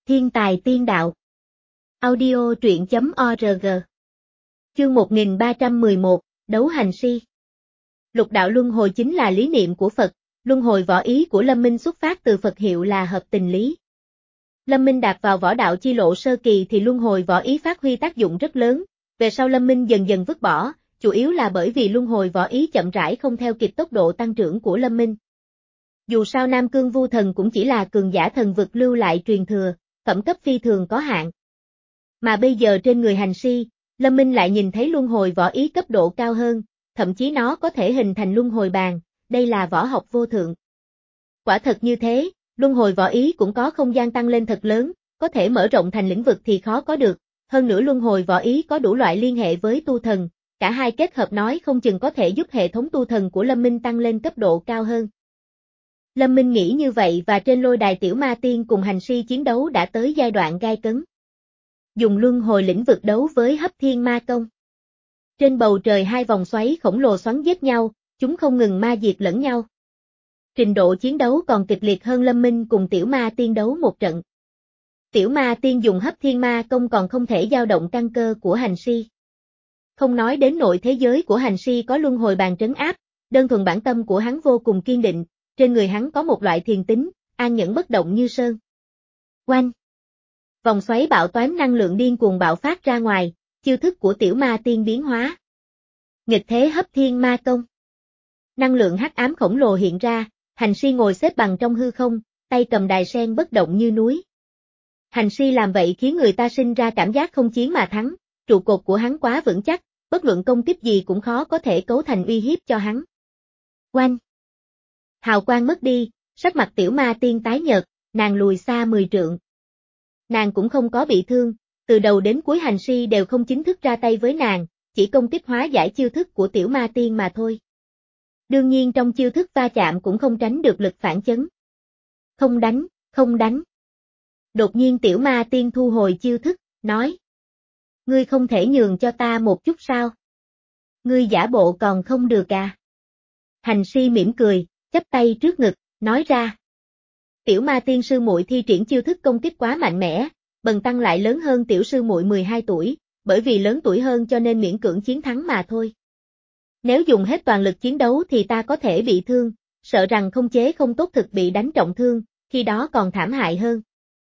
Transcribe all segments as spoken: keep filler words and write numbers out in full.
Thiên tài tiên đạo. Audio truyện chấm org. Chương một nghìn ba trăm mười một, Đấu hành si. Lục đạo luân hồi chính là lý niệm của Phật, luân hồi võ ý của Lâm Minh xuất phát từ Phật hiệu là hợp tình lý. Lâm Minh đạp vào võ đạo chi lộ sơ kỳ thì luân hồi võ ý phát huy tác dụng rất lớn, về sau Lâm Minh dần dần vứt bỏ, chủ yếu là bởi vì luân hồi võ ý chậm rãi không theo kịp tốc độ tăng trưởng của Lâm Minh. Dù sao Nam Cương Vu Thần cũng chỉ là cường giả thần vực lưu lại truyền thừa, phẩm cấp phi thường có hạn. Mà bây giờ trên người hành si, Lâm Minh lại nhìn thấy luân hồi võ ý cấp độ cao hơn, thậm chí nó có thể hình thành luân hồi bàn, đây là võ học vô thượng. Quả thật như thế, luân hồi võ ý cũng có không gian tăng lên thật lớn, có thể mở rộng thành lĩnh vực thì khó có được, hơn nữa luân hồi võ ý có đủ loại liên hệ với tu thần, cả hai kết hợp nói không chừng có thể giúp hệ thống tu thần của Lâm Minh tăng lên cấp độ cao hơn. Lâm Minh nghĩ như vậy và trên lôi đài tiểu ma tiên cùng hành si chiến đấu đã tới giai đoạn gai cấn. Dùng luân hồi lĩnh vực đấu với hấp thiên ma công. Trên bầu trời hai vòng xoáy khổng lồ xoắn giết nhau, chúng không ngừng ma diệt lẫn nhau. Trình độ chiến đấu còn kịch liệt hơn Lâm Minh cùng tiểu ma tiên đấu một trận. Tiểu ma tiên dùng hấp thiên ma công còn không thể dao động căn cơ của hành si. Không nói đến nội thế giới của hành si có luân hồi bàn trấn áp, đơn thuần bản tâm của hắn vô cùng kiên định, trên người hắn có một loại thiền tính, an nhẫn bất động như sơn. Oanh! Vòng xoáy bạo toán năng lượng điên cuồng bạo phát ra ngoài, chiêu thức của tiểu ma tiên biến hóa. Nghịch thế hấp thiên ma công. Năng lượng hắc ám khổng lồ hiện ra, hành si ngồi xếp bằng trong hư không, tay cầm đài sen bất động như núi. Hành si làm vậy khiến người ta sinh ra cảm giác không chiến mà thắng, trụ cột của hắn quá vững chắc, bất luận công kích gì cũng khó có thể cấu thành uy hiếp cho hắn. Oanh! Hào quang mất đi, sắc mặt tiểu ma tiên tái nhợt, nàng lùi xa mười trượng. Nàng cũng không có bị thương, từ đầu đến cuối hành si đều không chính thức ra tay với nàng, chỉ công kích hóa giải chiêu thức của tiểu ma tiên mà thôi. Đương nhiên trong chiêu thức va chạm cũng không tránh được lực phản chấn. Không đánh, không đánh. Đột nhiên tiểu ma tiên thu hồi chiêu thức, nói. Ngươi không thể nhường cho ta một chút sao? Ngươi giả bộ còn không được à? Hành si mỉm cười, chắp tay trước ngực, nói ra. Tiểu ma tiên sư muội thi triển chiêu thức công kích quá mạnh mẽ, bần tăng lại lớn hơn tiểu sư muội mười hai tuổi, bởi vì lớn tuổi hơn cho nên miễn cưỡng chiến thắng mà thôi. Nếu dùng hết toàn lực chiến đấu thì ta có thể bị thương, sợ rằng không chế không tốt thực bị đánh trọng thương, khi đó còn thảm hại hơn.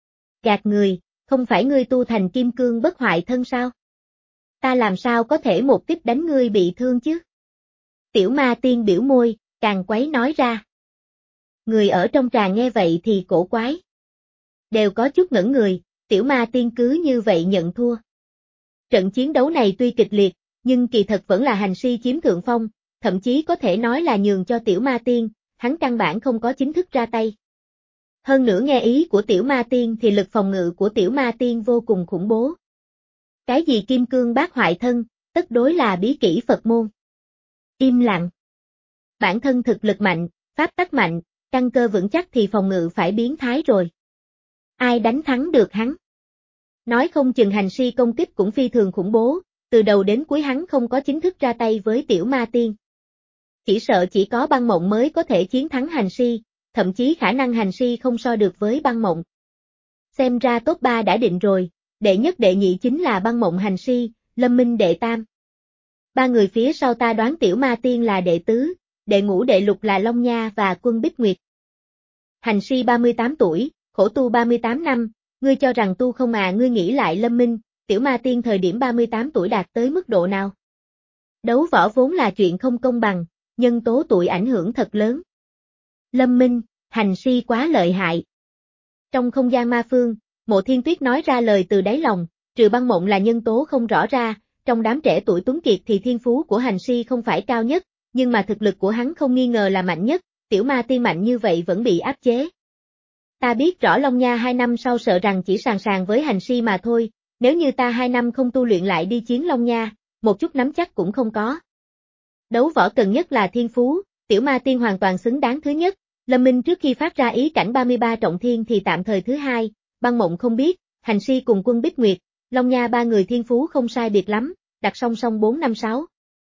Gạt người, không phải ngươi tu thành kim cương bất hoại thân sao? Ta làm sao có thể một tiếp đánh ngươi bị thương chứ? Tiểu ma tiên biểu môi, càng quấy nói ra. Người ở trong trà nghe vậy thì cổ quái. Đều có chút ngẩn người, tiểu ma tiên cứ như vậy nhận thua. Trận chiến đấu này tuy kịch liệt, nhưng kỳ thật vẫn là hành si chiếm thượng phong, thậm chí có thể nói là nhường cho tiểu ma tiên, hắn căn bản không có chính thức ra tay. Hơn nữa nghe ý của tiểu ma tiên thì lực phòng ngự của tiểu ma tiên vô cùng khủng bố. Cái gì kim cương bát hoại thân, tất đối là bí kỹ Phật môn. Im lặng. Bản thân thực lực mạnh, pháp tắc mạnh, căn cơ vững chắc thì phòng ngự phải biến thái rồi. Ai đánh thắng được hắn? Nói không chừng hành si công kích cũng phi thường khủng bố, từ đầu đến cuối hắn không có chính thức ra tay với tiểu ma tiên. Chỉ sợ chỉ có băng mộng mới có thể chiến thắng hành si, thậm chí khả năng hành si không so được với băng mộng. Xem ra top ba đã định rồi, đệ nhất đệ nhị chính là băng mộng hành si, Lâm Minh đệ tam. Ba người phía sau ta đoán tiểu ma tiên là đệ tứ, đệ ngũ đệ lục là Long Nha và Quân Bích Nguyệt. Hành si ba mươi tám tuổi, khổ tu ba mươi tám năm, ngươi cho rằng tu không à? Ngươi nghĩ lại Lâm Minh, tiểu ma tiên thời điểm ba mươi tám tuổi đạt tới mức độ nào? Đấu võ vốn là chuyện không công bằng, nhân tố tuổi ảnh hưởng thật lớn. Lâm Minh, hành si quá lợi hại. Trong không gian ma phương, Mộ Thiên Tuyết nói ra lời từ đáy lòng, trừ băng mộng là nhân tố không rõ ra, trong đám trẻ tuổi tuấn kiệt thì thiên phú của hành si không phải cao nhất, nhưng mà thực lực của hắn không nghi ngờ là mạnh nhất, tiểu ma tiên mạnh như vậy vẫn bị áp chế. Ta biết rõ Long Nha hai năm sau sợ rằng chỉ sàng sàng với hành si mà thôi, nếu như ta hai năm không tu luyện lại đi chiến Long Nha, một chút nắm chắc cũng không có. Đấu võ cần nhất là thiên phú, tiểu ma tiên hoàn toàn xứng đáng thứ nhất, Lâm Minh trước khi phát ra ý cảnh ba mươi ba trọng thiên thì tạm thời thứ hai, băng mộng không biết, hành si cùng Quân Bích Nguyệt, Long Nha ba người thiên phú không sai biệt lắm, đặt song song bốn năm sáu.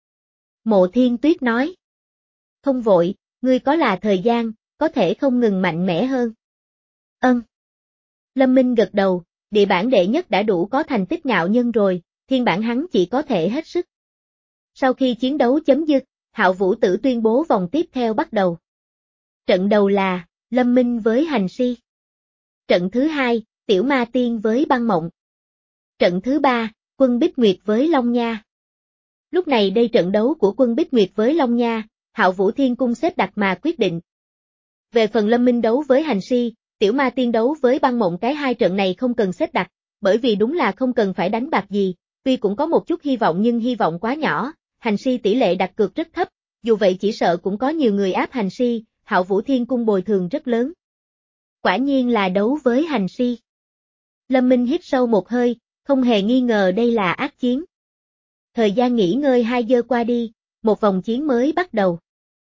Mộ Thiên Tuyết nói. Không vội, ngươi có là thời gian, có thể không ngừng mạnh mẽ hơn. Ân. Lâm Minh gật đầu, địa bản đệ nhất đã đủ có thành tích ngạo nhân rồi, thiên bản hắn chỉ có thể hết sức. Sau khi chiến đấu chấm dứt, Hạo Vũ Tử tuyên bố vòng tiếp theo bắt đầu. Trận đầu là Lâm Minh với Hành Si. Trận thứ hai, Tiểu Ma Tiên với Băng Mộng. Trận thứ ba, Quân Bích Nguyệt với Long Nha. Lúc này đây trận đấu của Quân Bích Nguyệt với Long Nha, Hạo Vũ Thiên Cung xếp đặt mà quyết định. Về phần Lâm Minh đấu với Hành Si, Tiểu Ma Tiên đấu với Băng Mộng, cái hai trận này không cần xếp đặt, bởi vì đúng là không cần phải đánh bạc gì, tuy cũng có một chút hy vọng nhưng hy vọng quá nhỏ, Hành Si tỷ lệ đặt cược rất thấp, dù vậy chỉ sợ cũng có nhiều người áp Hành Si, Hạo Vũ Thiên Cung bồi thường rất lớn. Quả nhiên là đấu với Hành Si. Lâm Minh hít sâu một hơi, không hề nghi ngờ đây là ác chiến. Thời gian nghỉ ngơi hai giờ qua đi, một vòng chiến mới bắt đầu.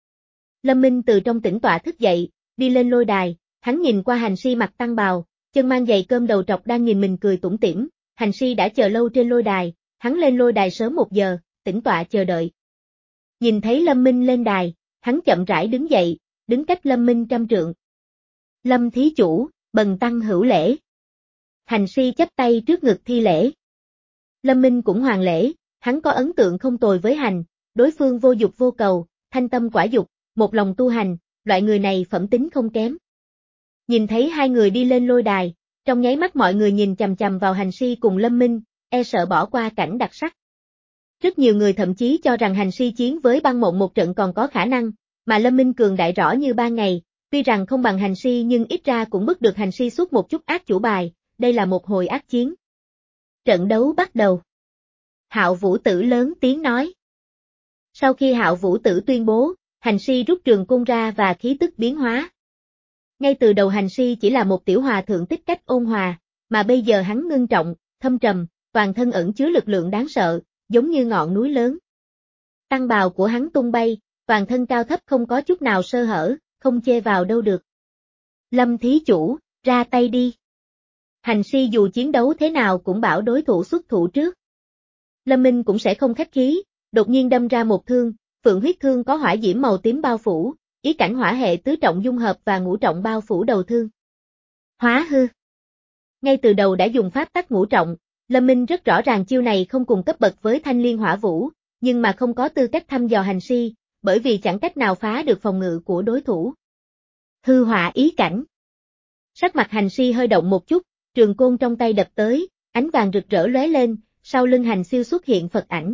Lâm Minh từ trong tĩnh tọa thức dậy, đi lên lôi đài, hắn nhìn qua Hành Si mặc tăng bào, chân mang giày cơm đầu trọc đang nhìn mình cười tủm tỉm, Hành Si đã chờ lâu trên lôi đài, hắn lên lôi đài sớm một giờ, tĩnh tọa chờ đợi. Nhìn thấy Lâm Minh lên đài, hắn chậm rãi đứng dậy, đứng cách Lâm Minh trăm trượng. Lâm thí chủ, bần tăng hữu lễ. Hành Si chắp tay trước ngực thi lễ. Lâm Minh cũng hoàn lễ, hắn có ấn tượng không tồi với Hành, đối phương vô dục vô cầu, thanh tâm quả dục, một lòng tu hành, loại người này phẩm tính không kém. Nhìn thấy hai người đi lên lôi đài, trong nháy mắt mọi người nhìn chằm chằm vào Hành Si cùng Lâm Minh, e sợ bỏ qua cảnh đặc sắc. Rất nhiều người thậm chí cho rằng Hành Si chiến với Băng Mộng một trận còn có khả năng, mà Lâm Minh cường đại rõ như ban ngày, tuy rằng không bằng Hành Si nhưng ít ra cũng bức được Hành Si suốt một chút ác chủ bài, đây là một hồi ác chiến. Trận đấu bắt đầu. Hạo Vũ Tử lớn tiếng nói. Sau khi Hạo Vũ Tử tuyên bố, Hành Si rút trường côn ra và khí tức biến hóa. Ngay từ đầu Hành Si chỉ là một tiểu hòa thượng tích cách ôn hòa, mà bây giờ hắn ngưng trọng, thâm trầm, toàn thân ẩn chứa lực lượng đáng sợ, giống như ngọn núi lớn. Tăng bào của hắn tung bay, toàn thân cao thấp không có chút nào sơ hở, không chê vào đâu được. Lâm thí chủ, ra tay đi. Hành Si dù chiến đấu thế nào cũng bảo đối thủ xuất thủ trước. Lâm Minh cũng sẽ không khách khí, đột nhiên đâm ra một thương, phượng huyết thương có hỏa diễm màu tím bao phủ, ý cảnh hỏa hệ tứ trọng dung hợp và ngũ trọng bao phủ đầu thương. Hóa hư. Ngay từ đầu đã dùng pháp tắc ngũ trọng, Lâm Minh rất rõ ràng chiêu này không cùng cấp bậc với Thanh Liên Hỏa Vũ, nhưng mà không có tư cách thăm dò Hành Si, bởi vì chẳng cách nào phá được phòng ngự của đối thủ. Hư hỏa ý cảnh. Sắc mặt Hành Si hơi động một chút, trường côn trong tay đập tới, ánh vàng rực rỡ lóe lên, sau lưng Hành Siêu xuất hiện Phật ảnh.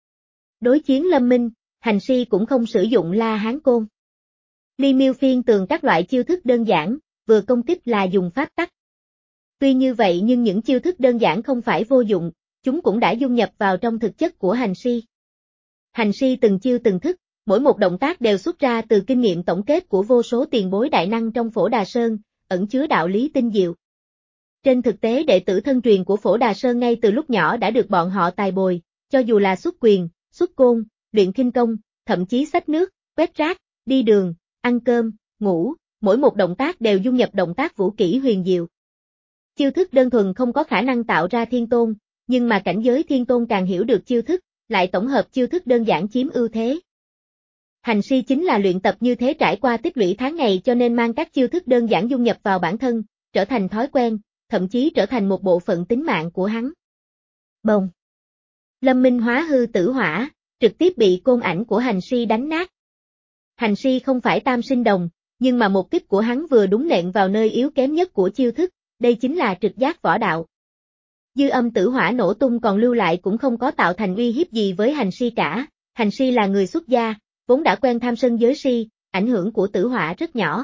Đối chiến Lâm Minh, Hành Si cũng không sử dụng La Hán Côn. Ly Miêu Phiên Tường các loại chiêu thức đơn giản, vừa công kích là dùng pháp tắc. Tuy như vậy nhưng những chiêu thức đơn giản không phải vô dụng, chúng cũng đã dung nhập vào trong thực chất của Hành Si. Hành Si từng chiêu từng thức, mỗi một động tác đều xuất ra từ kinh nghiệm tổng kết của vô số tiền bối đại năng trong Phổ Đà Sơn, ẩn chứa đạo lý tinh diệu. Trên thực tế đệ tử thân truyền của Phổ Đà Sơn ngay từ lúc nhỏ đã được bọn họ tài bồi, cho dù là xuất quyền, xuất côn, luyện khinh công, thậm chí xách nước, quét rác, đi đường, ăn cơm, ngủ, mỗi một động tác đều dung nhập động tác vũ kỹ huyền diệu. Chiêu thức đơn thuần không có khả năng tạo ra thiên tôn, nhưng mà cảnh giới thiên tôn càng hiểu được chiêu thức, lại tổng hợp chiêu thức đơn giản chiếm ưu thế. Hành Si chính là luyện tập như thế trải qua tích lũy tháng ngày cho nên mang các chiêu thức đơn giản dung nhập vào bản thân, trở thành thói quen, thậm chí trở thành một bộ phận tính mạng của hắn. Bồng. Lâm Minh hóa hư tử hỏa, trực tiếp bị côn ảnh của Hành Si đánh nát. Hành Si không phải tam sinh đồng, nhưng mà một kích của hắn vừa đúng nện vào nơi yếu kém nhất của chiêu thức, đây chính là trực giác võ đạo. Dư âm tử hỏa nổ tung còn lưu lại cũng không có tạo thành uy hiếp gì với Hành Si cả, Hành Si là người xuất gia, vốn đã quen tham sân giới si, ảnh hưởng của tử hỏa rất nhỏ.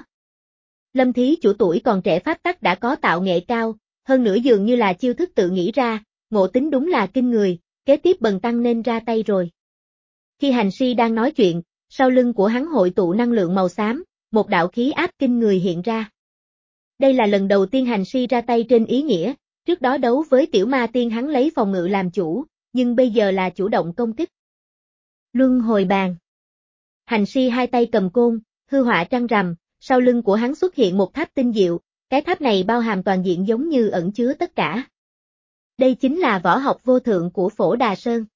Lâm thí chủ tuổi còn trẻ pháp tắc đã có tạo nghệ cao, hơn nữa dường như là chiêu thức tự nghĩ ra, ngộ tính đúng là kinh người, kế tiếp bần tăng nên ra tay rồi. Khi Hành Si đang nói chuyện, sau lưng của hắn hội tụ năng lượng màu xám, một đạo khí áp kinh người hiện ra. Đây là lần đầu tiên Hành Si ra tay trên ý nghĩa, trước đó đấu với Tiểu Ma Tiên hắn lấy phòng ngự làm chủ, nhưng bây giờ là chủ động công kích. Luân hồi bàn. Hành Si hai tay cầm côn, hư họa trăng rằm, sau lưng của hắn xuất hiện một tháp tinh diệu, cái tháp này bao hàm toàn diện giống như ẩn chứa tất cả. Đây chính là võ học vô thượng của Phổ Đà Sơn.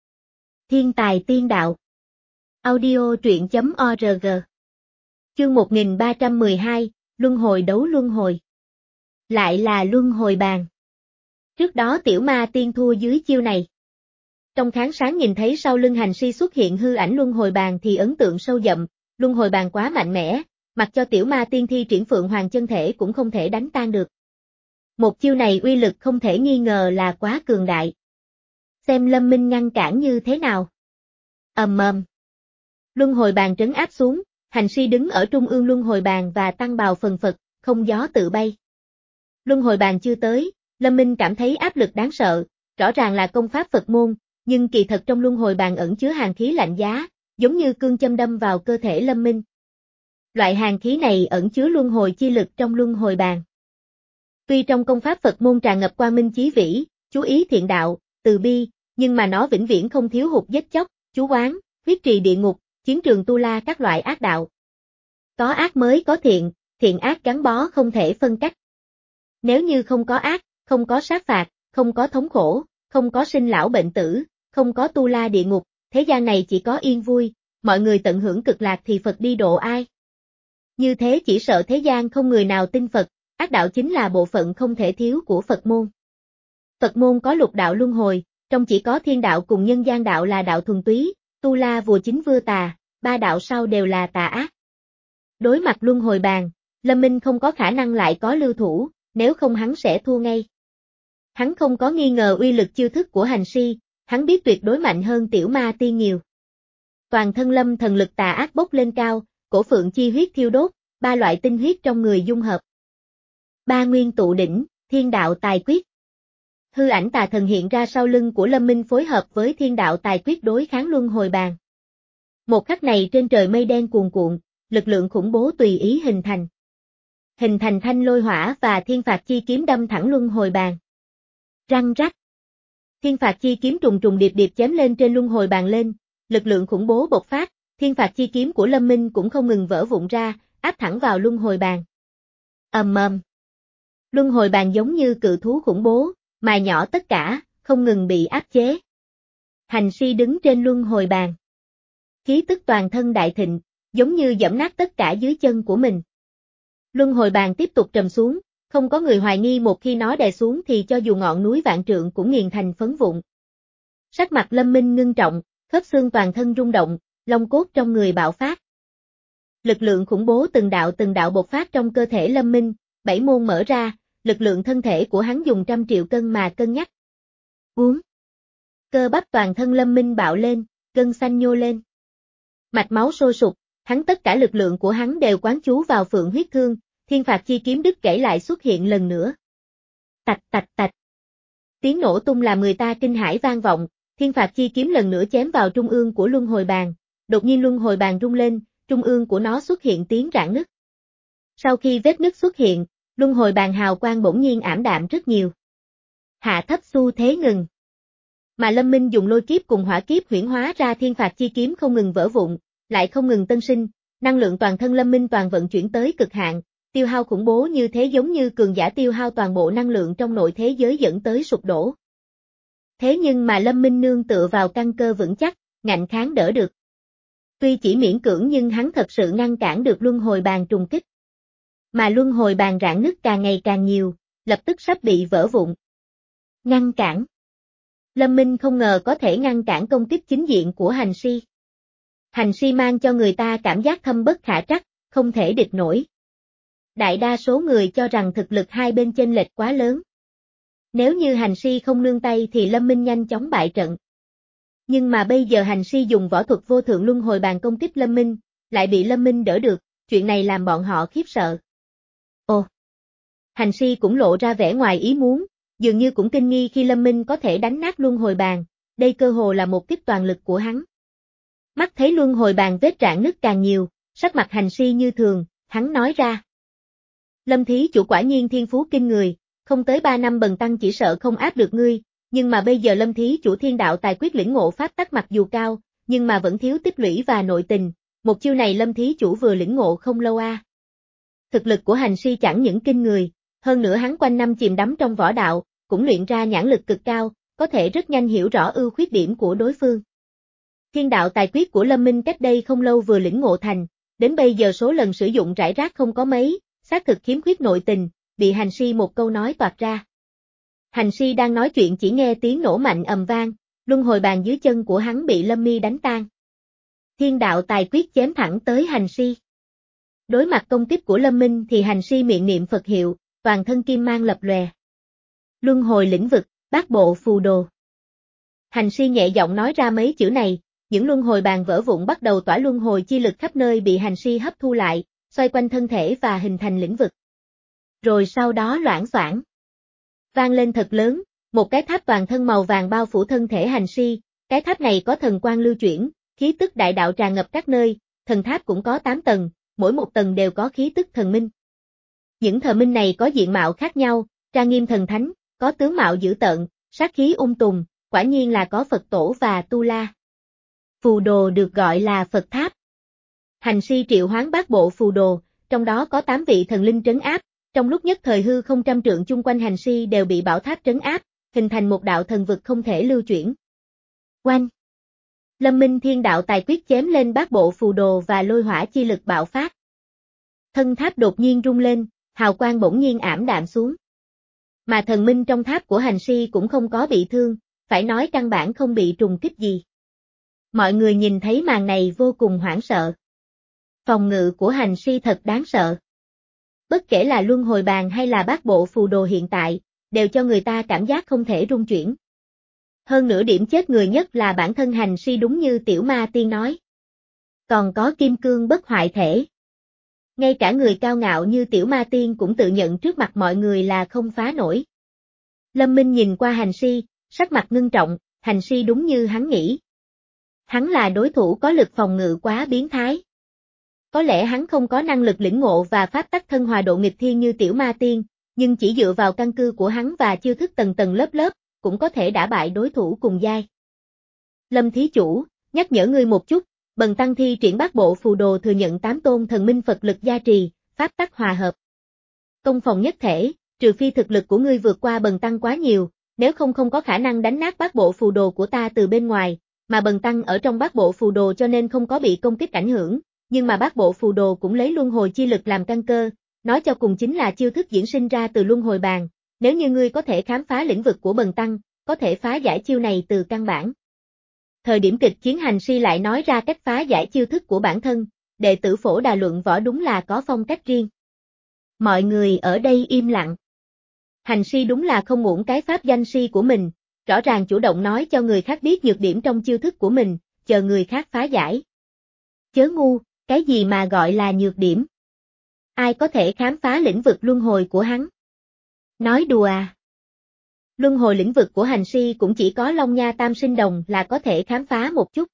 Thiên tài tiên đạo. Audio truyện chấm org. Chương một nghìn ba trăm mười hai, Luân hồi đấu luân hồi. Lại là luân hồi bàn. Trước đó tiểu ma tiên thua dưới chiêu này. Trong tháng sáng nhìn thấy sau lưng hành si xuất hiện hư ảnh luân hồi bàn thì ấn tượng sâu đậm, luân hồi bàn quá mạnh mẽ, mặc cho tiểu ma tiên thi triển phượng hoàng chân thể cũng không thể đánh tan được. Một chiêu này uy lực không thể nghi ngờ là quá cường đại. Xem Lâm Minh ngăn cản như thế nào. Ầm ầm. Luân hồi bàn trấn áp xuống, hành si đứng ở trung ương luân hồi bàn và tăng bào phần phật, không gió tự bay. Luân hồi bàn chưa tới, Lâm Minh cảm thấy áp lực đáng sợ, rõ ràng là công pháp Phật môn, nhưng kỳ thật trong luân hồi bàn ẩn chứa hàn khí lạnh giá, giống như cương châm đâm vào cơ thể Lâm Minh. Loại hàn khí này ẩn chứa luân hồi chi lực trong luân hồi bàn. Tuy trong công pháp Phật môn tràn ngập quang minh chí vĩ, chú ý thiện đạo, từ bi, nhưng mà nó vĩnh viễn không thiếu hụt giết chóc, chú oán, huyết trì địa ngục, chiến trường tu la các loại ác đạo. Có ác mới có thiện, thiện ác gắn bó không thể phân cách. Nếu như không có ác, không có sát phạt, không có thống khổ, không có sinh lão bệnh tử, không có tu la địa ngục, thế gian này chỉ có yên vui, mọi người tận hưởng cực lạc thì Phật đi độ ai. Như thế chỉ sợ thế gian không người nào tin Phật, ác đạo chính là bộ phận không thể thiếu của Phật môn. Phật môn có lục đạo luân hồi, trong chỉ có thiên đạo cùng nhân gian đạo là đạo thuần túy, tu la vùa chính vưa tà, ba đạo sau đều là tà ác. Đối mặt luân hồi bàn, Lâm Minh không có khả năng lại có lưu thủ, nếu không hắn sẽ thua ngay. Hắn không có nghi ngờ uy lực chiêu thức của hành si, hắn biết tuyệt đối mạnh hơn tiểu ma tiên nhiều. Toàn thân Lâm thần lực tà ác bốc lên cao, cổ phượng chi huyết thiêu đốt, ba loại tinh huyết trong người dung hợp. Ba nguyên tụ đỉnh, thiên đạo tài quyết. Hư ảnh tà thần hiện ra sau lưng của Lâm Minh phối hợp với thiên đạo tài quyết đối kháng luân hồi bàn. Một khắc này trên trời mây đen cuồn cuộn, lực lượng khủng bố tùy ý hình thành. Hình thành thanh lôi hỏa và thiên phạt chi kiếm đâm thẳng luân hồi bàn. Răng rắc. Thiên phạt chi kiếm trùng trùng điệp điệp chém lên trên luân hồi bàn lên, lực lượng khủng bố bộc phát, thiên phạt chi kiếm của Lâm Minh cũng không ngừng vỡ vụn ra, áp thẳng vào luân hồi bàn. Ầm ầm. Luân hồi bàn giống như cự thú khủng bố, mài nhỏ tất cả, không ngừng bị áp chế. Hành si đứng trên luân hồi bàn. Khí tức toàn thân đại thịnh, giống như giẫm nát tất cả dưới chân của mình. Luân hồi bàn tiếp tục trầm xuống, không có người hoài nghi một khi nó đè xuống thì cho dù ngọn núi vạn trượng cũng nghiền thành phấn vụn. Sắc mặt Lâm Minh ngưng trọng, khớp xương toàn thân rung động, lông cốt trong người bạo phát. Lực lượng khủng bố từng đạo từng đạo bộc phát trong cơ thể Lâm Minh, bảy môn mở ra, lực lượng thân thể của hắn dùng trăm triệu cân mà cân nhắc. Uống. Cơ bắp toàn thân Lâm Minh bạo lên, gân xanh nhô lên. Mạch máu sôi sục, hắn tất cả lực lượng của hắn đều quán chú vào phượng huyết thương, thiên phạt chi kiếm đứt gãy lại xuất hiện lần nữa. Tạch tạch tạch. Tiếng nổ tung làm người ta kinh hãi vang vọng, thiên phạt chi kiếm lần nữa chém vào trung ương của luân hồi bàn, đột nhiên luân hồi bàn rung lên, trung ương của nó xuất hiện tiếng rạn nứt. Sau khi vết nứt xuất hiện, luân hồi bàn hào quang bỗng nhiên ảm đạm rất nhiều. Hạ thấp xu thế ngừng. Mà Lâm Minh dùng lôi kiếp cùng hỏa kiếp huyễn hóa ra thiên phạt chi kiếm không ngừng vỡ vụn, lại không ngừng tân sinh, năng lượng toàn thân Lâm Minh toàn vận chuyển tới cực hạn, tiêu hao khủng bố như thế giống như cường giả tiêu hao toàn bộ năng lượng trong nội thế giới dẫn tới sụp đổ. Thế nhưng mà Lâm Minh nương tựa vào căn cơ vững chắc, ngạnh kháng đỡ được. Tuy chỉ miễn cưỡng nhưng hắn thật sự ngăn cản được luân hồi bàn trùng kích. Mà luân hồi bàn rạn nứt càng ngày càng nhiều, lập tức sắp bị vỡ vụn. Ngăn cản. Lâm Minh không ngờ có thể ngăn cản công kích chính diện của hành si. Hành si mang cho người ta cảm giác thâm bất khả trắc, không thể địch nổi. Đại đa số người cho rằng thực lực hai bên chênh lệch quá lớn. Nếu như hành si không nương tay thì Lâm Minh nhanh chóng bại trận. Nhưng mà bây giờ hành si dùng võ thuật vô thượng luân hồi bàn công kích Lâm Minh, lại bị Lâm Minh đỡ được, chuyện này làm bọn họ khiếp sợ. Ồ! Hành si cũng lộ ra vẻ ngoài ý muốn, dường như cũng kinh nghi khi Lâm Minh có thể đánh nát luân hồi bàn, đây cơ hồ là một kích toàn lực của hắn. Mắt thấy luân hồi bàn vết rạn nứt càng nhiều, sắc mặt hành si như thường, hắn nói ra. Lâm thí chủ quả nhiên thiên phú kinh người, không tới ba năm bần tăng chỉ sợ không áp được ngươi, nhưng mà bây giờ Lâm thí chủ thiên đạo tài quyết lĩnh ngộ pháp tắc mặc dù cao, nhưng mà vẫn thiếu tích lũy và nội tình, một chiêu này Lâm thí chủ vừa lĩnh ngộ không lâu a. À. Thực lực của hành si chẳng những kinh người, hơn nữa hắn quanh năm chìm đắm trong võ đạo, cũng luyện ra nhãn lực cực cao, có thể rất nhanh hiểu rõ ưu khuyết điểm của đối phương. Thiên đạo tài quyết của Lâm Minh cách đây không lâu vừa lĩnh ngộ thành, đến bây giờ số lần sử dụng rải rác không có mấy, xác thực khiếm khuyết nội tình, bị hành si một câu nói toạc ra. Hành si đang nói chuyện chỉ nghe tiếng nổ mạnh ầm vang, luân hồi bàn dưới chân của hắn bị Lâm Mi đánh tan. Thiên đạo tài quyết chém thẳng tới hành si. Đối mặt công kích của Lâm Minh thì hành si miệng niệm Phật hiệu, toàn thân kim mang lập lòe. Luân hồi lĩnh vực, bát bộ phù đồ. Hành si nhẹ giọng nói ra mấy chữ này, những luân hồi bàn vỡ vụn bắt đầu tỏa luân hồi chi lực khắp nơi bị hành si hấp thu lại, xoay quanh thân thể và hình thành lĩnh vực. Rồi sau đó loảng xoảng. Vang lên thật lớn, một cái tháp toàn thân màu vàng bao phủ thân thể hành si, cái tháp này có thần quang lưu chuyển, khí tức đại đạo tràn ngập các nơi, thần tháp cũng có tám tầng, mỗi một tầng đều có khí tức thần minh. Những thần minh này có diện mạo khác nhau, trang nghiêm thần thánh, có tướng mạo dữ tợn, sát khí ung tùm, quả nhiên là có Phật tổ và Tu La. Phù đồ được gọi là Phật tháp. Hành si triệu hoán bát bộ phù đồ, trong đó có tám vị thần linh trấn áp, trong lúc nhất thời hư không trăm trượng chung quanh hành si đều bị bảo tháp trấn áp, hình thành một đạo thần vực không thể lưu chuyển. Oanh! Lâm Minh thiên đạo tài quyết chém lên bát bộ phù đồ và lôi hỏa chi lực bạo phát. Thân tháp đột nhiên rung lên, hào quang bỗng nhiên ảm đạm xuống. Mà thần minh trong tháp của hành si cũng không có bị thương, phải nói căn bản không bị trùng kích gì. Mọi người nhìn thấy màn này vô cùng hoảng sợ. Phòng ngự của hành si thật đáng sợ. Bất kể là luân hồi bàn hay là bát bộ phù đồ hiện tại, đều cho người ta cảm giác không thể rung chuyển. Hơn nữa điểm chết người nhất là bản thân hành si đúng như Tiểu Ma Tiên nói. Còn có kim cương bất hoại thể. Ngay cả người cao ngạo như Tiểu Ma Tiên cũng tự nhận trước mặt mọi người là không phá nổi. Lâm Minh nhìn qua hành si, sắc mặt ngưng trọng, hành si đúng như hắn nghĩ. Hắn là đối thủ có lực phòng ngự quá biến thái. Có lẽ hắn không có năng lực lĩnh ngộ và pháp tắc thân hòa độ nghịch thiên như Tiểu Ma Tiên, nhưng chỉ dựa vào căn cơ của hắn và chiêu thức tầng tầng lớp lớp, cũng có thể đả bại đối thủ cùng giai. Lâm thí chủ, nhắc nhở ngươi một chút, bần tăng thi triển bát bộ phù đồ thừa nhận tám tôn thần minh Phật lực gia trì, pháp tắc hòa hợp. Công phòng nhất thể, trừ phi thực lực của ngươi vượt qua bần tăng quá nhiều, nếu không không có khả năng đánh nát bát bộ phù đồ của ta từ bên ngoài, mà bần tăng ở trong bát bộ phù đồ cho nên không có bị công kích ảnh hưởng, nhưng mà bát bộ phù đồ cũng lấy luân hồi chi lực làm căn cơ, nói cho cùng chính là chiêu thức diễn sinh ra từ luân hồi bàn, nếu như ngươi có thể khám phá lĩnh vực của bần tăng, có thể phá giải chiêu này từ căn bản. Thời điểm kịch chiến hành si lại nói ra cách phá giải chiêu thức của bản thân, đệ tử Phổ Đà luận võ đúng là có phong cách riêng. Mọi người ở đây im lặng. Hành si đúng là không uổng cái pháp danh si của mình, rõ ràng chủ động nói cho người khác biết nhược điểm trong chiêu thức của mình, chờ người khác phá giải. Chớ ngu, cái gì mà gọi là nhược điểm? Ai có thể khám phá lĩnh vực luân hồi của hắn? Nói đùa à? Luân hồi lĩnh vực của hành si cũng chỉ có Long Nha Tam Sinh Đồng là có thể khám phá một chút.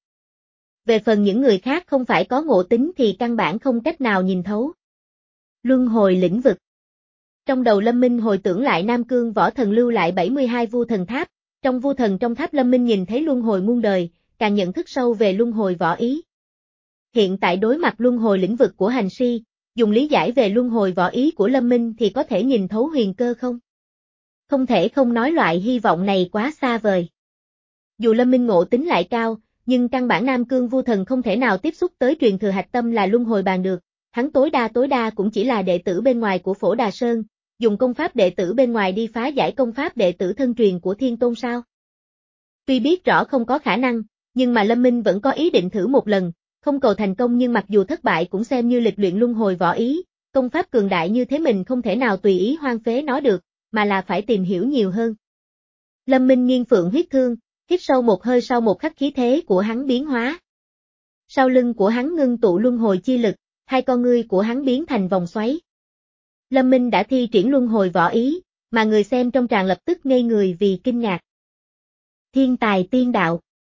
Về phần những người khác không phải có ngộ tính thì căn bản không cách nào nhìn thấu. Luân hồi lĩnh vực. Trong đầu Lâm Minh hồi tưởng lại Nam Cương Võ Thần lưu lại bảy mươi hai vu thần tháp, trong vu thần trong tháp Lâm Minh nhìn thấy luân hồi muôn đời, càng nhận thức sâu về luân hồi võ ý. Hiện tại đối mặt luân hồi lĩnh vực của hành si, dùng lý giải về luân hồi võ ý của Lâm Minh thì có thể nhìn thấu huyền cơ không? Không thể không nói loại hy vọng này quá xa vời. Dù Lâm Minh ngộ tính lại cao, nhưng căn bản Nam Cương Vu Thần không thể nào tiếp xúc tới truyền thừa hạch tâm là luân hồi bàn được, hắn tối đa tối đa cũng chỉ là đệ tử bên ngoài của Phổ Đà Sơn, dùng công pháp đệ tử bên ngoài đi phá giải công pháp đệ tử thân truyền của Thiên Tôn sao? Tuy biết rõ không có khả năng, nhưng mà Lâm Minh vẫn có ý định thử một lần, không cầu thành công nhưng mặc dù thất bại cũng xem như lịch luyện luân hồi võ ý, công pháp cường đại như thế mình không thể nào tùy ý hoang phế nó được, mà là phải tìm hiểu nhiều hơn. Lâm Minh nghiêng phượng huyết thương, hít sâu một hơi sau một khắc khí thế của hắn biến hóa. Sau lưng của hắn ngưng tụ luân hồi chi lực, hai con ngươi của hắn biến thành vòng xoáy. Lâm Minh đã thi triển luân hồi võ ý, mà người xem trong tràng lập tức ngây người vì kinh ngạc. Thiên tài tiên đạo.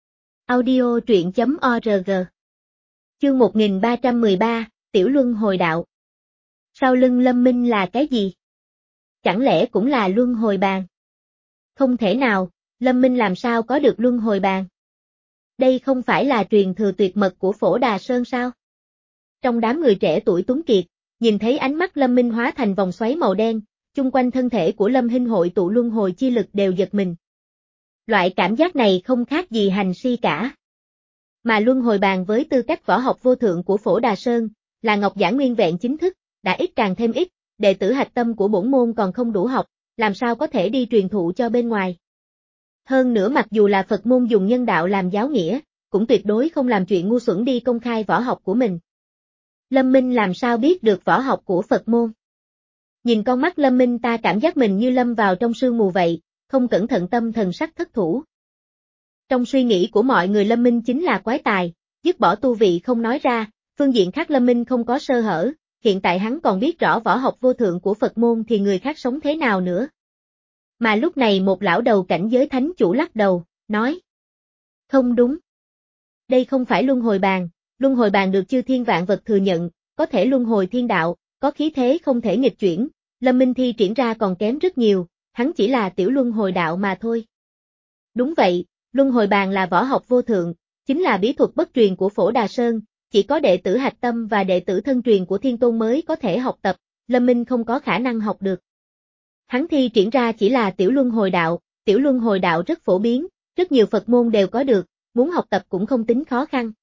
Audio truyện chấm org. Chương một nghìn ba trăm mười ba, Tiểu Luân Hồi Đạo. Sau lưng Lâm Minh là cái gì? Chẳng lẽ cũng là luân hồi bàn? Không thể nào, Lâm Minh làm sao có được luân hồi bàn? Đây không phải là truyền thừa tuyệt mật của Phổ Đà Sơn sao? Trong đám người trẻ tuổi tuấn kiệt, nhìn thấy ánh mắt Lâm Minh hóa thành vòng xoáy màu đen, chung quanh thân thể của Lâm Hinh hội tụ luân hồi chi lực đều giật mình. Loại cảm giác này không khác gì hành si cả. Mà luân hồi bàn với tư cách võ học vô thượng của Phổ Đà Sơn, là ngọc giản nguyên vẹn chính thức, đã ít càng thêm ít, đệ tử hạch tâm của bổn môn còn không đủ học, làm sao có thể đi truyền thụ cho bên ngoài. Hơn nữa mặc dù là Phật môn dùng nhân đạo làm giáo nghĩa, cũng tuyệt đối không làm chuyện ngu xuẩn đi công khai võ học của mình. Lâm Minh làm sao biết được võ học của Phật môn? Nhìn con mắt Lâm Minh ta cảm giác mình như lâm vào trong sương mù vậy, không cẩn thận tâm thần sắc thất thủ. Trong suy nghĩ của mọi người Lâm Minh chính là quái tài, dứt bỏ tu vị không nói ra, phương diện khác Lâm Minh không có sơ hở, hiện tại hắn còn biết rõ võ học vô thượng của Phật môn thì người khác sống thế nào nữa. Mà lúc này một lão đầu cảnh giới thánh chủ lắc đầu, nói. Không đúng. Đây không phải luân hồi bàn, luân hồi bàn được chư thiên vạn vật thừa nhận, có thể luân hồi thiên đạo, có khí thế không thể nghịch chuyển, Lâm Minh thi triển ra còn kém rất nhiều, hắn chỉ là tiểu luân hồi đạo mà thôi. Đúng vậy, luân hồi bàn là võ học vô thượng, chính là bí thuật bất truyền của Phổ Đà Sơn, chỉ có đệ tử hạch tâm và đệ tử thân truyền của Thiên Tôn mới có thể học tập, Lâm Minh không có khả năng học được. Hắn thi triển ra chỉ là tiểu luân hồi đạo, tiểu luân hồi đạo rất phổ biến, rất nhiều Phật môn đều có được, muốn học tập cũng không tính khó khăn.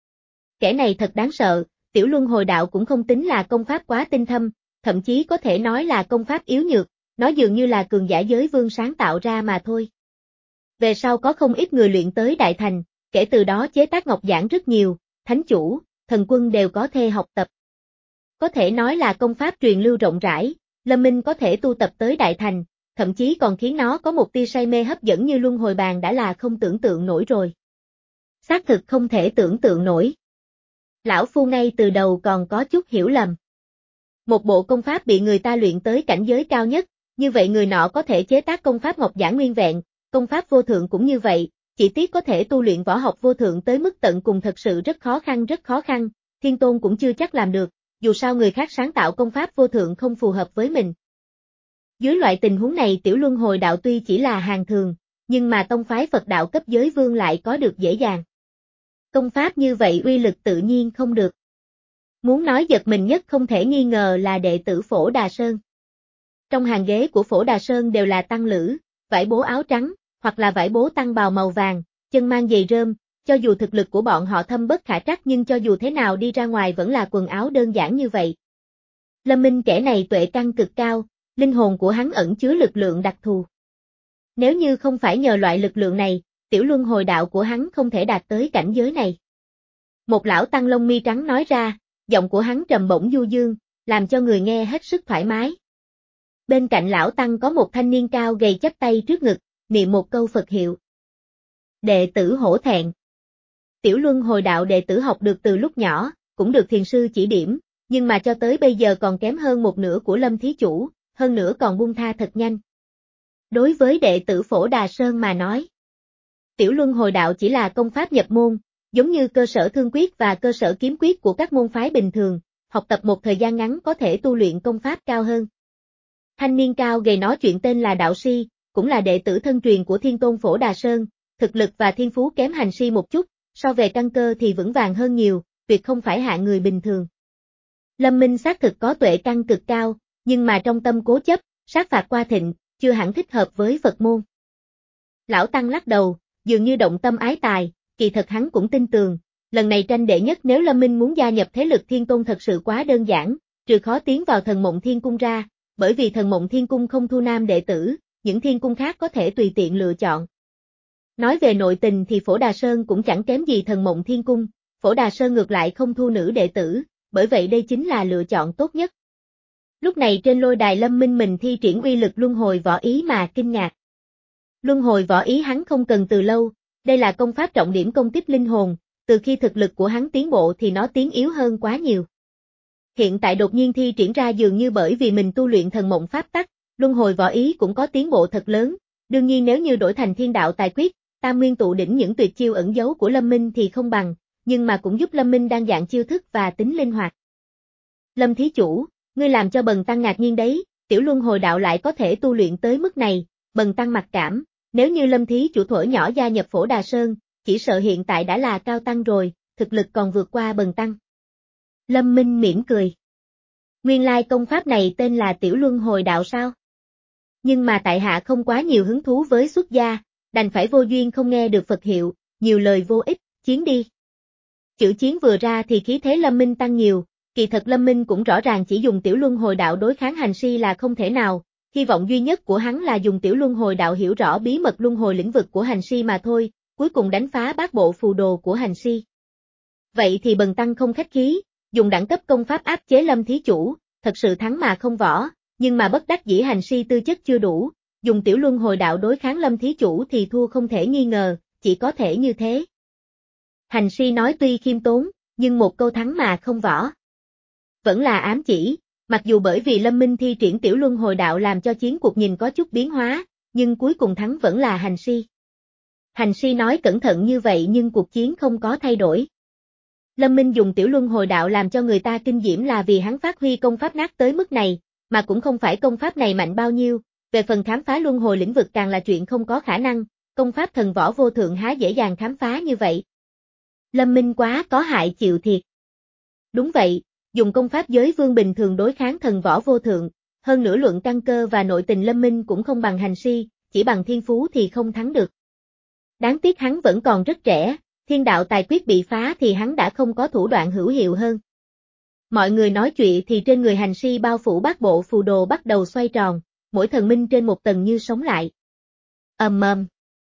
Kẻ này thật đáng sợ, tiểu luân hồi đạo cũng không tính là công pháp quá tinh thâm, thậm chí có thể nói là công pháp yếu nhược, nó dường như là cường giả giới vương sáng tạo ra mà thôi. Về sau có không ít người luyện tới đại thành, kể từ đó chế tác ngọc giản rất nhiều, thánh chủ, thần quân đều có thể học tập. Có thể nói là công pháp truyền lưu rộng rãi, Lâm Minh có thể tu tập tới đại thành, thậm chí còn khiến nó có một tia say mê hấp dẫn như luân hồi bàn đã là không tưởng tượng nổi rồi. Xác thực không thể tưởng tượng nổi. Lão Phu ngay từ đầu còn có chút hiểu lầm. Một bộ công pháp bị người ta luyện tới cảnh giới cao nhất, như vậy người nọ có thể chế tác công pháp ngọc giản nguyên vẹn, công pháp vô thượng cũng như vậy, chỉ tiếc có thể tu luyện võ học vô thượng tới mức tận cùng thật sự rất khó khăn rất khó khăn, Thiên Tôn cũng chưa chắc làm được, dù sao người khác sáng tạo công pháp vô thượng không phù hợp với mình. Dưới loại tình huống này tiểu luân hồi đạo tuy chỉ là hàng thường, nhưng mà tông phái Phật đạo cấp giới vương lại có được dễ dàng. Công pháp như vậy uy lực tự nhiên không được. Muốn nói giật mình nhất không thể nghi ngờ là đệ tử Phổ Đà Sơn. Trong hàng ghế của Phổ Đà Sơn đều là tăng lữ, vải bố áo trắng, hoặc là vải bố tăng bào màu vàng, chân mang giày rơm, cho dù thực lực của bọn họ thâm bất khả trắc nhưng cho dù thế nào đi ra ngoài vẫn là quần áo đơn giản như vậy. Lâm Minh kẻ này tuệ căn cực cao, linh hồn của hắn ẩn chứa lực lượng đặc thù. Nếu như không phải nhờ loại lực lượng này, tiểu luân hồi đạo của hắn không thể đạt tới cảnh giới này. Một lão tăng lông mi trắng nói ra, giọng của hắn trầm bổng du dương, làm cho người nghe hết sức thoải mái. Bên cạnh lão tăng có một thanh niên cao gầy chắp tay trước ngực, niệm một câu Phật hiệu. Đệ tử hổ thẹn. Tiểu luân hồi đạo đệ tử học được từ lúc nhỏ, cũng được thiền sư chỉ điểm, nhưng mà cho tới bây giờ còn kém hơn một nửa của Lâm thí chủ, hơn nữa còn buông tha thật nhanh. Đối với đệ tử Phổ Đà Sơn mà nói, tiểu luân hồi đạo chỉ là công pháp nhập môn, giống như cơ sở thương quyết và cơ sở kiếm quyết của các môn phái bình thường, học tập một thời gian ngắn có thể tu luyện công pháp cao hơn. Thanh niên cao gầy nói chuyện tên là Đạo Si, cũng là đệ tử thân truyền của Thiên Tôn Phổ Đà Sơn, thực lực và thiên phú kém Hành Si một chút, so về căn cơ thì vững vàng hơn nhiều, tuyệt không phải hạng người bình thường. Lâm Minh xác thực có tuệ căn cực cao, nhưng mà trong tâm cố chấp, sát phạt qua thịnh, chưa hẳn thích hợp với Phật môn. Lão Tăng lắc đầu, dường như động tâm ái tài, kỳ thật hắn cũng tin tường, lần này tranh đệ nhất nếu Lâm Minh muốn gia nhập thế lực Thiên Tôn thật sự quá đơn giản, trừ khó tiến vào Thần Mộng Thiên Cung ra, bởi vì Thần Mộng Thiên Cung không thu nam đệ tử, những thiên cung khác có thể tùy tiện lựa chọn. Nói về nội tình thì Phổ Đà Sơn cũng chẳng kém gì Thần Mộng Thiên Cung, Phổ Đà Sơn ngược lại không thu nữ đệ tử, bởi vậy đây chính là lựa chọn tốt nhất. Lúc này trên lôi đài Lâm Minh mình thi triển uy lực luân hồi võ ý mà kinh ngạc. Luân hồi võ ý hắn không cần từ lâu, đây là công pháp trọng điểm công kích linh hồn, từ khi thực lực của hắn tiến bộ thì nó tiến yếu hơn quá nhiều. Hiện tại đột nhiên thi triển ra dường như bởi vì mình tu luyện thần mộng pháp tắc, luân hồi võ ý cũng có tiến bộ thật lớn, đương nhiên nếu như đổi thành thiên đạo tài quyết, tam nguyên tụ đỉnh những tuyệt chiêu ẩn giấu của Lâm Minh thì không bằng, nhưng mà cũng giúp Lâm Minh đa dạng chiêu thức và tính linh hoạt. Lâm thí chủ, ngươi làm cho bần tăng ngạc nhiên đấy, tiểu luân hồi đạo lại có thể tu luyện tới mức này, bần tăng mặc cảm, nếu như Lâm thí chủ thuở nhỏ gia nhập Phổ Đà Sơn, chỉ sợ hiện tại đã là cao tăng rồi, thực lực còn vượt qua bần tăng. Lâm Minh mỉm cười. Nguyên lai công pháp này tên là tiểu luân hồi đạo sao? Nhưng mà tại hạ không quá nhiều hứng thú với xuất gia, đành phải vô duyên không nghe được Phật hiệu, nhiều lời vô ích, chiến đi. Chữ chiến vừa ra thì khí thế Lâm Minh tăng nhiều, kỳ thật Lâm Minh cũng rõ ràng chỉ dùng tiểu luân hồi đạo đối kháng hành si là không thể nào, hy vọng duy nhất của hắn là dùng tiểu luân hồi đạo hiểu rõ bí mật luân hồi lĩnh vực của hành si mà thôi, cuối cùng đánh phá bát bộ phù đồ của hành si. Vậy thì bần tăng không khách khí, dùng đẳng cấp công pháp áp chế Lâm thí chủ, thật sự thắng mà không võ, nhưng mà bất đắc dĩ hành si tư chất chưa đủ, dùng tiểu luân hồi đạo đối kháng Lâm thí chủ thì thua không thể nghi ngờ, chỉ có thể như thế. Hành si nói tuy khiêm tốn, nhưng một câu thắng mà không võ. Vẫn là ám chỉ, mặc dù bởi vì Lâm Minh thi triển tiểu luân hồi đạo làm cho chiến cuộc nhìn có chút biến hóa, nhưng cuối cùng thắng vẫn là hành si. Hành si nói cẩn thận như vậy nhưng cuộc chiến không có thay đổi. Lâm Minh dùng tiểu luân hồi đạo làm cho người ta kinh diễm là vì hắn phát huy công pháp nát tới mức này, mà cũng không phải công pháp này mạnh bao nhiêu, về phần khám phá luân hồi lĩnh vực càng là chuyện không có khả năng, công pháp thần võ vô thượng há dễ dàng khám phá như vậy. Lâm Minh quá có hại chịu thiệt. Đúng vậy, dùng công pháp giới vương bình thường đối kháng thần võ vô thượng, hơn nữa luận căn cơ và nội tình Lâm Minh cũng không bằng hành si, chỉ bằng thiên phú thì không thắng được. Đáng tiếc hắn vẫn còn rất trẻ, thiên đạo tài quyết bị phá thì hắn đã không có thủ đoạn hữu hiệu hơn. Mọi người nói chuyện thì trên người hành si bao phủ bát bộ phù đồ bắt đầu xoay tròn, mỗi thần minh trên một tầng như sống lại. Ầm ầm.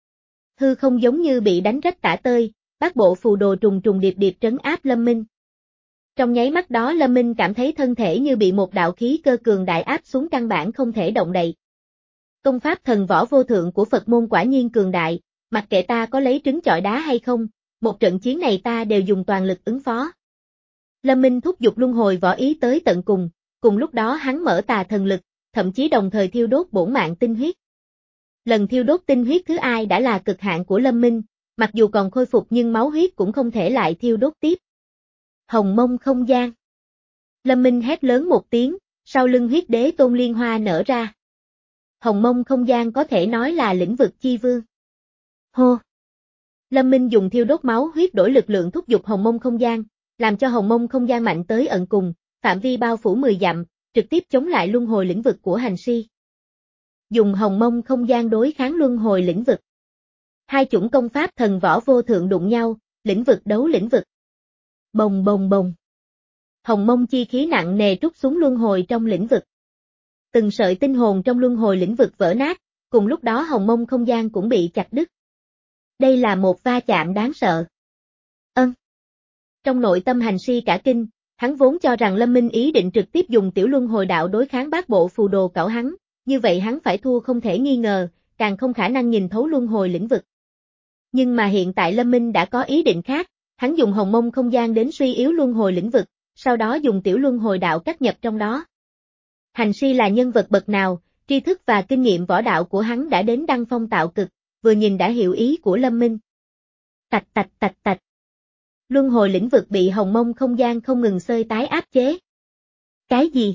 Hư không giống như bị đánh rách tả tơi, bát bộ phù đồ trùng trùng điệp điệp trấn áp Lâm Minh. Trong nháy mắt đó Lâm Minh cảm thấy thân thể như bị một đạo khí cơ cường đại áp xuống căn bản không thể động đậy. Công pháp thần võ vô thượng của Phật môn quả nhiên cường đại, mặc kệ ta có lấy trứng chọi đá hay không, một trận chiến này ta đều dùng toàn lực ứng phó. Lâm Minh thúc giục luân hồi võ ý tới tận cùng, cùng lúc đó hắn mở tà thần lực, thậm chí đồng thời thiêu đốt bổn mạng tinh huyết. Lần thiêu đốt tinh huyết thứ ai đã là cực hạn của Lâm Minh, mặc dù còn khôi phục nhưng máu huyết cũng không thể lại thiêu đốt tiếp. Hồng mông không gian. Lâm Minh hét lớn một tiếng, sau lưng huyết đế tôn liên hoa nở ra. Hồng mông không gian có thể nói là lĩnh vực chi vương. Hô! Lâm Minh dùng thiêu đốt máu huyết đổi lực lượng thúc giục hồng mông không gian, làm cho hồng mông không gian mạnh tới ẩn cùng, phạm vi bao phủ mười dặm, trực tiếp chống lại luân hồi lĩnh vực của hành si. Dùng hồng mông không gian đối kháng luân hồi lĩnh vực. Hai chủng công pháp thần võ vô thượng đụng nhau, lĩnh vực đấu lĩnh vực. Bồng bồng bồng. Hồng mông chi khí nặng nề trút xuống luân hồi trong lĩnh vực. Từng sợi tinh hồn trong luân hồi lĩnh vực vỡ nát, cùng lúc đó hồng mông không gian cũng bị chặt đứt. Đây là một va chạm đáng sợ. Ân. Trong nội tâm hành si cả kinh, hắn vốn cho rằng Lâm Minh ý định trực tiếp dùng tiểu luân hồi đạo đối kháng bát bộ phù đồ cẩu hắn, như vậy hắn phải thua không thể nghi ngờ, càng không khả năng nhìn thấu luân hồi lĩnh vực. Nhưng mà hiện tại Lâm Minh đã có ý định khác, hắn dùng hồng mông không gian đến suy yếu luân hồi lĩnh vực, sau đó dùng tiểu luân hồi đạo cắt nhập trong đó. Hành si là nhân vật bậc nào, tri thức và kinh nghiệm võ đạo của hắn đã đến đăng phong tạo cực, vừa nhìn đã hiểu ý của Lâm Minh. Tạch tạch tạch tạch. Luân hồi lĩnh vực bị hồng mông không gian không ngừng xơi tái áp chế. Cái gì?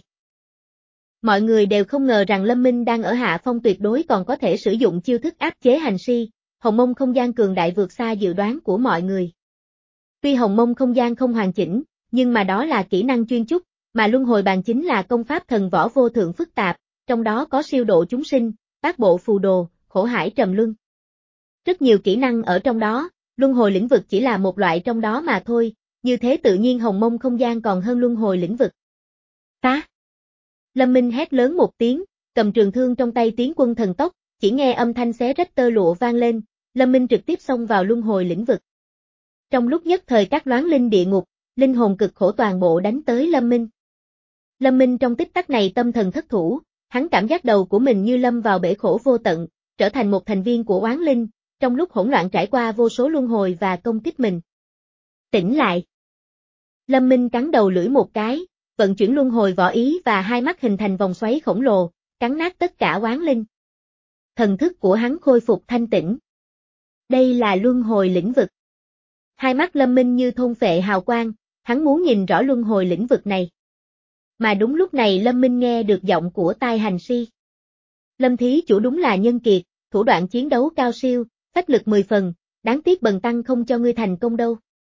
Mọi người đều không ngờ rằng Lâm Minh đang ở hạ phong tuyệt đối còn có thể sử dụng chiêu thức áp chế hành si, hồng mông không gian cường đại vượt xa dự đoán của mọi người. Tuy hồng mông không gian không hoàn chỉnh, nhưng mà đó là kỹ năng chuyên chúc, mà luân hồi bàn chính là công pháp thần võ vô thượng phức tạp, trong đó có siêu độ chúng sinh, bát bộ phù đồ, khổ hải trầm luân. Rất nhiều kỹ năng ở trong đó, luân hồi lĩnh vực chỉ là một loại trong đó mà thôi, như thế tự nhiên hồng mông không gian còn hơn luân hồi lĩnh vực. Phá! Lâm Minh hét lớn một tiếng, cầm trường thương trong tay tiến quân thần tốc, chỉ nghe âm thanh xé rách tơ lụa vang lên, Lâm Minh trực tiếp xông vào luân hồi lĩnh vực. Trong lúc nhất thời các loáng linh địa ngục, linh hồn cực khổ toàn bộ đánh tới Lâm Minh. Lâm Minh trong tích tắc này tâm thần thất thủ, hắn cảm giác đầu của mình như lâm vào bể khổ vô tận, trở thành một thành viên của oán linh, trong lúc hỗn loạn trải qua vô số luân hồi và công kích mình. Tỉnh lại. Lâm Minh cắn đầu lưỡi một cái, vận chuyển luân hồi võ ý và hai mắt hình thành vòng xoáy khổng lồ, cắn nát tất cả oán linh. Thần thức của hắn khôi phục thanh tĩnh. Đây là luân hồi lĩnh vực. Hai mắt Lâm Minh như thôn phệ hào quang, hắn muốn nhìn rõ luân hồi lĩnh vực này. Mà đúng lúc này Lâm Minh nghe được giọng của tai hành si. Lâm thí chủ đúng là nhân kiệt, thủ đoạn chiến đấu cao siêu, phách lực mười phần, đáng tiếc bần tăng không cho ngươi thành công đâu.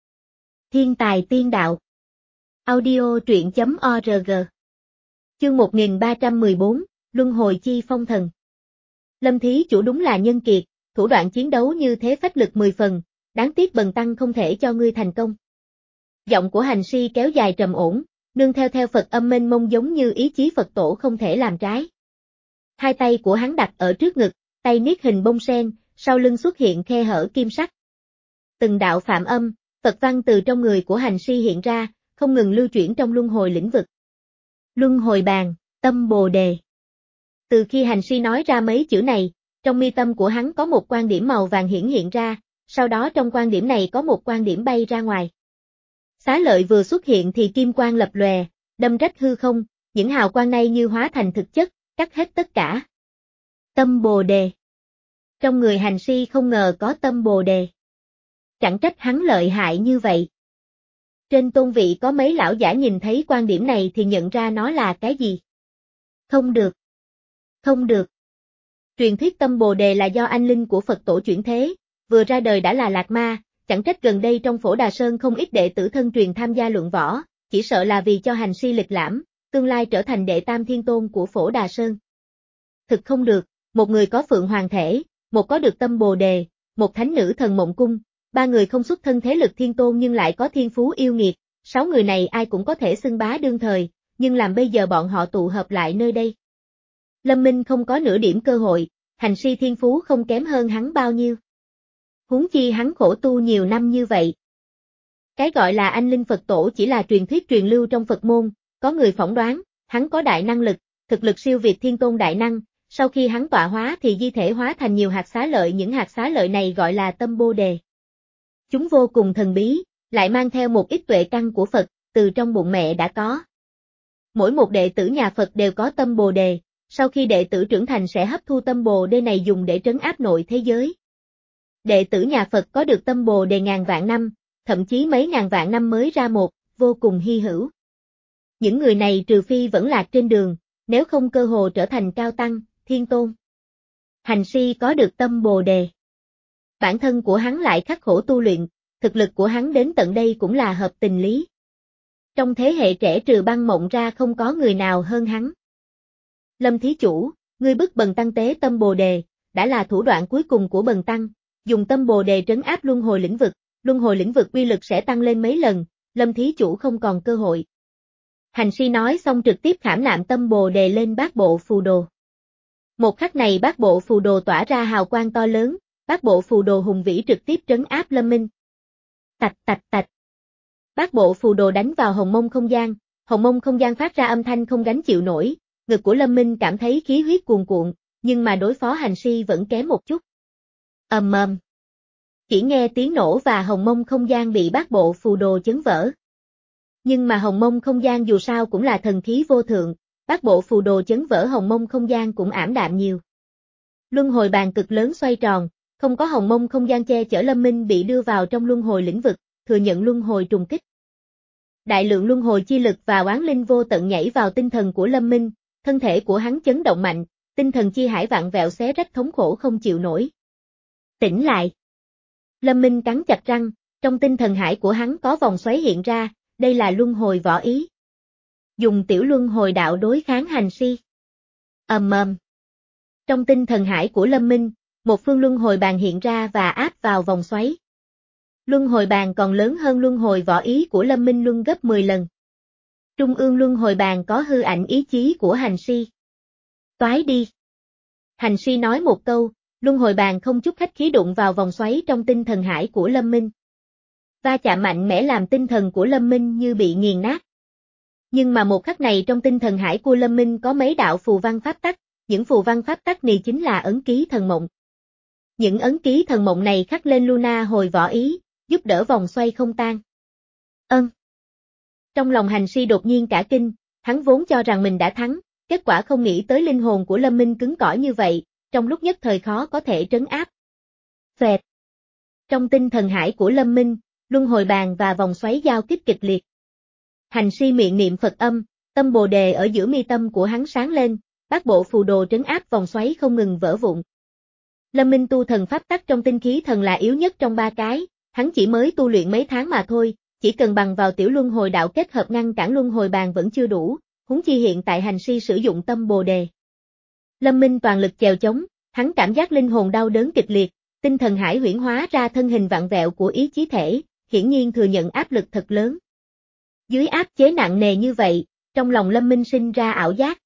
Thiên tài tiên đạo. Audio truyện chấm org. Chương một nghìn ba trăm mười bốn, Luân hồi chi phong thần. Lâm thí chủ đúng là nhân kiệt, thủ đoạn chiến đấu như thế phách lực mười phần, đáng tiếc bần tăng không thể cho ngươi thành công. Giọng của hành si kéo dài trầm ổn, nương theo theo Phật âm mênh mông giống như ý chí Phật tổ không thể làm trái. Hai tay của hắn đặt ở trước ngực, tay niết hình bông sen, sau lưng xuất hiện khe hở kim sắc. Từng đạo phạm âm, Phật văn từ trong người của hành si hiện ra, không ngừng lưu chuyển trong luân hồi lĩnh vực. Luân hồi bàn, tâm bồ đề. Từ khi hành si nói ra mấy chữ này, trong mi tâm của hắn có một quan điểm màu vàng hiển hiện ra, sau đó trong quan điểm này có một quan điểm bay ra ngoài. Xá lợi vừa xuất hiện thì kim quang lập lòe, đâm rách hư không, những hào quang này như hóa thành thực chất, cắt hết tất cả. Tâm bồ đề. Trong người hành si không ngờ có tâm bồ đề. Chẳng trách hắn lợi hại như vậy. Trên tôn vị có mấy lão giả nhìn thấy quan điểm này thì nhận ra nó là cái gì. Không được. Không được. Truyền thuyết tâm bồ đề là do anh linh của Phật tổ chuyển thế, vừa ra đời đã là Lạc Ma, chẳng trách gần đây trong Phổ Đà Sơn không ít đệ tử thân truyền tham gia luận võ, chỉ sợ là vì cho hành si lịch lãm, tương lai trở thành đệ tam thiên tôn của Phổ Đà Sơn. Thực không được, một người có phượng hoàng thể, một có được tâm bồ đề, một thánh nữ thần mộng cung, ba người không xuất thân thế lực thiên tôn nhưng lại có thiên phú yêu nghiệt, sáu người này ai cũng có thể xưng bá đương thời, nhưng làm bây giờ bọn họ tụ hợp lại nơi đây. Lâm Minh không có nửa điểm cơ hội, hành si thiên phú không kém hơn hắn bao nhiêu. Huống chi hắn khổ tu nhiều năm như vậy. Cái gọi là anh linh Phật tổ chỉ là truyền thuyết truyền lưu trong Phật môn, có người phỏng đoán, hắn có đại năng lực, thực lực siêu việt thiên tôn đại năng, sau khi hắn tọa hóa thì di thể hóa thành nhiều hạt xá lợi, những hạt xá lợi này gọi là tâm bồ đề. Chúng vô cùng thần bí, lại mang theo một ít tuệ căn của Phật, từ trong bụng mẹ đã có. Mỗi một đệ tử nhà Phật đều có tâm bồ đề, sau khi đệ tử trưởng thành sẽ hấp thu tâm bồ đề này dùng để trấn áp nội thế giới. Đệ tử nhà Phật có được tâm bồ đề ngàn vạn năm, thậm chí mấy ngàn vạn năm mới ra một, vô cùng hy hữu. Những người này trừ phi vẫn lạc trên đường, nếu không cơ hồ trở thành cao tăng, thiên tôn. Hành si có được tâm bồ đề. Bản thân của hắn lại khắc khổ tu luyện, thực lực của hắn đến tận đây cũng là hợp tình lý. Trong thế hệ trẻ trừ Băng Mộng ra không có người nào hơn hắn. Lâm thí chủ, ngươi bức Bần tăng tế tâm bồ đề, đã là thủ đoạn cuối cùng của Bần tăng, dùng tâm bồ đề trấn áp luân hồi lĩnh vực, luân hồi lĩnh vực uy lực sẽ tăng lên mấy lần, Lâm thí chủ không còn cơ hội. Hành si nói xong trực tiếp khảm nạm tâm bồ đề lên bát bộ phù đồ. Một khắc này bát bộ phù đồ tỏa ra hào quang to lớn, bát bộ phù đồ hùng vĩ trực tiếp trấn áp Lâm Minh. Tạch tạch tạch. Bát bộ phù đồ đánh vào hồng mông không gian, hồng mông không gian phát ra âm thanh không gánh chịu nổi, ngực của Lâm Minh cảm thấy khí huyết cuồn cuộn, nhưng mà đối phó hành si vẫn kém một chút. Ầm ầm. Chỉ nghe tiếng nổ và hồng mông không gian bị bát bộ phù đồ chấn vỡ. Nhưng mà hồng mông không gian dù sao cũng là thần khí vô thượng, bát bộ phù đồ chấn vỡ hồng mông không gian cũng ảm đạm nhiều. Luân hồi bàn cực lớn xoay tròn, không có hồng mông không gian che chở Lâm Minh bị đưa vào trong luân hồi lĩnh vực, thừa nhận luân hồi trùng kích. Đại lượng luân hồi chi lực và oán linh vô tận nhảy vào tinh thần của Lâm Minh, thân thể của hắn chấn động mạnh, tinh thần chi hải vặn vẹo xé rách thống khổ không chịu nổi. Tỉnh lại. Lâm Minh cắn chặt răng, trong tinh thần hải của hắn có vòng xoáy hiện ra, đây là luân hồi võ ý. Dùng tiểu luân hồi đạo đối kháng hành si. Ầm ầm. Trong tinh thần hải của Lâm Minh, một phương luân hồi bàn hiện ra và áp vào vòng xoáy. Luân hồi bàn còn lớn hơn luân hồi võ ý của Lâm Minh luân gấp mười lần. Trung ương luân hồi bàn có hư ảnh ý chí của hành si. Toái đi. Hành si nói một câu, luân hồi bàn không chút khách khí đụng vào vòng xoáy trong tinh thần hải của Lâm Minh. Va chạm mạnh mẽ làm tinh thần của Lâm Minh như bị nghiền nát. Nhưng mà một khắc này trong tinh thần hải của Lâm Minh có mấy đạo phù văn pháp tắc, những phù văn pháp tắc này chính là ấn ký thần mộng. Những ấn ký thần mộng này khắc lên Luna hồi võ ý, giúp đỡ vòng xoay không tan. Ân. Trong lòng hành si đột nhiên cả kinh, hắn vốn cho rằng mình đã thắng, kết quả không nghĩ tới linh hồn của Lâm Minh cứng cỏi như vậy, trong lúc nhất thời khó có thể trấn áp. Phẹt. Trong tinh thần hải của Lâm Minh, luân hồi bàn và vòng xoáy giao kích kịch liệt. Hành si miệng niệm Phật âm, tâm bồ đề ở giữa mi tâm của hắn sáng lên, bát bộ phù đồ trấn áp vòng xoáy không ngừng vỡ vụn. Lâm Minh tu thần pháp tắc trong tinh khí thần là yếu nhất trong ba cái, hắn chỉ mới tu luyện mấy tháng mà thôi, chỉ cần bằng vào tiểu luân hồi đạo kết hợp ngăn cản luân hồi bàn vẫn chưa đủ, huống chi hiện tại hành si sử dụng tâm bồ đề. Lâm Minh toàn lực chèo chống, hắn cảm giác linh hồn đau đớn kịch liệt, tinh thần hải huyễn hóa ra thân hình vặn vẹo của ý chí thể, hiển nhiên thừa nhận áp lực thật lớn. Dưới áp chế nặng nề như vậy, trong lòng Lâm Minh sinh ra ảo giác.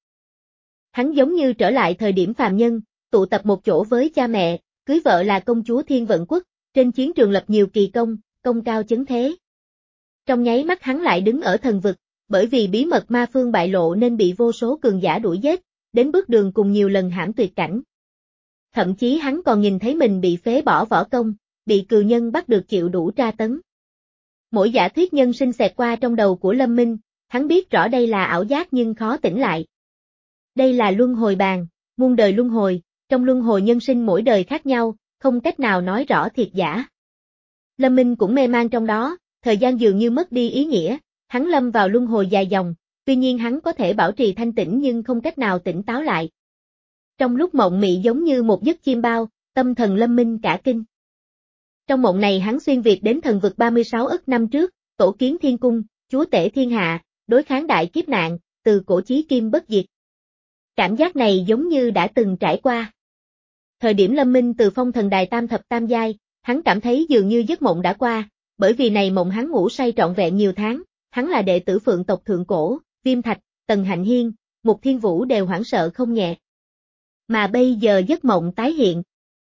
Hắn giống như trở lại thời điểm phàm nhân, tụ tập một chỗ với cha mẹ, cưới vợ là công chúa Thiên Vận Quốc, trên chiến trường lập nhiều kỳ công, công cao chấn thế. Trong nháy mắt hắn lại đứng ở thần vực, bởi vì bí mật ma phương bại lộ nên bị vô số cường giả đuổi giết, đến bước đường cùng nhiều lần hãm tuyệt cảnh. Thậm chí hắn còn nhìn thấy mình bị phế bỏ võ công, bị cừu nhân bắt được chịu đủ tra tấn. Mỗi giả thuyết nhân sinh xẹt qua trong đầu của Lâm Minh, hắn biết rõ đây là ảo giác nhưng khó tỉnh lại. Đây là luân hồi bàn, muôn đời luân hồi, trong luân hồi nhân sinh mỗi đời khác nhau, không cách nào nói rõ thiệt giả. Lâm Minh cũng mê man trong đó, thời gian dường như mất đi ý nghĩa, hắn lâm vào luân hồi dài dòng, tuy nhiên hắn có thể bảo trì thanh tĩnh nhưng không cách nào tỉnh táo lại. Trong lúc mộng mị giống như một giấc chiêm bao, tâm thần Lâm Minh cả kinh. Trong mộng này hắn xuyên việt đến thần vực ba mươi sáu ức năm trước, tổ kiến thiên cung, chúa tể thiên hạ, đối kháng đại kiếp nạn, từ cổ chí kim bất diệt. Cảm giác này giống như đã từng trải qua. Thời điểm Lâm Minh từ phong thần đài tam thập tam giai, hắn cảm thấy dường như giấc mộng đã qua, bởi vì này mộng hắn ngủ say trọn vẹn nhiều tháng, hắn là đệ tử phượng tộc thượng cổ, Viêm Thạch, Tần Hạnh Hiên, Mục Thiên Vũ đều hoảng sợ không nhẹ. Mà bây giờ giấc mộng tái hiện.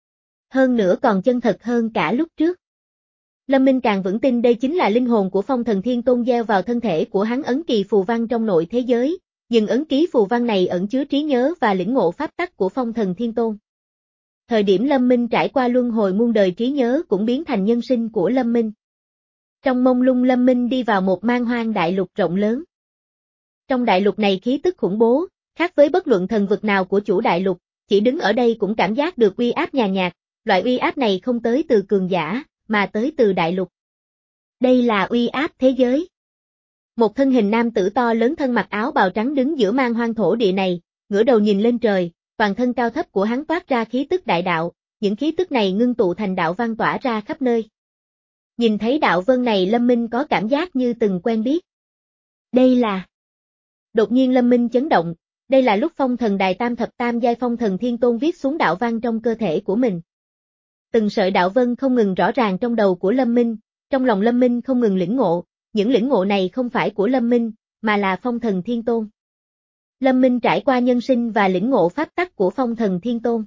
Hơn nữa còn chân thật hơn cả lúc trước. Lâm Minh càng vững tin đây chính là linh hồn của phong thần thiên tôn gieo vào thân thể của hắn ấn kỳ phù văn trong nội thế giới, nhưng ấn ký phù văn này ẩn chứa trí nhớ và lĩnh ngộ pháp tắc của phong thần thiên tôn. Thời điểm Lâm Minh trải qua luân hồi muôn đời trí nhớ cũng biến thành nhân sinh của Lâm Minh. Trong mông lung Lâm Minh đi vào một man hoang đại lục rộng lớn. Trong đại lục này khí tức khủng bố, khác với bất luận thần vực nào của chủ đại lục, chỉ đứng ở đây cũng cảm giác được uy áp nhàn nhạt, loại uy áp này không tới từ cường giả, mà tới từ đại lục. Đây là uy áp thế giới. Một thân hình nam tử to lớn thân mặc áo bào trắng đứng giữa man hoang thổ địa này, ngửa đầu nhìn lên trời, toàn thân cao thấp của hắn toát ra khí tức đại đạo, những khí tức này ngưng tụ thành đạo văn tỏa ra khắp nơi. Nhìn thấy đạo vân này Lâm Minh có cảm giác như từng quen biết. Đây là... Đột nhiên Lâm Minh chấn động, đây là lúc phong thần đài tam thập tam giai phong thần thiên tôn viết xuống đạo văn trong cơ thể của mình. Từng sợi đạo vân không ngừng rõ ràng trong đầu của Lâm Minh, trong lòng Lâm Minh không ngừng lĩnh ngộ, những lĩnh ngộ này không phải của Lâm Minh, mà là phong thần thiên tôn. Lâm Minh trải qua nhân sinh và lĩnh ngộ pháp tắc của phong thần thiên tôn.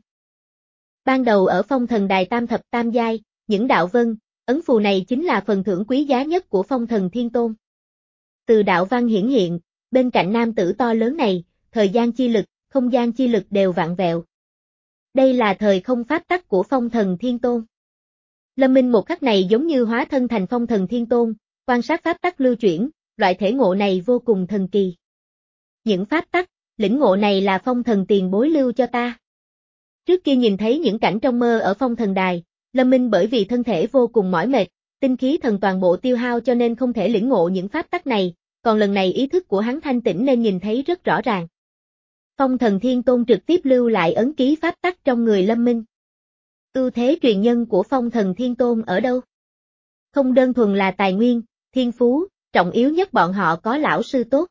Ban đầu ở phong thần đài tam thập tam giai, những đạo vân, ấn phù này chính là phần thưởng quý giá nhất của phong thần thiên tôn. Từ đạo văn hiển hiện, bên cạnh nam tử to lớn này, thời gian chi lực, không gian chi lực đều vặn vẹo. Đây là thời không pháp tắc của phong thần thiên tôn. Lâm Minh một khắc này giống như hóa thân thành phong thần thiên tôn, quan sát pháp tắc lưu chuyển, loại thể ngộ này vô cùng thần kỳ. Những pháp tắc, lĩnh ngộ này là phong thần tiền bối lưu cho ta. Trước kia nhìn thấy những cảnh trong mơ ở phong thần đài, Lâm Minh bởi vì thân thể vô cùng mỏi mệt, tinh khí thần toàn bộ tiêu hao cho nên không thể lĩnh ngộ những pháp tắc này, còn lần này ý thức của hắn thanh tĩnh nên nhìn thấy rất rõ ràng. Phong thần thiên tôn trực tiếp lưu lại ấn ký pháp tắc trong người Lâm Minh. Ưu thế truyền nhân của phong thần thiên tôn ở đâu? Không đơn thuần là tài nguyên, thiên phú, trọng yếu nhất bọn họ có lão sư tốt.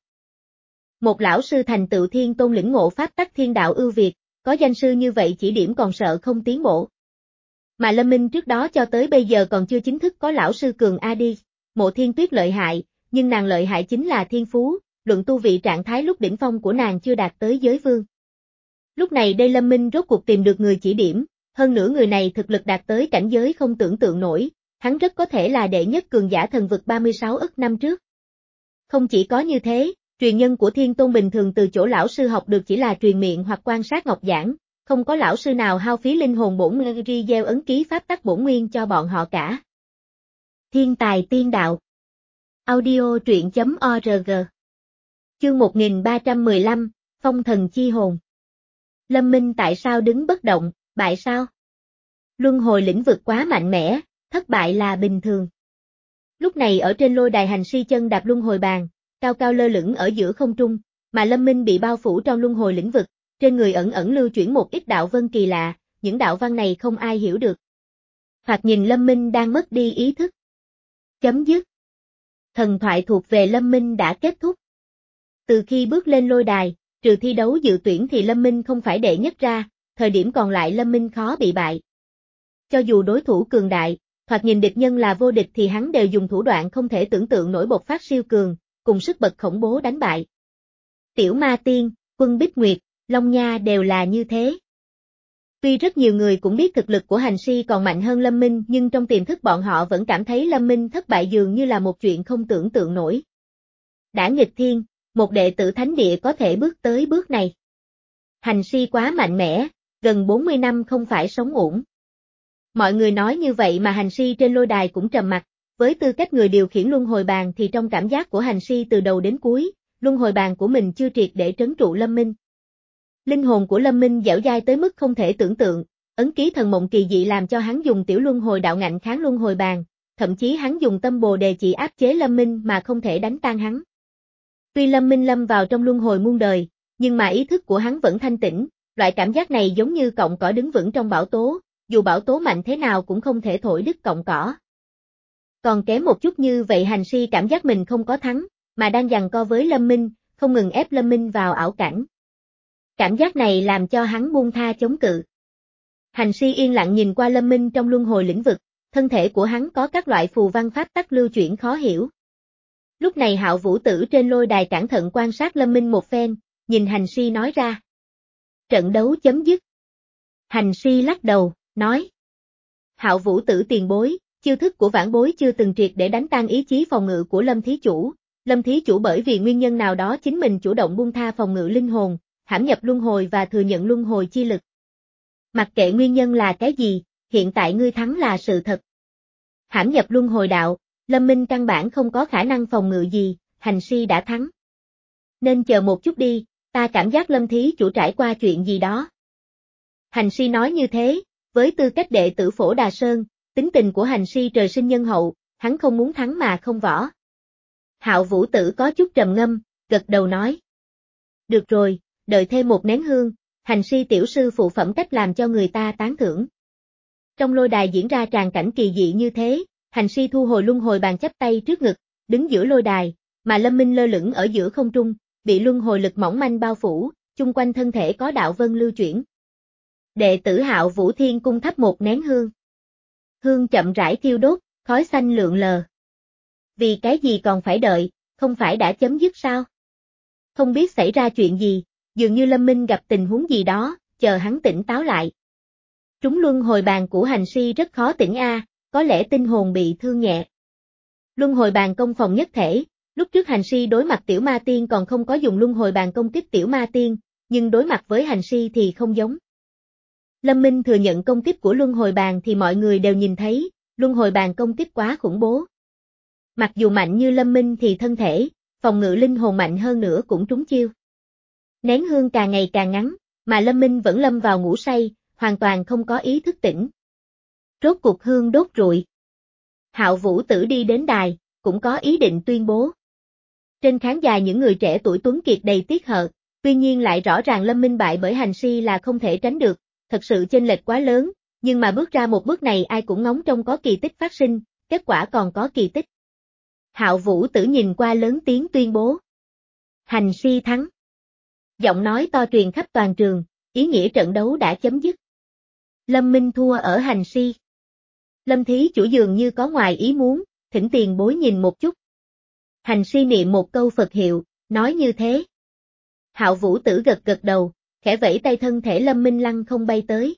Một lão sư thành tựu thiên tôn lĩnh ngộ pháp tắc thiên đạo ưu việt, có danh sư như vậy chỉ điểm còn sợ không tiến bộ. Mà Lâm Minh trước đó cho tới bây giờ còn chưa chính thức có lão sư cường a đi, Mộ Thiên Tuyết lợi hại, nhưng nàng lợi hại chính là thiên phú, luận tu vị trạng thái lúc đỉnh phong của nàng chưa đạt tới giới vương. Lúc này đây Lâm Minh rốt cuộc tìm được người chỉ điểm, hơn nữa người này thực lực đạt tới cảnh giới không tưởng tượng nổi, hắn rất có thể là đệ nhất cường giả thần vực ba mươi sáu ức năm trước. Không chỉ có như thế, truyền nhân của thiên tôn bình thường từ chỗ lão sư học được chỉ là truyền miệng hoặc quan sát ngọc giảng, không có lão sư nào hao phí linh hồn bổn nguyên ri gieo ấn ký pháp tắc bổn nguyên cho bọn họ cả. Thiên tài tiên đạo. Audio truyện chấm org. Chương một nghìn ba trăm mười lăm, Phong thần chi hồn. Lâm Minh tại sao đứng bất động, bại sao? Luân hồi lĩnh vực quá mạnh mẽ, thất bại là bình thường. Lúc này ở trên lôi đài hành si chân đạp luân hồi bàn, cao cao lơ lửng ở giữa không trung, mà Lâm Minh bị bao phủ trong luân hồi lĩnh vực, trên người ẩn ẩn lưu chuyển một ít đạo vân kỳ lạ, những đạo văn này không ai hiểu được. Hoặc nhìn Lâm Minh đang mất đi ý thức. Chấm dứt. Thần thoại thuộc về Lâm Minh đã kết thúc. Từ khi bước lên lôi đài, trừ thi đấu dự tuyển thì Lâm Minh không phải đệ nhất ra, thời điểm còn lại Lâm Minh khó bị bại. Cho dù đối thủ cường đại, hoặc nhìn địch nhân là vô địch thì hắn đều dùng thủ đoạn không thể tưởng tượng nổi bộc phát siêu cường, cùng sức bật khủng bố đánh bại. Tiểu Ma Tiên, Quân Bích Nguyệt, Long Nha đều là như thế. Tuy rất nhiều người cũng biết thực lực của Hành Si còn mạnh hơn Lâm Minh nhưng trong tiềm thức bọn họ vẫn cảm thấy Lâm Minh thất bại dường như là một chuyện không tưởng tượng nổi. Đã nghịch thiên, một đệ tử thánh địa có thể bước tới bước này. Hành Si quá mạnh mẽ, gần bốn mươi năm không phải sống uổng. Mọi người nói như vậy mà Hành Si trên lôi đài cũng trầm mặc, với tư cách người điều khiển luân hồi bàn thì trong cảm giác của Hành Si từ đầu đến cuối, luân hồi bàn của mình chưa triệt để trấn trụ Lâm Minh. Linh hồn của Lâm Minh dẻo dai tới mức không thể tưởng tượng, ấn ký thần mộng kỳ dị làm cho hắn dùng tiểu luân hồi đạo ngạnh kháng luân hồi bàn, thậm chí hắn dùng tâm bồ đề chỉ áp chế Lâm Minh mà không thể đánh tan hắn. Tuy Lâm Minh lâm vào trong luân hồi muôn đời, nhưng mà ý thức của hắn vẫn thanh tĩnh, loại cảm giác này giống như cọng cỏ đứng vững trong bão tố, dù bão tố mạnh thế nào cũng không thể thổi đứt cọng cỏ. Còn kém một chút như vậy Hành Si cảm giác mình không có thắng, mà đang giằng co với Lâm Minh, không ngừng ép Lâm Minh vào ảo cảnh. Cảm giác này làm cho hắn buông tha chống cự. Hành Si yên lặng nhìn qua Lâm Minh trong luân hồi lĩnh vực, thân thể của hắn có các loại phù văn pháp tắc lưu chuyển khó hiểu. Lúc này Hạo Vũ Tử trên lôi đài cẩn thận quan sát Lâm Minh một phen, nhìn Hành Si nói ra. Trận đấu chấm dứt. Hành Si lắc đầu, nói. Hạo Vũ Tử tiền bối, chiêu thức của vãn bối chưa từng triệt để đánh tan ý chí phòng ngự của Lâm Thí Chủ. Lâm Thí Chủ bởi vì nguyên nhân nào đó chính mình chủ động buông tha phòng ngự linh hồn, hãm nhập luân hồi và thừa nhận luân hồi chi lực. Mặc kệ nguyên nhân là cái gì, hiện tại ngươi thắng là sự thật. Hãm nhập luân hồi đạo, Lâm Minh căn bản không có khả năng phòng ngự gì, Hành Si đã thắng. Nên chờ một chút đi, ta cảm giác Lâm Thí Chủ trải qua chuyện gì đó. Hành Si nói như thế, với tư cách đệ tử Phổ Đà Sơn, tính tình của Hành Si trời sinh nhân hậu, hắn không muốn thắng mà không võ. Hạo Vũ Tử có chút trầm ngâm, gật đầu nói. Được rồi, đợi thêm một nén hương, Hành Si tiểu sư phụ phẩm cách làm cho người ta tán thưởng. Trong lôi đài diễn ra tràng cảnh kỳ dị như thế, Hành Si thu hồi luân hồi bàn chắp tay trước ngực, đứng giữa lôi đài, mà Lâm Minh lơ lửng ở giữa không trung, bị luân hồi lực mỏng manh bao phủ, chung quanh thân thể có đạo vân lưu chuyển. Đệ tử Hạo Vũ Thiên cung thắp một nén hương. Hương chậm rãi thiêu đốt, khói xanh lượn lờ. Vì cái gì còn phải đợi, không phải đã chấm dứt sao? Không biết xảy ra chuyện gì, dường như Lâm Minh gặp tình huống gì đó, chờ hắn tỉnh táo lại. Trúng luân hồi bàn của Hành Si rất khó tỉnh a, có lẽ tinh hồn bị thương nhẹ. Luân hồi bàn công phòng nhất thể, lúc trước Hành Si đối mặt Tiểu Ma Tiên còn không có dùng luân hồi bàn công kích Tiểu Ma Tiên, nhưng đối mặt với Hành Si thì không giống. Lâm Minh thừa nhận công kích của luân hồi bàn thì mọi người đều nhìn thấy, luân hồi bàn công kích quá khủng bố. Mặc dù mạnh như Lâm Minh thì thân thể, phòng ngự linh hồn mạnh hơn nữa cũng trúng chiêu. Nén hương càng ngày càng ngắn, mà Lâm Minh vẫn lâm vào ngủ say, hoàn toàn không có ý thức tỉnh. Rốt cuộc hương đốt rụi. Hạo Vũ Tử đi đến đài, cũng có ý định tuyên bố. Trên khán đài những người trẻ tuổi tuấn kiệt đầy tiếc hận, tuy nhiên lại rõ ràng Lâm Minh bại bởi Hành Si là không thể tránh được, thật sự chênh lệch quá lớn, nhưng mà bước ra một bước này ai cũng ngóng trông có kỳ tích phát sinh, kết quả còn có kỳ tích. Hạo Vũ Tử nhìn qua lớn tiếng tuyên bố. Hành Si thắng. Giọng nói to truyền khắp toàn trường, ý nghĩa trận đấu đã chấm dứt. Lâm Minh thua ở Hành Si. Lâm Thí Chủ dường như có ngoài ý muốn, thỉnh tiền bối nhìn một chút. Hành Si niệm một câu Phật hiệu, nói như thế. Hạo Vũ Tử gật gật đầu, khẽ vẫy tay thân thể Lâm Minh lăng không bay tới.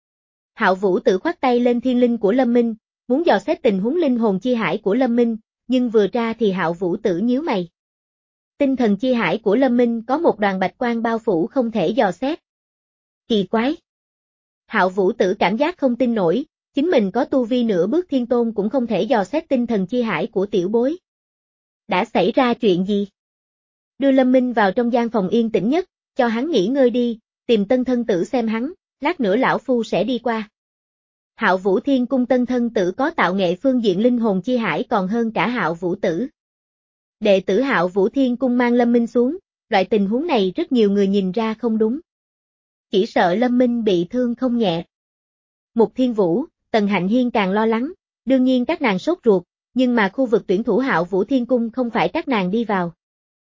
Hạo Vũ Tử khoát tay lên thiên linh của Lâm Minh, muốn dò xét tình huống linh hồn chi hải của Lâm Minh, nhưng vừa ra thì Hạo Vũ Tử nhíu mày. Tinh thần chi hải của Lâm Minh có một đoàn bạch quang bao phủ không thể dò xét. Kỳ quái. Hạo Vũ Tử cảm giác không tin nổi, chính mình có tu vi nửa bước thiên tôn cũng không thể dò xét tinh thần chi hải của tiểu bối. Đã xảy ra chuyện gì? Đưa Lâm Minh vào trong gian phòng yên tĩnh nhất, cho hắn nghỉ ngơi đi, tìm tân thân tử xem hắn, lát nữa lão phu sẽ đi qua. Hạo Vũ Thiên cung tân thân tử có tạo nghệ phương diện linh hồn chi hải còn hơn cả Hạo Vũ Tử. Đệ tử Hạo Vũ Thiên cung mang Lâm Minh xuống, loại tình huống này rất nhiều người nhìn ra không đúng. Chỉ sợ Lâm Minh bị thương không nhẹ. Mục Thiên Vũ, Tần Hạnh Hiên càng lo lắng, đương nhiên các nàng sốt ruột, nhưng mà khu vực tuyển thủ Hạo Vũ Thiên cung không phải các nàng đi vào.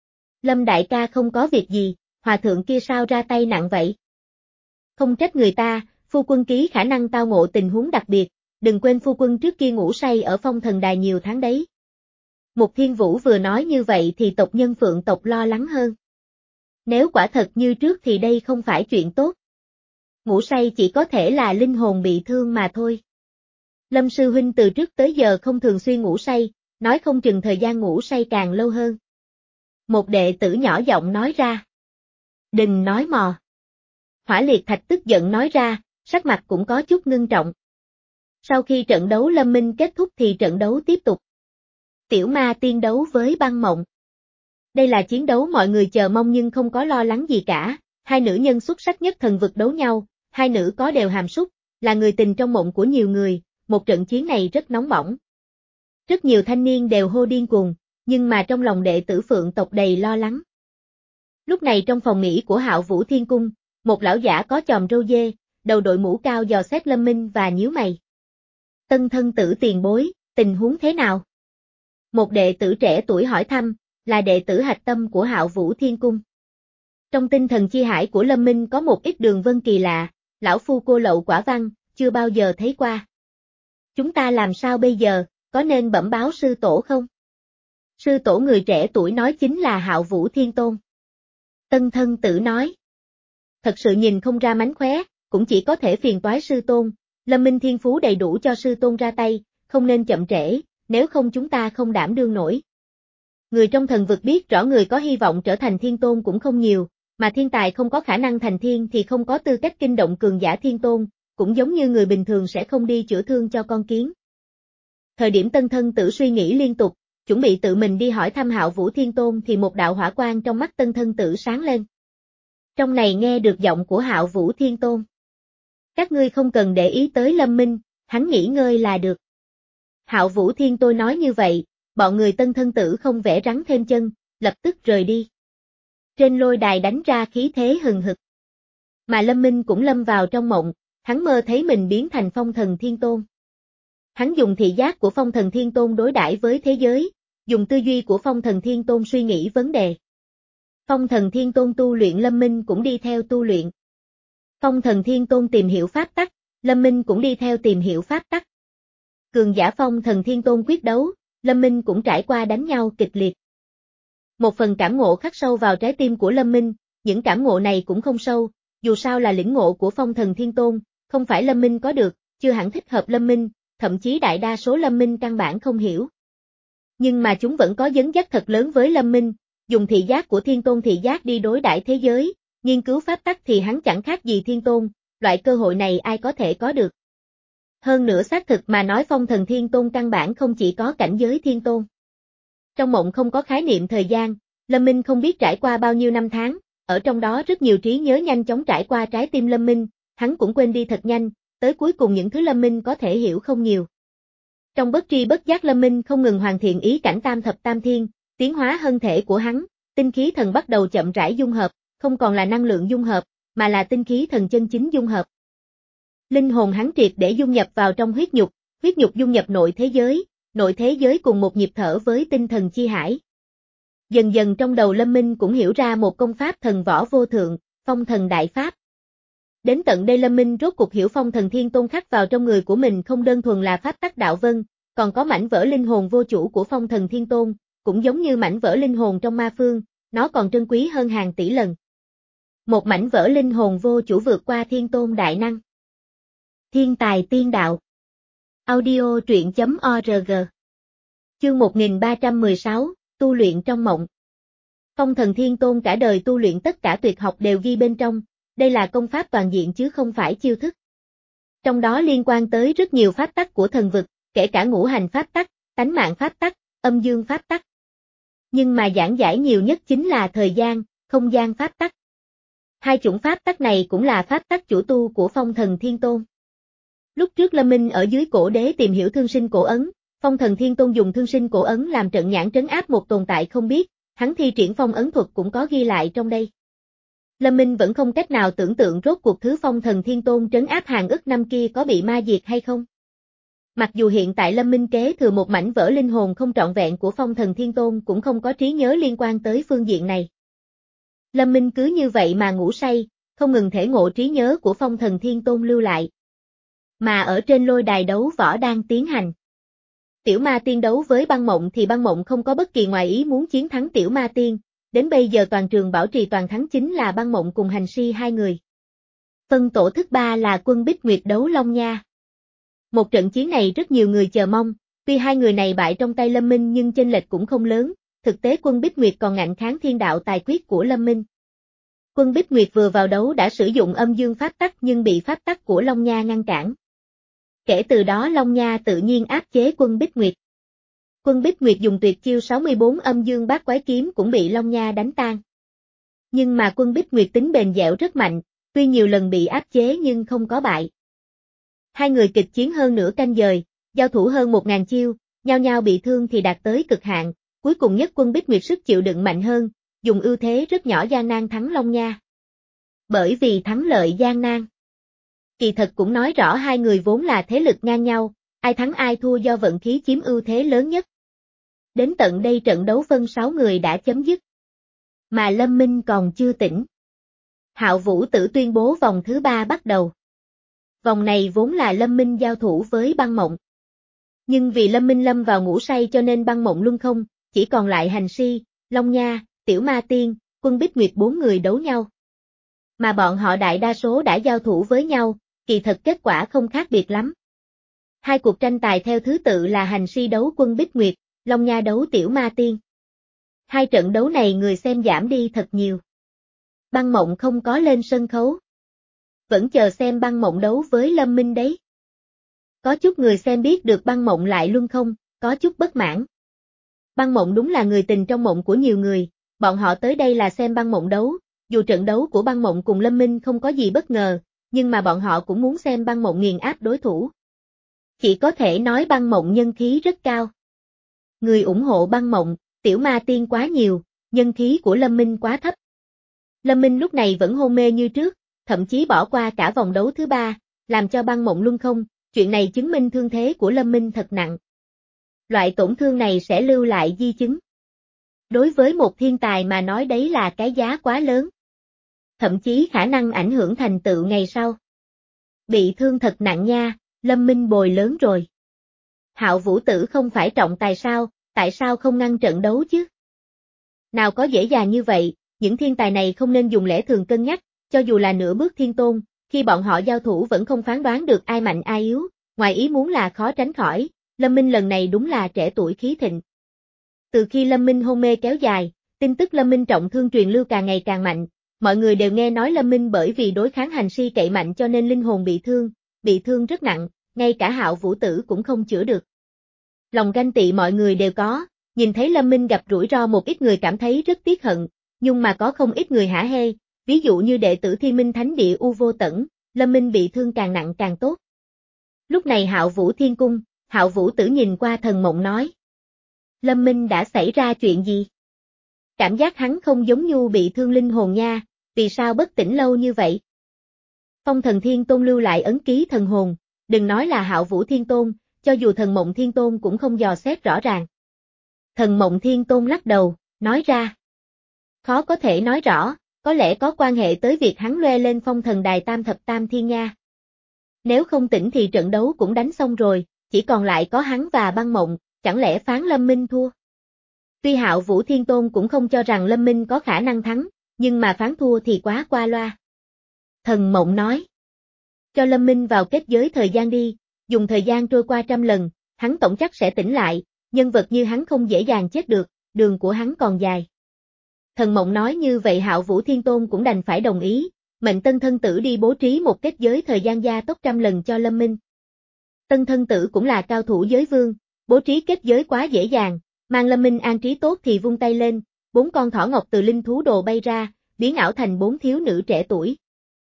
Lâm đại ca không có việc gì, hòa thượng kia sao ra tay nặng vậy? Không trách người ta, phu quân ký khả năng tao ngộ tình huống đặc biệt, đừng quên phu quân trước kia ngủ say ở phong thần đài nhiều tháng đấy. Mục Thiên Vũ vừa nói như vậy thì tộc nhân Phượng tộc lo lắng hơn. Nếu quả thật như trước thì đây không phải chuyện tốt. Ngủ say chỉ có thể là linh hồn bị thương mà thôi. Lâm sư huynh từ trước tới giờ không thường xuyên ngủ say, nói không chừng thời gian ngủ say càng lâu hơn. Một đệ tử nhỏ giọng nói ra. Đừng nói mò. Hỏa Liệt Thạch tức giận nói ra, sắc mặt cũng có chút ngưng trọng. Sau khi trận đấu Lâm Minh kết thúc thì trận đấu tiếp tục. Tiểu Ma Tiên đấu với Băng Mộng. Đây là chiến đấu mọi người chờ mong nhưng không có lo lắng gì cả, hai nữ nhân xuất sắc nhất thần vực đấu nhau, hai nữ có đều hàm súc, là người tình trong mộng của nhiều người, một trận chiến này rất nóng bỏng. Rất nhiều thanh niên đều hô điên cuồng, nhưng mà trong lòng đệ tử Phượng tộc đầy lo lắng. Lúc này trong phòng nghỉ của Hạo Vũ Thiên Cung, một lão giả có chòm râu dê, đầu đội mũ cao dò xét Lâm Minh và nhíu mày. Tân thân tử tiền bối, tình huống thế nào? Một đệ tử trẻ tuổi hỏi thăm, là đệ tử hạch tâm của Hạo Vũ Thiên Cung. Trong tinh thần chi hải của Lâm Minh có một ít đường vân kỳ lạ, lão phu cô lậu quả văn, chưa bao giờ thấy qua. Chúng ta làm sao bây giờ, có nên bẩm báo sư tổ không? Sư tổ người trẻ tuổi nói chính là Hạo Vũ Thiên Tôn. Tân thân tử nói. Thật sự nhìn không ra mánh khóe, cũng chỉ có thể phiền toái sư tôn, Lâm Minh thiên phú đầy đủ cho sư tôn ra tay, không nên chậm trễ, nếu không chúng ta không đảm đương nổi. Người trong thần vực biết rõ người có hy vọng trở thành thiên tôn cũng không nhiều, mà thiên tài không có khả năng thành thiên thì không có tư cách kinh động cường giả thiên tôn, cũng giống như người bình thường sẽ không đi chữa thương cho con kiến. Thời điểm tân thân tử suy nghĩ liên tục, chuẩn bị tự mình đi hỏi thăm Hạo Vũ Thiên Tôn thì một đạo hỏa quang trong mắt tân thân tử sáng lên. Trong này nghe được giọng của Hạo Vũ Thiên Tôn. Các ngươi không cần để ý tới Lâm Minh, hắn nghỉ ngơi là được. Hạo Vũ Thiên Tôn nói như vậy, bọn người tân thân tử không vẽ rắn thêm chân, lập tức rời đi. Trên lôi đài đánh ra khí thế hừng hực. Mà Lâm Minh cũng lâm vào trong mộng, hắn mơ thấy mình biến thành Phong Thần Thiên Tôn. Hắn dùng thị giác của Phong Thần Thiên Tôn đối đãi với thế giới, dùng tư duy của Phong Thần Thiên Tôn suy nghĩ vấn đề. Phong Thần Thiên Tôn tu luyện Lâm Minh cũng đi theo tu luyện. Phong Thần Thiên Tôn tìm hiểu pháp tắc, Lâm Minh cũng đi theo tìm hiểu pháp tắc. Cường giả Phong Thần Thiên Tôn quyết đấu, Lâm Minh cũng trải qua đánh nhau kịch liệt. Một phần cảm ngộ khắc sâu vào trái tim của Lâm Minh, những cảm ngộ này cũng không sâu, dù sao là lĩnh ngộ của Phong Thần Thiên Tôn, không phải Lâm Minh có được, chưa hẳn thích hợp Lâm Minh, thậm chí đại đa số Lâm Minh căn bản không hiểu. Nhưng mà chúng vẫn có dấn dắt thật lớn với Lâm Minh, dùng thị giác của Thiên Tôn thị giác đi đối đãi thế giới, nghiên cứu pháp tắc thì hắn chẳng khác gì Thiên Tôn, loại cơ hội này ai có thể có được. Hơn nữa xác thực mà nói Phong Thần Thiên Tôn căn bản không chỉ có cảnh giới Thiên Tôn. Trong mộng không có khái niệm thời gian, Lâm Minh không biết trải qua bao nhiêu năm tháng, ở trong đó rất nhiều trí nhớ nhanh chóng trải qua trái tim Lâm Minh, hắn cũng quên đi thật nhanh, tới cuối cùng những thứ Lâm Minh có thể hiểu không nhiều. Trong bất tri bất giác Lâm Minh không ngừng hoàn thiện ý cảnh tam thập tam thiên, tiến hóa thân thể của hắn, tinh khí thần bắt đầu chậm rãi dung hợp, không còn là năng lượng dung hợp, mà là tinh khí thần chân chính dung hợp. Linh hồn hắn triệt để dung nhập vào trong huyết nhục, huyết nhục dung nhập nội thế giới, nội thế giới cùng một nhịp thở với tinh thần chi hải. Dần dần trong đầu Lâm Minh cũng hiểu ra một công pháp thần võ vô thượng, Phong Thần Đại Pháp. Đến tận đây Lâm Minh rốt cuộc hiểu Phong Thần Thiên Tôn khắc vào trong người của mình không đơn thuần là pháp tắc đạo vân, còn có mảnh vỡ linh hồn vô chủ của Phong Thần Thiên Tôn, cũng giống như mảnh vỡ linh hồn trong ma phương, nó còn trân quý hơn hàng tỷ lần. Một mảnh vỡ linh hồn vô chủ vượt qua Thiên Tôn đại năng. Thiên tài tiên đạo. Audio truyện chấm org. Chương một nghìn ba trăm mười sáu, tu luyện trong mộng. Phong Thần Thiên Tôn cả đời tu luyện tất cả tuyệt học đều ghi bên trong, đây là công pháp toàn diện chứ không phải chiêu thức. Trong đó liên quan tới rất nhiều pháp tắc của thần vực, kể cả ngũ hành pháp tắc, tánh mạng pháp tắc, âm dương pháp tắc. Nhưng mà giảng giải nhiều nhất chính là thời gian, không gian pháp tắc. Hai chủng pháp tắc này cũng là pháp tắc chủ tu của Phong Thần Thiên Tôn. Lúc trước Lâm Minh ở dưới cổ đế tìm hiểu thương sinh cổ ấn, Phong Thần Thiên Tôn dùng thương sinh cổ ấn làm trận nhãn trấn áp một tồn tại không biết, hắn thi triển phong ấn thuật cũng có ghi lại trong đây. Lâm Minh vẫn không cách nào tưởng tượng rốt cuộc thứ Phong Thần Thiên Tôn trấn áp hàng ức năm kia có bị ma diệt hay không. Mặc dù hiện tại Lâm Minh kế thừa một mảnh vỡ linh hồn không trọn vẹn của Phong Thần Thiên Tôn cũng không có trí nhớ liên quan tới phương diện này. Lâm Minh cứ như vậy mà ngủ say, không ngừng thể ngộ trí nhớ của Phong Thần Thiên Tôn lưu lại. Mà ở trên lôi đài đấu võ đang tiến hành. Tiểu Ma Tiên đấu với Băng Mộng thì Băng Mộng không có bất kỳ ngoài ý muốn chiến thắng Tiểu Ma Tiên, đến bây giờ toàn trường bảo trì toàn thắng chính là Băng Mộng cùng Hành Si hai người. Phân tổ thứ ba là Quân Bích Nguyệt đấu Long Nha. Một trận chiến này rất nhiều người chờ mong, tuy hai người này bại trong tay Lâm Minh nhưng chênh lệch cũng không lớn, thực tế Quân Bích Nguyệt còn ngạnh kháng thiên đạo tài quyết của Lâm Minh. Quân Bích Nguyệt vừa vào đấu đã sử dụng âm dương pháp tắc nhưng bị pháp tắc của Long Nha ngăn cản. Kể từ đó Long Nha tự nhiên áp chế Quân Bích Nguyệt. Quân Bích Nguyệt dùng tuyệt chiêu sáu mươi bốn âm dương bát quái kiếm cũng bị Long Nha đánh tan. Nhưng mà Quân Bích Nguyệt tính bền dẻo rất mạnh, tuy nhiều lần bị áp chế nhưng không có bại. Hai người kịch chiến hơn nửa canh giờ, giao thủ hơn một ngàn chiêu, nhau nhau bị thương thì đạt tới cực hạn, cuối cùng nhất Quân Bích Nguyệt sức chịu đựng mạnh hơn, dùng ưu thế rất nhỏ gian nan thắng Long Nha. Bởi vì thắng lợi gian nan, kỳ thật cũng nói rõ hai người vốn là thế lực ngang nhau, ai thắng ai thua do vận khí chiếm ưu thế lớn nhất. Đến tận đây trận đấu phân sáu người đã chấm dứt. Mà Lâm Minh còn chưa tỉnh. Hạo Vũ Tử tuyên bố vòng thứ ba bắt đầu. Vòng này vốn là Lâm Minh giao thủ với Băng Mộng. Nhưng vì Lâm Minh lâm vào ngủ say cho nên Băng Mộng luân không, chỉ còn lại Hành Si, Long Nha, Tiểu Ma Tiên, Quân Bích Nguyệt bốn người đấu nhau. Mà bọn họ đại đa số đã giao thủ với nhau, kỳ thật kết quả không khác biệt lắm. Hai cuộc tranh tài theo thứ tự là Hành Si đấu Quân Bích Nguyệt, Long Nha đấu Tiểu Ma Tiên. Hai trận đấu này người xem giảm đi thật nhiều. Băng Mộng không có lên sân khấu. Vẫn chờ xem Băng Mộng đấu với Lâm Minh đấy. Có chút người xem biết được Băng Mộng lại luân không, có chút bất mãn. Băng Mộng đúng là người tình trong mộng của nhiều người, bọn họ tới đây là xem Băng Mộng đấu, dù trận đấu của Băng Mộng cùng Lâm Minh không có gì bất ngờ, nhưng mà bọn họ cũng muốn xem Băng Mộng nghiền áp đối thủ. Chỉ có thể nói Băng Mộng nhân khí rất cao. Người ủng hộ Băng Mộng, Tiểu Ma Tiên quá nhiều, nhân khí của Lâm Minh quá thấp. Lâm Minh lúc này vẫn hôn mê như trước, thậm chí bỏ qua cả vòng đấu thứ ba, làm cho Băng Mộng luân không, chuyện này chứng minh thương thế của Lâm Minh thật nặng. Loại tổn thương này sẽ lưu lại di chứng. Đối với một thiên tài mà nói đấy là cái giá quá lớn. Thậm chí khả năng ảnh hưởng thành tựu ngày sau. Bị thương thật nặng nha, Lâm Minh bồi lớn rồi. Hạo Vũ Tử không phải trọng tài sao, tại sao không ngăn trận đấu chứ? Nào có dễ dàng như vậy, những thiên tài này không nên dùng lẽ thường cân nhắc, cho dù là nửa bước thiên tôn, khi bọn họ giao thủ vẫn không phán đoán được ai mạnh ai yếu, ngoài ý muốn là khó tránh khỏi, Lâm Minh lần này đúng là trẻ tuổi khí thịnh. Từ khi Lâm Minh hôn mê kéo dài, tin tức Lâm Minh trọng thương truyền lưu càng ngày càng mạnh, mọi người đều nghe nói Lâm Minh bởi vì đối kháng Hành Si cậy mạnh cho nên linh hồn bị thương, bị thương rất nặng, ngay cả Hạo Vũ Tử cũng không chữa được. Lòng ganh tị mọi người đều có, nhìn thấy Lâm Minh gặp rủi ro một ít người cảm thấy rất tiếc hận, nhưng mà có không ít người hả hê, ví dụ như đệ tử Thiên Minh Thánh Địa U Vô Tẩn, Lâm Minh bị thương càng nặng càng tốt. Lúc này Hạo Vũ Thiên Cung, Hạo Vũ Tử nhìn qua Thần Mộng nói. Lâm Minh đã xảy ra chuyện gì? Cảm giác hắn không giống như bị thương linh hồn nha, vì sao bất tỉnh lâu như vậy? Phong Thần Thiên Tôn lưu lại ấn ký thần hồn, đừng nói là Hạo Vũ Thiên Tôn, cho dù Thần Mộng Thiên Tôn cũng không dò xét rõ ràng. Thần Mộng Thiên Tôn lắc đầu, nói ra. Khó có thể nói rõ, có lẽ có quan hệ tới việc hắn loe lên phong thần đài tam thập tam thiên nha. Nếu không tỉnh thì trận đấu cũng đánh xong rồi, chỉ còn lại có hắn và Băng Mộng, chẳng lẽ phán Lâm Minh thua? Tuy Hạo Vũ Thiên Tôn cũng không cho rằng Lâm Minh có khả năng thắng, nhưng mà phán thua thì quá qua loa. Thần Mộng nói. Cho Lâm Minh vào kết giới thời gian đi, dùng thời gian trôi qua trăm lần, hắn tổng chắc sẽ tỉnh lại, nhân vật như hắn không dễ dàng chết được, đường của hắn còn dài. Thần Mộng nói như vậy Hạo Vũ Thiên Tôn cũng đành phải đồng ý, mệnh Tân Thân Tử đi bố trí một kết giới thời gian gia tốc trăm lần cho Lâm Minh. Tân Thân Tử cũng là cao thủ giới vương, bố trí kết giới quá dễ dàng, mang Lâm Minh an trí tốt thì vung tay lên, bốn con thỏ ngọc từ linh thú đồ bay ra, biến ảo thành bốn thiếu nữ trẻ tuổi.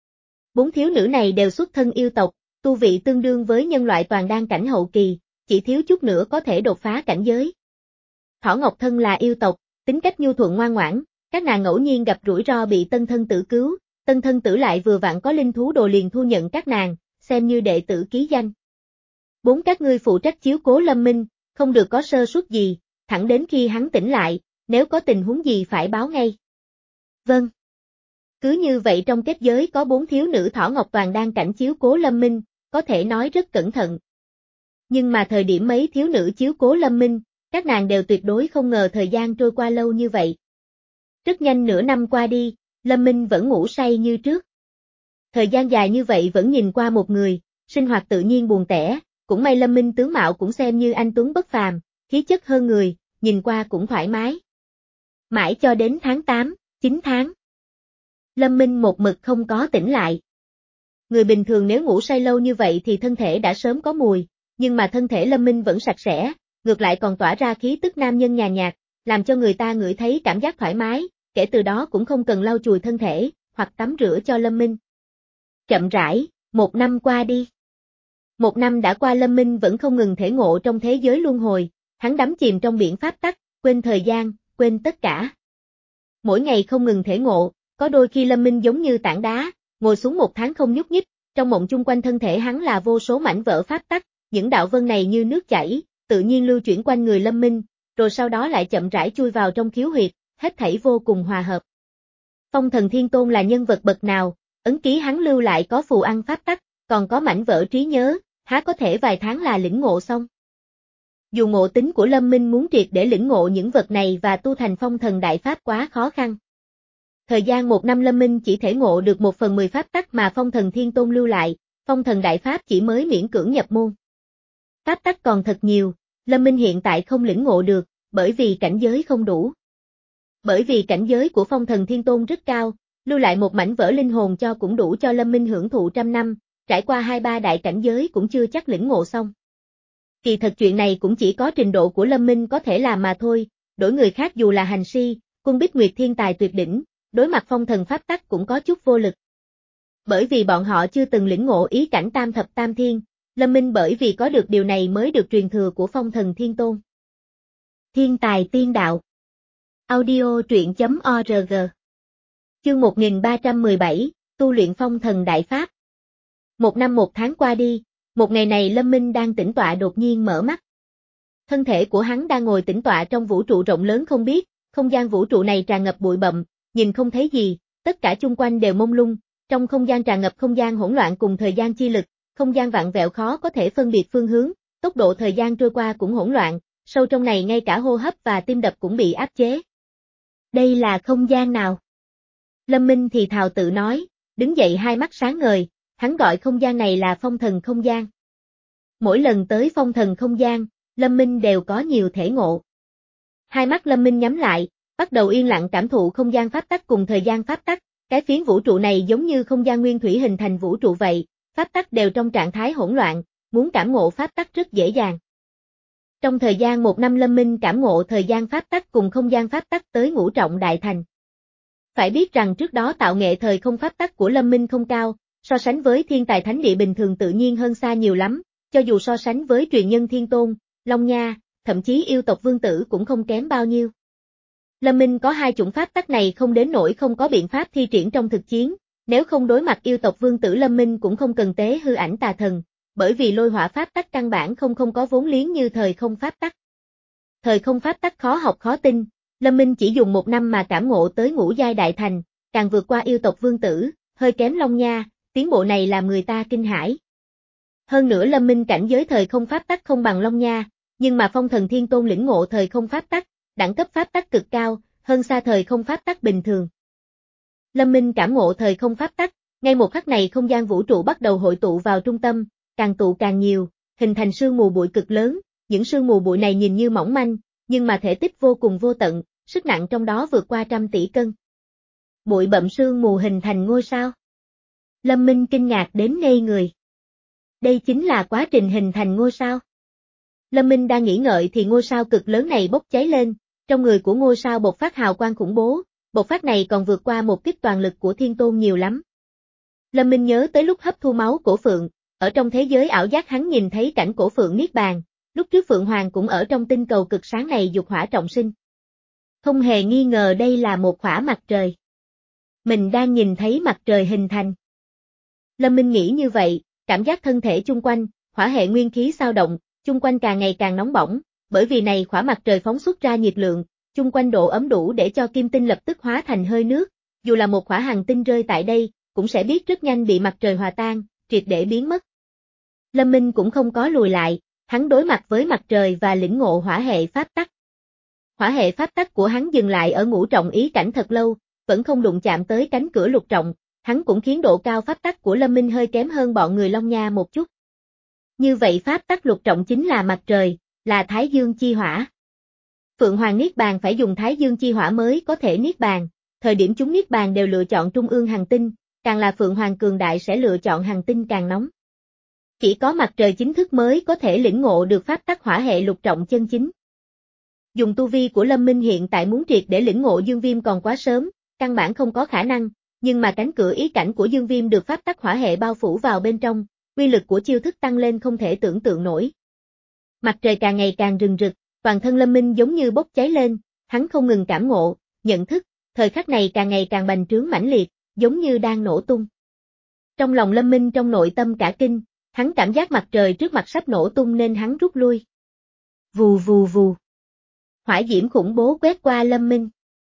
Bốn thiếu nữ này đều xuất thân yêu tộc, tu vị tương đương với nhân loại toàn đan cảnh hậu kỳ, chỉ thiếu chút nữa có thể đột phá cảnh giới. Thỏ ngọc thân là yêu tộc, tính cách nhu thuận ngoan ngoãn, các nàng ngẫu nhiên gặp rủi ro bị Tân Thân Tử cứu, Tân Thân Tử lại vừa vặn có linh thú đồ liền thu nhận các nàng, xem như đệ tử ký danh. Bốn các ngươi phụ trách chiếu cố Lâm Minh, không được có sơ suất gì, thẳng đến khi hắn tỉnh lại, nếu có tình huống gì phải báo ngay. Vâng. Cứ như vậy trong kết giới có bốn thiếu nữ thỏ ngọc toàn đang cảnh chiếu cố Lâm Minh, có thể nói rất cẩn thận. Nhưng mà thời điểm mấy thiếu nữ chiếu cố Lâm Minh, các nàng đều tuyệt đối không ngờ thời gian trôi qua lâu như vậy. Rất nhanh nửa năm qua đi, Lâm Minh vẫn ngủ say như trước. Thời gian dài như vậy vẫn nhìn qua một người, sinh hoạt tự nhiên buồn tẻ, cũng may Lâm Minh tướng mạo cũng xem như anh tuấn bất phàm, khí chất hơn người, nhìn qua cũng thoải mái. Mãi cho đến tháng tám, chín tháng. Lâm Minh một mực không có tỉnh lại. Người bình thường nếu ngủ say lâu như vậy thì thân thể đã sớm có mùi, nhưng mà thân thể Lâm Minh vẫn sạch sẽ, ngược lại còn tỏa ra khí tức nam nhân nhàn nhạt, làm cho người ta ngửi thấy cảm giác thoải mái, kể từ đó cũng không cần lau chùi thân thể, hoặc tắm rửa cho Lâm Minh. Chậm rãi, một năm qua đi. Một năm đã qua Lâm Minh vẫn không ngừng thể ngộ trong thế giới luân hồi, hắn đắm chìm trong biển pháp tắc, quên thời gian, quên tất cả. Mỗi ngày không ngừng thể ngộ, có đôi khi Lâm Minh giống như tảng đá, ngồi xuống một tháng không nhúc nhích, trong mộng chung quanh thân thể hắn là vô số mảnh vỡ pháp tắc, những đạo vân này như nước chảy, tự nhiên lưu chuyển quanh người Lâm Minh, rồi sau đó lại chậm rãi chui vào trong khiếu huyệt, hết thảy vô cùng hòa hợp. Phong Thần Thiên Tôn là nhân vật bậc nào, ấn ký hắn lưu lại có phù ăn pháp tắc, còn có mảnh vỡ trí nhớ, há có thể vài tháng là lĩnh ngộ xong. Dù ngộ tính của Lâm Minh muốn triệt để lĩnh ngộ những vật này và tu thành phong thần đại pháp quá khó khăn. Thời gian một năm Lâm Minh chỉ thể ngộ được một phần mười pháp tắc mà Phong Thần Thiên Tôn lưu lại, phong thần đại pháp chỉ mới miễn cưỡng nhập môn. Pháp tắc còn thật nhiều, Lâm Minh hiện tại không lĩnh ngộ được, bởi vì cảnh giới không đủ. Bởi vì cảnh giới của Phong Thần Thiên Tôn rất cao, lưu lại một mảnh vỡ linh hồn cho cũng đủ cho Lâm Minh hưởng thụ trăm năm, trải qua hai ba đại cảnh giới cũng chưa chắc lĩnh ngộ xong. Kỳ thật chuyện này cũng chỉ có trình độ của Lâm Minh có thể làm mà thôi, đổi người khác dù là hành si, Quân Bích Nguyệt thiên tài tuyệt đỉnh, đối mặt phong thần pháp tắc cũng có chút vô lực. Bởi vì bọn họ chưa từng lĩnh ngộ ý cảnh tam thập tam thiên, Lâm Minh bởi vì có được điều này mới được truyền thừa của Phong Thần Thiên Tôn. Thiên tài tiên đạo. Audio truyện chấm org. Chương một nghìn ba trăm mười bảy, tu luyện phong thần đại pháp. Một năm một tháng qua đi, một ngày này Lâm Minh đang tĩnh tọa đột nhiên mở mắt. Thân thể của hắn đang ngồi tĩnh tọa trong vũ trụ rộng lớn không biết, không gian vũ trụ này tràn ngập bụi bặm, nhìn không thấy gì, tất cả chung quanh đều mông lung, trong không gian tràn ngập không gian hỗn loạn cùng thời gian chi lực, không gian vặn vẹo khó có thể phân biệt phương hướng, tốc độ thời gian trôi qua cũng hỗn loạn, sâu trong này ngay cả hô hấp và tim đập cũng bị áp chế. Đây là không gian nào? Lâm Minh thì thào tự nói, đứng dậy hai mắt sáng ngời, hắn gọi không gian này là phong thần không gian. Mỗi lần tới phong thần không gian, Lâm Minh đều có nhiều thể ngộ. Hai mắt Lâm Minh nhắm lại, bắt đầu yên lặng cảm thụ không gian pháp tắc cùng thời gian pháp tắc, cái phiến vũ trụ này giống như không gian nguyên thủy hình thành vũ trụ vậy, pháp tắc đều trong trạng thái hỗn loạn, muốn cảm ngộ pháp tắc rất dễ dàng. Trong thời gian một năm Lâm Minh cảm ngộ thời gian pháp tắc cùng không gian pháp tắc tới ngũ trọng đại thành. Phải biết rằng trước đó tạo nghệ thời không pháp tắc của Lâm Minh không cao, so sánh với thiên tài thánh địa bình thường tự nhiên hơn xa nhiều lắm, cho dù so sánh với truyền nhân thiên tôn, Long Nha, thậm chí yêu tộc vương tử cũng không kém bao nhiêu. Lâm Minh có hai chủng pháp tắc này không đến nỗi không có biện pháp thi triển trong thực chiến, nếu không đối mặt yêu tộc vương tử Lâm Minh cũng không cần tế hư ảnh tà thần, bởi vì lôi hỏa pháp tắc căn bản không không có vốn liếng như thời không pháp tắc. Thời không pháp tắc khó học khó tin, Lâm Minh chỉ dùng một năm mà cảm ngộ tới ngũ giai đại thành, càng vượt qua yêu tộc vương tử, hơi kém Long Nha, tiến bộ này làm người ta kinh hãi. Hơn nữa Lâm Minh cảnh giới thời không pháp tắc không bằng Long Nha, nhưng mà Phong Thần Thiên Tôn lĩnh ngộ thời không pháp tắc, đẳng cấp pháp tắc cực cao, hơn xa thời không pháp tắc bình thường. Lâm Minh cảm ngộ thời không pháp tắc, ngay một khắc này không gian vũ trụ bắt đầu hội tụ vào trung tâm, càng tụ càng nhiều, hình thành sương mù bụi cực lớn, những sương mù bụi này nhìn như mỏng manh, nhưng mà thể tích vô cùng vô tận, sức nặng trong đó vượt qua trăm tỷ cân. Bụi bặm sương mù hình thành ngôi sao. Lâm Minh kinh ngạc đến ngây người. Đây chính là quá trình hình thành ngôi sao. Lâm Minh đang nghĩ ngợi thì ngôi sao cực lớn này bốc cháy lên, trong người của ngôi sao bộc phát hào quang khủng bố, bộc phát này còn vượt qua một kích toàn lực của Thiên Tôn nhiều lắm. Lâm Minh nhớ tới lúc hấp thu máu cổ phượng, ở trong thế giới ảo giác hắn nhìn thấy cảnh cổ phượng niết bàn, lúc trước Phượng Hoàng cũng ở trong tinh cầu cực sáng này dục hỏa trọng sinh. Không hề nghi ngờ đây là một khỏa mặt trời. Mình đang nhìn thấy mặt trời hình thành. Lâm Minh nghĩ như vậy, cảm giác thân thể chung quanh, hỏa hệ nguyên khí xao động, chung quanh càng ngày càng nóng bỏng, bởi vì này khỏa mặt trời phóng xuất ra nhiệt lượng, chung quanh độ ấm đủ để cho kim tinh lập tức hóa thành hơi nước, dù là một khỏa hành tinh rơi tại đây, cũng sẽ biết rất nhanh bị mặt trời hòa tan, triệt để biến mất. Lâm Minh cũng không có lùi lại, hắn đối mặt với mặt trời và lĩnh ngộ hỏa hệ pháp tắc. Hỏa hệ pháp tắc của hắn dừng lại ở ngũ trọng ý cảnh thật lâu, vẫn không đụng chạm tới cánh cửa lục trọng, hắn cũng khiến độ cao pháp tắc của Lâm Minh hơi kém hơn bọn người Long Nha một chút. Như vậy pháp tắc lục trọng chính là mặt trời, là Thái Dương chi hỏa. Phượng Hoàng Niết Bàn phải dùng Thái Dương chi hỏa mới có thể Niết Bàn, thời điểm chúng Niết Bàn đều lựa chọn trung ương hành tinh, càng là Phượng Hoàng cường đại sẽ lựa chọn hành tinh càng nóng. Chỉ có mặt trời chính thức mới có thể lĩnh ngộ được pháp tắc hỏa hệ lục trọng chân chính. Dùng tu vi của Lâm Minh hiện tại muốn triệt để lĩnh ngộ Dương Viêm còn quá sớm, căn bản không có khả năng, nhưng mà cánh cửa ý cảnh của Dương Viêm được pháp tắc hỏa hệ bao phủ vào bên trong, uy lực của chiêu thức tăng lên không thể tưởng tượng nổi. Mặt trời càng ngày càng rừng rực, toàn thân Lâm Minh giống như bốc cháy lên, hắn không ngừng cảm ngộ, nhận thức, thời khắc này càng ngày càng bành trướng mãnh liệt, giống như đang nổ tung. Trong lòng Lâm Minh trong nội tâm cả kinh, hắn cảm giác mặt trời trước mặt sắp nổ tung nên hắn rút lui. Vù vù vù. Hỏa diễm khủng bố quét qua Lâm Minh.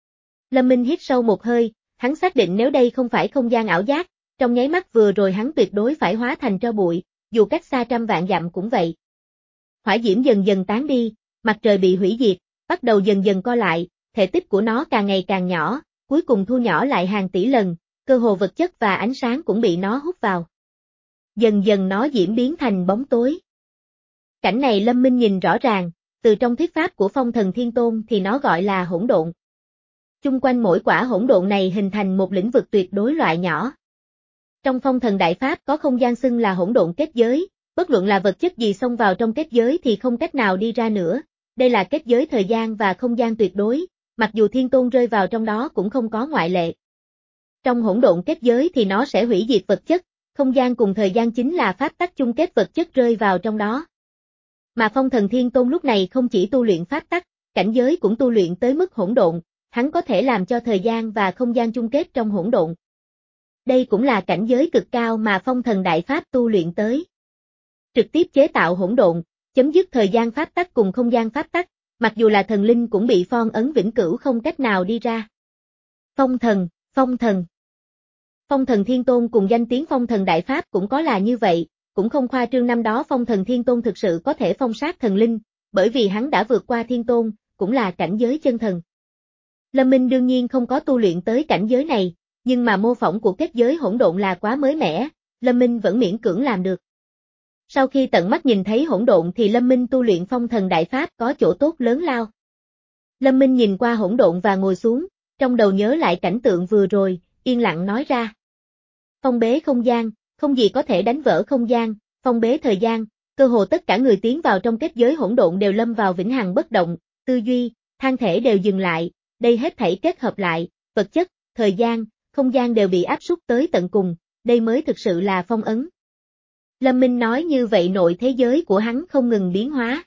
Lâm Minh hít sâu một hơi, hắn xác định nếu đây không phải không gian ảo giác, trong nháy mắt vừa rồi hắn tuyệt đối phải hóa thành tro bụi, dù cách xa trăm vạn dặm cũng vậy. Hỏa diễm dần dần tán đi, mặt trời bị hủy diệt, bắt đầu dần dần co lại, thể tích của nó càng ngày càng nhỏ, cuối cùng thu nhỏ lại hàng tỷ lần, cơ hồ vật chất và ánh sáng cũng bị nó hút vào. Dần dần nó diễn biến thành bóng tối. Cảnh này Lâm Minh nhìn rõ ràng, từ trong thuyết pháp của Phong Thần Thiên Tôn thì nó gọi là hỗn độn. Chung quanh mỗi quả hỗn độn này hình thành một lĩnh vực tuyệt đối loại nhỏ. Trong Phong Thần Đại Pháp có không gian xưng là hỗn độn kết giới, bất luận là vật chất gì xông vào trong kết giới thì không cách nào đi ra nữa, đây là kết giới thời gian và không gian tuyệt đối, mặc dù Thiên Tôn rơi vào trong đó cũng không có ngoại lệ. Trong hỗn độn kết giới thì nó sẽ hủy diệt vật chất, không gian cùng thời gian chính là pháp tắc chung kết vật chất rơi vào trong đó. Mà Phong Thần Thiên Tôn lúc này không chỉ tu luyện pháp tắc, cảnh giới cũng tu luyện tới mức hỗn độn, hắn có thể làm cho thời gian và không gian chung kết trong hỗn độn. Đây cũng là cảnh giới cực cao mà Phong Thần Đại Pháp tu luyện tới. Trực tiếp chế tạo hỗn độn, chấm dứt thời gian pháp tắc cùng không gian pháp tắc, mặc dù là thần linh cũng bị phong ấn vĩnh cửu không cách nào đi ra. Phong thần, phong thần. Phong Thần Thiên Tôn cùng danh tiếng Phong Thần Đại Pháp cũng có là như vậy, cũng không khoa trương năm đó Phong Thần Thiên Tôn thực sự có thể phong sát thần linh, bởi vì hắn đã vượt qua Thiên Tôn, cũng là cảnh giới chân thần. Lâm Minh đương nhiên không có tu luyện tới cảnh giới này, nhưng mà mô phỏng của kết giới hỗn độn là quá mới mẻ, Lâm Minh vẫn miễn cưỡng làm được. Sau khi tận mắt nhìn thấy hỗn độn thì Lâm Minh tu luyện Phong Thần Đại Pháp có chỗ tốt lớn lao. Lâm Minh nhìn qua hỗn độn và ngồi xuống, trong đầu nhớ lại cảnh tượng vừa rồi, yên lặng nói ra. Phong bế không gian, không gì có thể đánh vỡ không gian, phong bế thời gian, cơ hồ tất cả người tiến vào trong kết giới hỗn độn đều lâm vào vĩnh hằng bất động, tư duy, thân thể đều dừng lại, đây hết thảy kết hợp lại, vật chất, thời gian, không gian đều bị áp suất tới tận cùng, đây mới thực sự là phong ấn. Lâm Minh nói như vậy nội thế giới của hắn không ngừng biến hóa.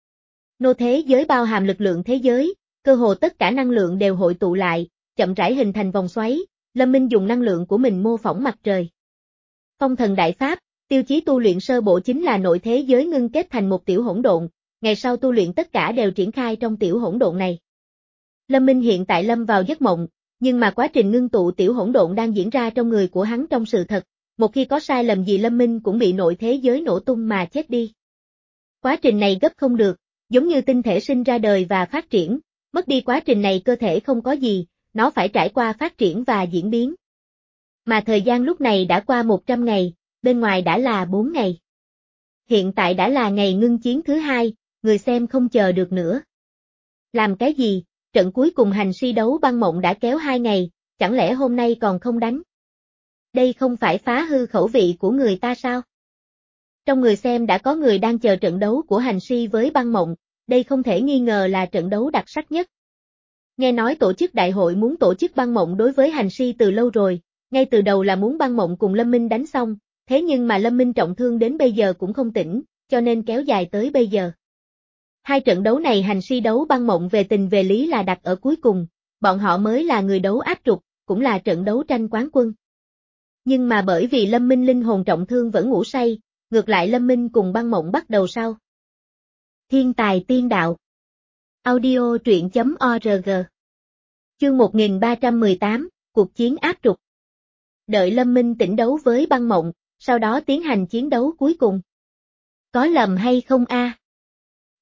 Nô thế giới bao hàm lực lượng thế giới, cơ hồ tất cả năng lượng đều hội tụ lại, chậm rãi hình thành vòng xoáy, Lâm Minh dùng năng lượng của mình mô phỏng mặt trời. Phong Thần Đại Pháp, tiêu chí tu luyện sơ bộ chính là nội thế giới ngưng kết thành một tiểu hỗn độn, ngày sau tu luyện tất cả đều triển khai trong tiểu hỗn độn này. Lâm Minh hiện tại lâm vào giấc mộng, nhưng mà quá trình ngưng tụ tiểu hỗn độn đang diễn ra trong người của hắn trong sự thật, một khi có sai lầm gì Lâm Minh cũng bị nội thế giới nổ tung mà chết đi. Quá trình này gấp không được, giống như tinh thể sinh ra đời và phát triển, mất đi quá trình này cơ thể không có gì, nó phải trải qua phát triển và diễn biến. Mà thời gian lúc này đã qua một trăm ngày, bên ngoài đã là bốn ngày. Hiện tại đã là ngày ngưng chiến thứ hai, người xem không chờ được nữa. Làm cái gì, trận cuối cùng hành si đấu băng mộng đã kéo hai ngày, chẳng lẽ hôm nay còn không đánh? Đây không phải phá hư khẩu vị của người ta sao? Trong người xem đã có người đang chờ trận đấu của hành si với băng mộng, đây không thể nghi ngờ là trận đấu đặc sắc nhất. Nghe nói tổ chức đại hội muốn tổ chức băng mộng đối với hành si từ lâu rồi, ngay từ đầu là muốn băng mộng cùng Lâm Minh đánh xong, thế nhưng mà Lâm Minh trọng thương đến bây giờ cũng không tỉnh, cho nên kéo dài tới bây giờ. Hai trận đấu này hành si đấu băng mộng về tình về lý là đặt ở cuối cùng, bọn họ mới là người đấu áp trục, cũng là trận đấu tranh quán quân. Nhưng mà bởi vì Lâm Minh linh hồn trọng thương vẫn ngủ say, ngược lại Lâm Minh cùng băng mộng bắt đầu sau. Thiên tài tiên đạo. Audio truyện chấm org. Chương một nghìn ba trăm mười tám, cuộc chiến áp trục. Đợi Lâm Minh tỉnh đấu với băng mộng, sau đó tiến hành chiến đấu cuối cùng. Có lầm hay không a?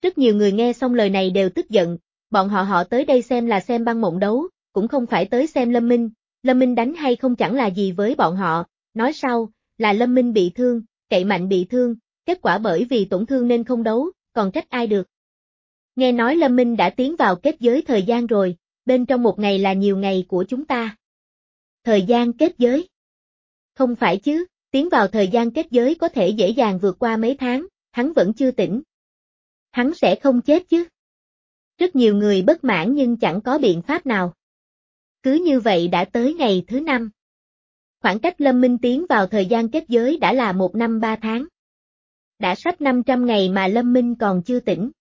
Rất nhiều người nghe xong lời này đều tức giận, bọn họ họ tới đây xem là xem băng mộng đấu, cũng không phải tới xem Lâm Minh, Lâm Minh đánh hay không chẳng là gì với bọn họ, nói sau, là Lâm Minh bị thương, cậy mạnh bị thương, kết quả bởi vì tổn thương nên không đấu, còn trách ai được. Nghe nói Lâm Minh đã tiến vào kết giới thời gian rồi, bên trong một ngày là nhiều ngày của chúng ta. Thời gian kết giới? Không phải chứ, tiến vào thời gian kết giới có thể dễ dàng vượt qua mấy tháng, hắn vẫn chưa tỉnh. Hắn sẽ không chết chứ. Rất nhiều người bất mãn nhưng chẳng có biện pháp nào. Cứ như vậy đã tới ngày thứ năm. Khoảng cách Lâm Minh tiến vào thời gian kết giới đã là một năm ba tháng. Đã sắp năm trăm ngày mà Lâm Minh còn chưa tỉnh.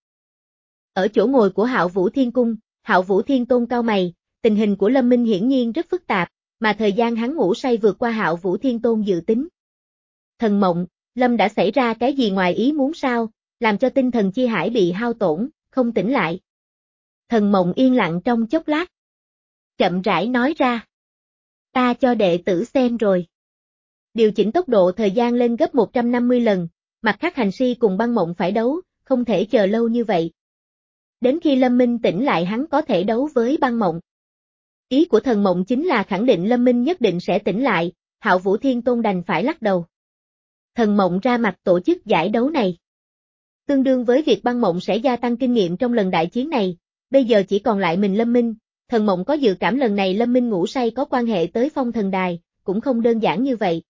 Ở chỗ ngồi của Hạo Vũ Thiên Cung, Hạo Vũ Thiên Tôn cau mày, tình hình của Lâm Minh hiển nhiên rất phức tạp, mà thời gian hắn ngủ say vượt qua Hạo Vũ Thiên Tôn dự tính. Thần mộng, Lâm đã xảy ra cái gì ngoài ý muốn sao, làm cho tinh thần chi hải bị hao tổn, không tỉnh lại. Thần mộng yên lặng trong chốc lát. Chậm rãi nói ra. Ta cho đệ tử xem rồi. Điều chỉnh tốc độ thời gian lên gấp một trăm năm mươi lần, mặt khác hành si cùng băng mộng phải đấu, không thể chờ lâu như vậy. Đến khi Lâm Minh tỉnh lại hắn có thể đấu với băng mộng. Ý của thần mộng chính là khẳng định Lâm Minh nhất định sẽ tỉnh lại, Hạo Vũ Thiên Tôn đành phải lắc đầu. Thần mộng ra mặt tổ chức giải đấu này. Tương đương với việc băng mộng sẽ gia tăng kinh nghiệm trong lần đại chiến này, bây giờ chỉ còn lại mình Lâm Minh, thần mộng có dự cảm lần này Lâm Minh ngủ say có quan hệ tới phong thần đài, cũng không đơn giản như vậy.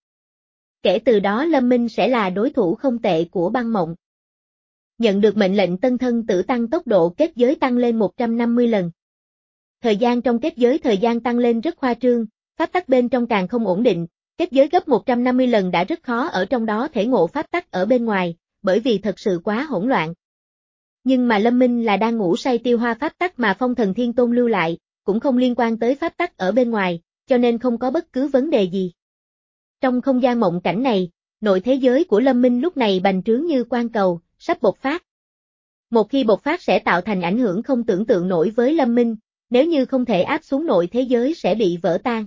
Kể từ đó Lâm Minh sẽ là đối thủ không tệ của băng mộng. Nhận được mệnh lệnh tân thân tử tăng tốc độ kết giới tăng lên một trăm năm mươi lần. Thời gian trong kết giới thời gian tăng lên rất khoa trương, pháp tắc bên trong càng không ổn định, kết giới gấp một trăm năm mươi lần đã rất khó ở trong đó thể ngộ pháp tắc ở bên ngoài, bởi vì thật sự quá hỗn loạn. Nhưng mà Lâm Minh là đang ngủ say tiêu hóa pháp tắc mà Phong Thần Thiên Tôn lưu lại, cũng không liên quan tới pháp tắc ở bên ngoài, cho nên không có bất cứ vấn đề gì. Trong không gian mộng cảnh này, nội thế giới của Lâm Minh lúc này bành trướng như quan cầu, sắp bộc phát. Một khi bộc phát sẽ tạo thành ảnh hưởng không tưởng tượng nổi với Lâm Minh, nếu như không thể áp xuống nội thế giới sẽ bị vỡ tan.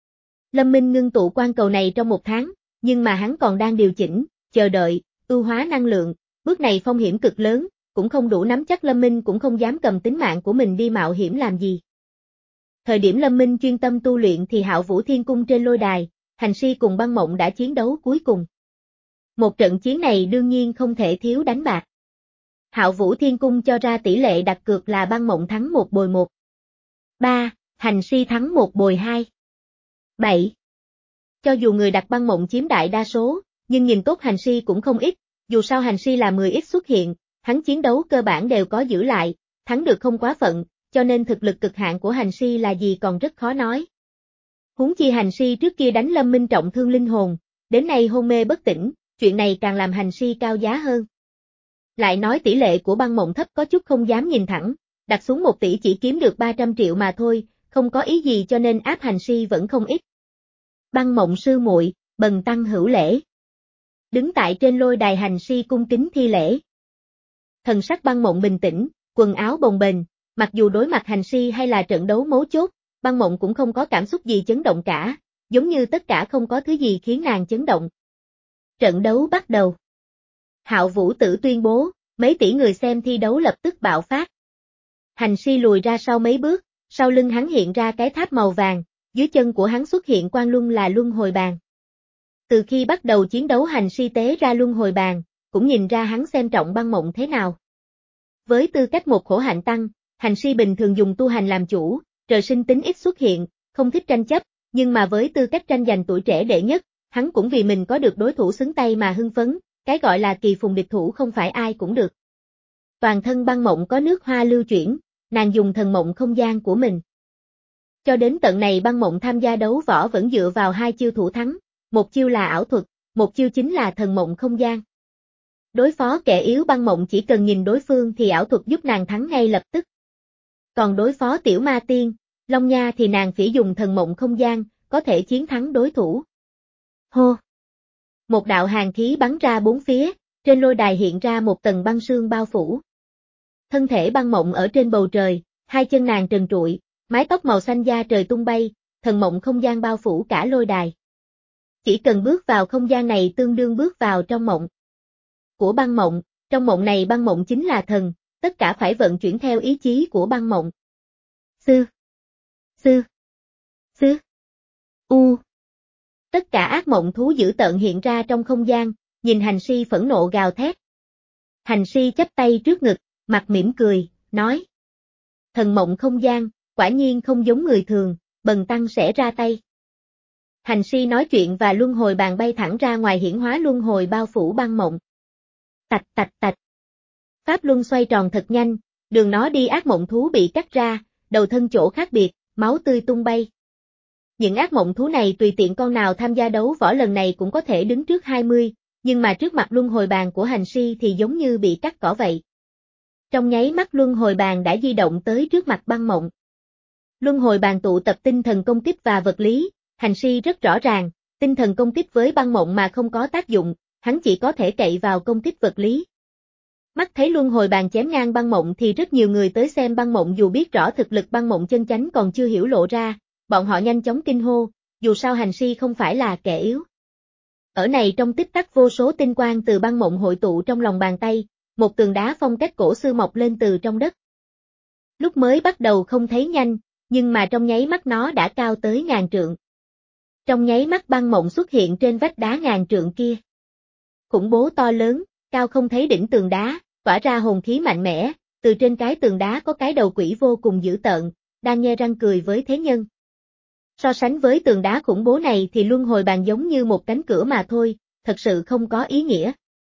Lâm Minh ngưng tụ quan cầu này trong một tháng, nhưng mà hắn còn đang điều chỉnh, chờ đợi, ưu hóa năng lượng, bước này phong hiểm cực lớn, cũng không đủ nắm chắc Lâm Minh cũng không dám cầm tính mạng của mình đi mạo hiểm làm gì. Thời điểm Lâm Minh chuyên tâm tu luyện thì Hạo Vũ Thiên Cung trên lôi đài, hành si cùng băng mộng đã chiến đấu cuối cùng. Một trận chiến này đương nhiên không thể thiếu đánh bạc. Hạo Vũ Thiên Cung cho ra tỷ lệ đặt cược là băng mộng thắng một bồi một. ba. Hành si thắng một bồi hai. bảy. Cho dù người đặt băng mộng chiếm đại đa số, nhưng nhìn tốt hành si cũng không ít, dù sao hành si là mười ít xuất hiện, hắn chiến đấu cơ bản đều có giữ lại, thắng được không quá phận, cho nên thực lực cực hạn của hành si là gì còn rất khó nói. Huống chi hành si trước kia đánh Lâm Minh trọng thương linh hồn, đến nay hôn mê bất tỉnh, chuyện này càng làm hành si cao giá hơn. Lại nói tỷ lệ của băng mộng thấp có chút không dám nhìn thẳng, đặt xuống một tỷ chỉ kiếm được ba trăm triệu mà thôi, không có ý gì cho nên áp hành si vẫn không ít. Băng mộng sư muội, bần tăng hữu lễ. Đứng tại trên lôi đài hành si cung kính thi lễ. Thần sắc băng mộng bình tĩnh, quần áo bồng bềnh, mặc dù đối mặt hành si hay là trận đấu mấu chốt, băng mộng cũng không có cảm xúc gì chấn động cả, giống như tất cả không có thứ gì khiến nàng chấn động. Trận đấu bắt đầu. Hạo Vũ Tử tuyên bố, mấy tỷ người xem thi đấu lập tức bạo phát. Hành si lùi ra sau mấy bước, sau lưng hắn hiện ra cái tháp màu vàng, dưới chân của hắn xuất hiện quang luân là luân hồi bàn. Từ khi bắt đầu chiến đấu hành si tế ra luân hồi bàn, cũng nhìn ra hắn xem trọng băng mộng thế nào. Với tư cách một khổ hạnh tăng, hành si bình thường dùng tu hành làm chủ, trời sinh tính ít xuất hiện, không thích tranh chấp, nhưng mà với tư cách tranh giành tuổi trẻ đệ nhất, hắn cũng vì mình có được đối thủ xứng tay mà hưng phấn, cái gọi là kỳ phùng địch thủ không phải ai cũng được. Toàn thân băng mộng có nước hoa lưu chuyển, nàng dùng thần mộng không gian của mình. Cho đến tận này băng mộng tham gia đấu võ vẫn dựa vào hai chiêu thủ thắng, một chiêu là ảo thuật, một chiêu chính là thần mộng không gian. Đối phó kẻ yếu băng mộng chỉ cần nhìn đối phương thì ảo thuật giúp nàng thắng ngay lập tức. Còn đối phó tiểu ma tiên, Long Nha thì nàng phỉ dùng thần mộng không gian, có thể chiến thắng đối thủ. Hô! Một đạo hàn khí bắn ra bốn phía, trên lôi đài hiện ra một tầng băng sương bao phủ. Thân thể băng mộng ở trên bầu trời, hai chân nàng trần trụi, mái tóc màu xanh da trời tung bay, thần mộng không gian bao phủ cả lôi đài. Chỉ cần bước vào không gian này tương đương bước vào trong mộng của băng mộng, trong mộng này băng mộng chính là thần, tất cả phải vận chuyển theo ý chí của băng mộng. Sư, sư, sư, u. Tất cả ác mộng thú dữ tợn hiện ra trong không gian, nhìn hành si phẫn nộ gào thét. Hành si chắp tay trước ngực, mặt mỉm cười, nói. Thần mộng không gian, quả nhiên không giống người thường, bần tăng sẽ ra tay. Hành si nói chuyện và luân hồi bàn bay thẳng ra ngoài hiển hóa luân hồi bao phủ băng mộng. Tạch tạch tạch. Pháp luân xoay tròn thật nhanh, đường nó đi ác mộng thú bị cắt ra, đầu thân chỗ khác biệt, máu tươi tung bay. Những ác mộng thú này tùy tiện con nào tham gia đấu võ lần này cũng có thể đứng trước hai mươi, nhưng mà trước mặt luân hồi bàn của hành si thì giống như bị cắt cỏ vậy. Trong nháy mắt luân hồi bàn đã di động tới trước mặt băng mộng. Luân hồi bàn tụ tập tinh thần công kích và vật lý, hành si rất rõ ràng, tinh thần công kích với băng mộng mà không có tác dụng, hắn chỉ có thể cậy vào công kích vật lý. Mắt thấy luân hồi bàn chém ngang băng mộng thì rất nhiều người tới xem băng mộng dù biết rõ thực lực băng mộng chân chánh còn chưa hiểu lộ ra, bọn họ nhanh chóng kinh hô, dù sao hành si không phải là kẻ yếu. Ở này trong tích tắc vô số tinh quang từ băng mộng hội tụ trong lòng bàn tay, một tường đá phong cách cổ xưa mọc lên từ trong đất. Lúc mới bắt đầu không thấy nhanh, nhưng mà trong nháy mắt nó đã cao tới ngàn trượng. Trong nháy mắt băng mộng xuất hiện trên vách đá ngàn trượng kia. Khủng bố to lớn, cao không thấy đỉnh tường đá, tỏa ra hồn khí mạnh mẽ, từ trên cái tường đá có cái đầu quỷ vô cùng dữ tợn, đang nhe răng cười với thế nhân. So sánh với tường đá khủng bố này thì luân hồi bàn giống như một cánh cửa mà thôi, thật sự không có ý nghĩa.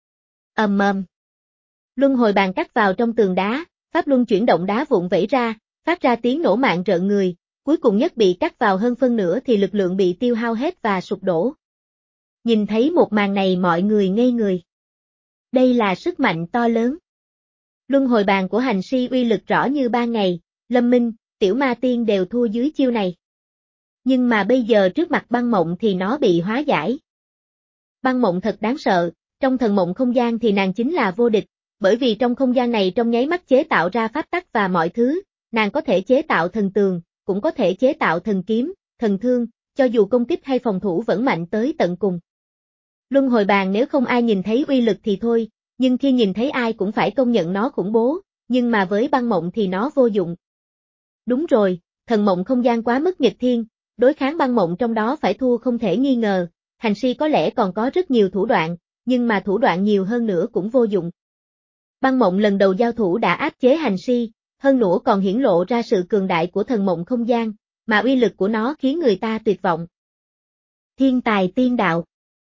Ầm ầm. Luân hồi bàn cắt vào trong tường đá, pháp luân chuyển động đá vụn vẩy ra, phát ra tiếng nổ mạng rợn người, cuối cùng nhất bị cắt vào hơn phân nửa thì lực lượng bị tiêu hao hết và sụp đổ. Nhìn thấy một màn này mọi người ngây người. Đây là sức mạnh to lớn. Luân hồi bàn của hành si uy lực rõ như ban ngày, Lâm Minh, Tiểu Ma Tiên đều thua dưới chiêu này. Nhưng mà bây giờ trước mặt băng mộng thì nó bị hóa giải. Băng mộng thật đáng sợ, trong thần mộng không gian thì nàng chính là vô địch, bởi vì trong không gian này trong nháy mắt chế tạo ra pháp tắc và mọi thứ, nàng có thể chế tạo thần tường, cũng có thể chế tạo thần kiếm, thần thương, cho dù công kích hay phòng thủ vẫn mạnh tới tận cùng. Luân hồi bàn nếu không ai nhìn thấy uy lực thì thôi, nhưng khi nhìn thấy ai cũng phải công nhận nó khủng bố, nhưng mà với băng mộng thì nó vô dụng. Đúng rồi, thần mộng không gian quá mức nghịch thiên, đối kháng băng mộng trong đó phải thua không thể nghi ngờ, hành si có lẽ còn có rất nhiều thủ đoạn, nhưng mà thủ đoạn nhiều hơn nữa cũng vô dụng. Băng mộng lần đầu giao thủ đã áp chế hành si, hơn nữa còn hiển lộ ra sự cường đại của thần mộng không gian, mà uy lực của nó khiến người ta tuyệt vọng. Thiên tài tiên đạo.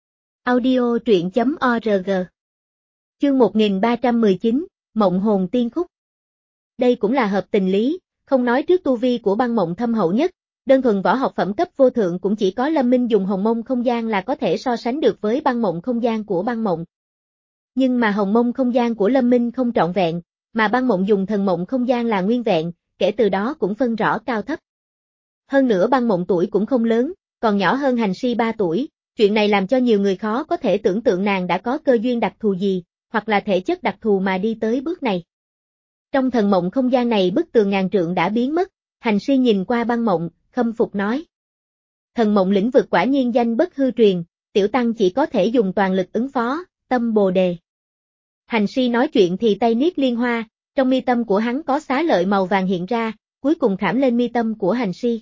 Audio truyện chấm org. Chương một nghìn ba trăm mười chín, Mộng hồn tiên khúc. Đây cũng là hợp tình lý, không nói trước tu vi của băng mộng thâm hậu nhất, đơn thuần võ học phẩm cấp vô thượng cũng chỉ có Lâm Minh dùng hồng mông không gian là có thể so sánh được với băng mộng không gian của băng mộng. Nhưng mà hồng mông không gian của Lâm Minh không trọn vẹn, mà băng mộng dùng thần mộng không gian là nguyên vẹn, kể từ đó cũng phân rõ cao thấp. Hơn nữa băng mộng tuổi cũng không lớn, còn nhỏ hơn hành si ba tuổi, chuyện này làm cho nhiều người khó có thể tưởng tượng nàng đã có cơ duyên đặc thù gì, hoặc là thể chất đặc thù mà đi tới bước này. Trong thần mộng không gian này bức tường ngàn trượng đã biến mất, hành si nhìn qua băng mộng, khâm phục nói. Thần mộng lĩnh vực quả nhiên danh bất hư truyền, tiểu tăng chỉ có thể dùng toàn lực ứng phó, tâm bồ đề. Hành si nói chuyện thì tay niết liên hoa, trong mi tâm của hắn có xá lợi màu vàng hiện ra, cuối cùng khảm lên mi tâm của hành si.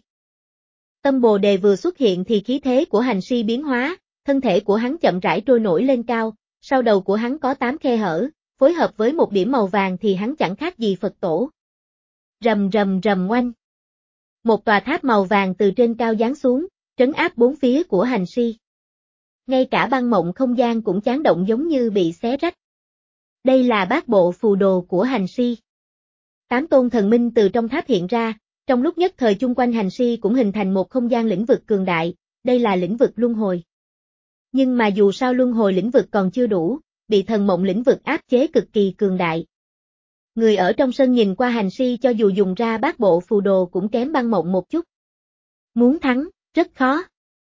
Tâm bồ đề vừa xuất hiện thì khí thế của hành si biến hóa, thân thể của hắn chậm rãi trôi nổi lên cao, sau đầu của hắn có tám khe hở, phối hợp với một điểm màu vàng thì hắn chẳng khác gì Phật tổ. Rầm rầm rầm oanh. Một tòa tháp màu vàng từ trên cao giáng xuống, trấn áp bốn phía của hành si. Ngay cả băng mộng không gian cũng chấn động giống như bị xé rách. Đây là bát bộ phù đồ của hành si. Tám tôn thần minh từ trong tháp hiện ra, trong lúc nhất thời chung quanh hành si cũng hình thành một không gian lĩnh vực cường đại, đây là lĩnh vực luân hồi. Nhưng mà dù sao luân hồi lĩnh vực còn chưa đủ, bị thần mộng lĩnh vực áp chế cực kỳ cường đại. Người ở trong sân nhìn qua hành si cho dù dùng ra bát bộ phù đồ cũng kém băng mộng một chút. Muốn thắng, rất khó.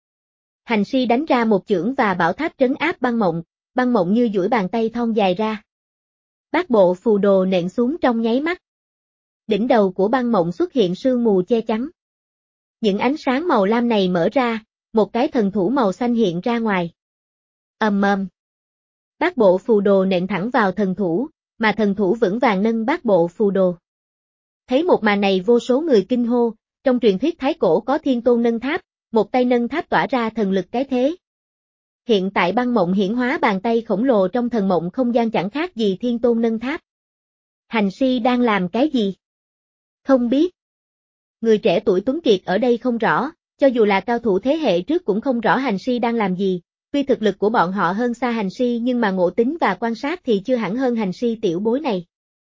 Hành si đánh ra một chưởng và bảo tháp trấn áp băng mộng, băng mộng như duỗi bàn tay thon dài ra. Bát bộ phù đồ nện xuống trong nháy mắt. Đỉnh đầu của băng mộng xuất hiện sương mù che chắn. Những ánh sáng màu lam này mở ra, một cái thần thủ màu xanh hiện ra ngoài. Ầm ầm. Bát bộ phù đồ nện thẳng vào thần thủ, mà thần thủ vững vàng nâng bát bộ phù đồ. Thấy một màn này vô số người kinh hô, trong truyền thuyết Thái Cổ có thiên tôn nâng tháp, một tay nâng tháp tỏa ra thần lực cái thế. Hiện tại băng mộng hiển hóa bàn tay khổng lồ trong thần mộng không gian chẳng khác gì thiên tôn nâng tháp. Hành si đang làm cái gì? Không biết. Người trẻ tuổi tuấn kiệt ở đây không rõ, cho dù là cao thủ thế hệ trước cũng không rõ hành si đang làm gì, tuy thực lực của bọn họ hơn xa hành si nhưng mà ngộ tính và quan sát thì chưa hẳn hơn hành si tiểu bối này.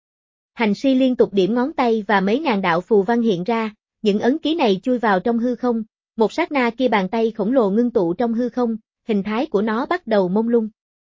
Hành si liên tục điểm ngón tay và mấy ngàn đạo phù văn hiện ra, những ấn ký này chui vào trong hư không, một sát na kia bàn tay khổng lồ ngưng tụ trong hư không, hình thái của nó bắt đầu mông lung.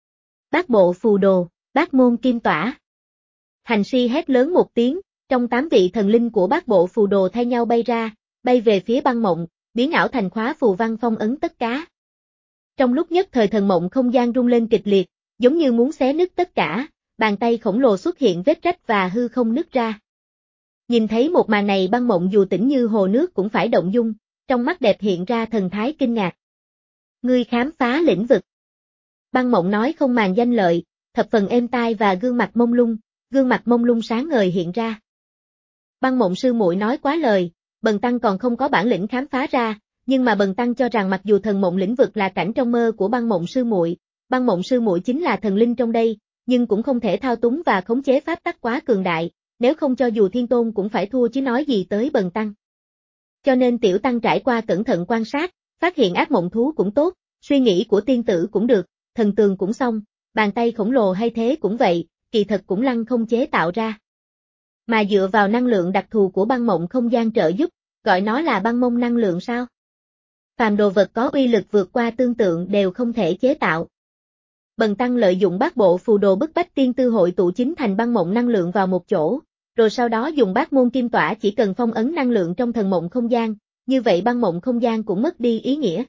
Bát bộ phù đồ, bát môn kim tỏa. Hành si hét lớn một tiếng, trong tám vị thần linh của bát bộ phù đồ thay nhau bay ra, bay về phía băng mộng, biến ảo thành khóa phù văn phong ấn tất cả. Trong lúc nhất thời thần mộng không gian rung lên kịch liệt, giống như muốn xé nứt tất cả, bàn tay khổng lồ xuất hiện vết rách và hư không nứt ra. Nhìn thấy một màn này băng mộng dù tĩnh như hồ nước cũng phải động dung, trong mắt đẹp hiện ra thần thái kinh ngạc. Ngươi khám phá lĩnh vực. Băng mộng nói không màng danh lợi, thập phần êm tai và gương mặt mông lung, gương mặt mông lung sáng ngời hiện ra. Băng mộng sư muội nói quá lời, bần tăng còn không có bản lĩnh khám phá ra, nhưng mà bần tăng cho rằng mặc dù thần mộng lĩnh vực là cảnh trong mơ của băng mộng sư muội, băng mộng sư muội chính là thần linh trong đây, nhưng cũng không thể thao túng và khống chế pháp tắc quá cường đại, nếu không cho dù thiên tôn cũng phải thua chứ nói gì tới bần tăng. Cho nên tiểu tăng trải qua cẩn thận quan sát, phát hiện ác mộng thú cũng tốt, suy nghĩ của tiên tử cũng được, thần tường cũng xong, bàn tay khổng lồ hay thế cũng vậy, kỳ thật cũng lăng không chế tạo ra. Mà dựa vào năng lượng đặc thù của băng mộng không gian trợ giúp, gọi nó là băng mông năng lượng sao? Phàm đồ vật có uy lực vượt qua tương tượng đều không thể chế tạo. Bần tăng lợi dụng bát bộ phù đồ bức bách tiên tư hội tụ chính thành băng mộng năng lượng vào một chỗ, rồi sau đó dùng bát môn kim tỏa chỉ cần phong ấn năng lượng trong thần mộng không gian, như vậy băng mộng không gian cũng mất đi ý nghĩa.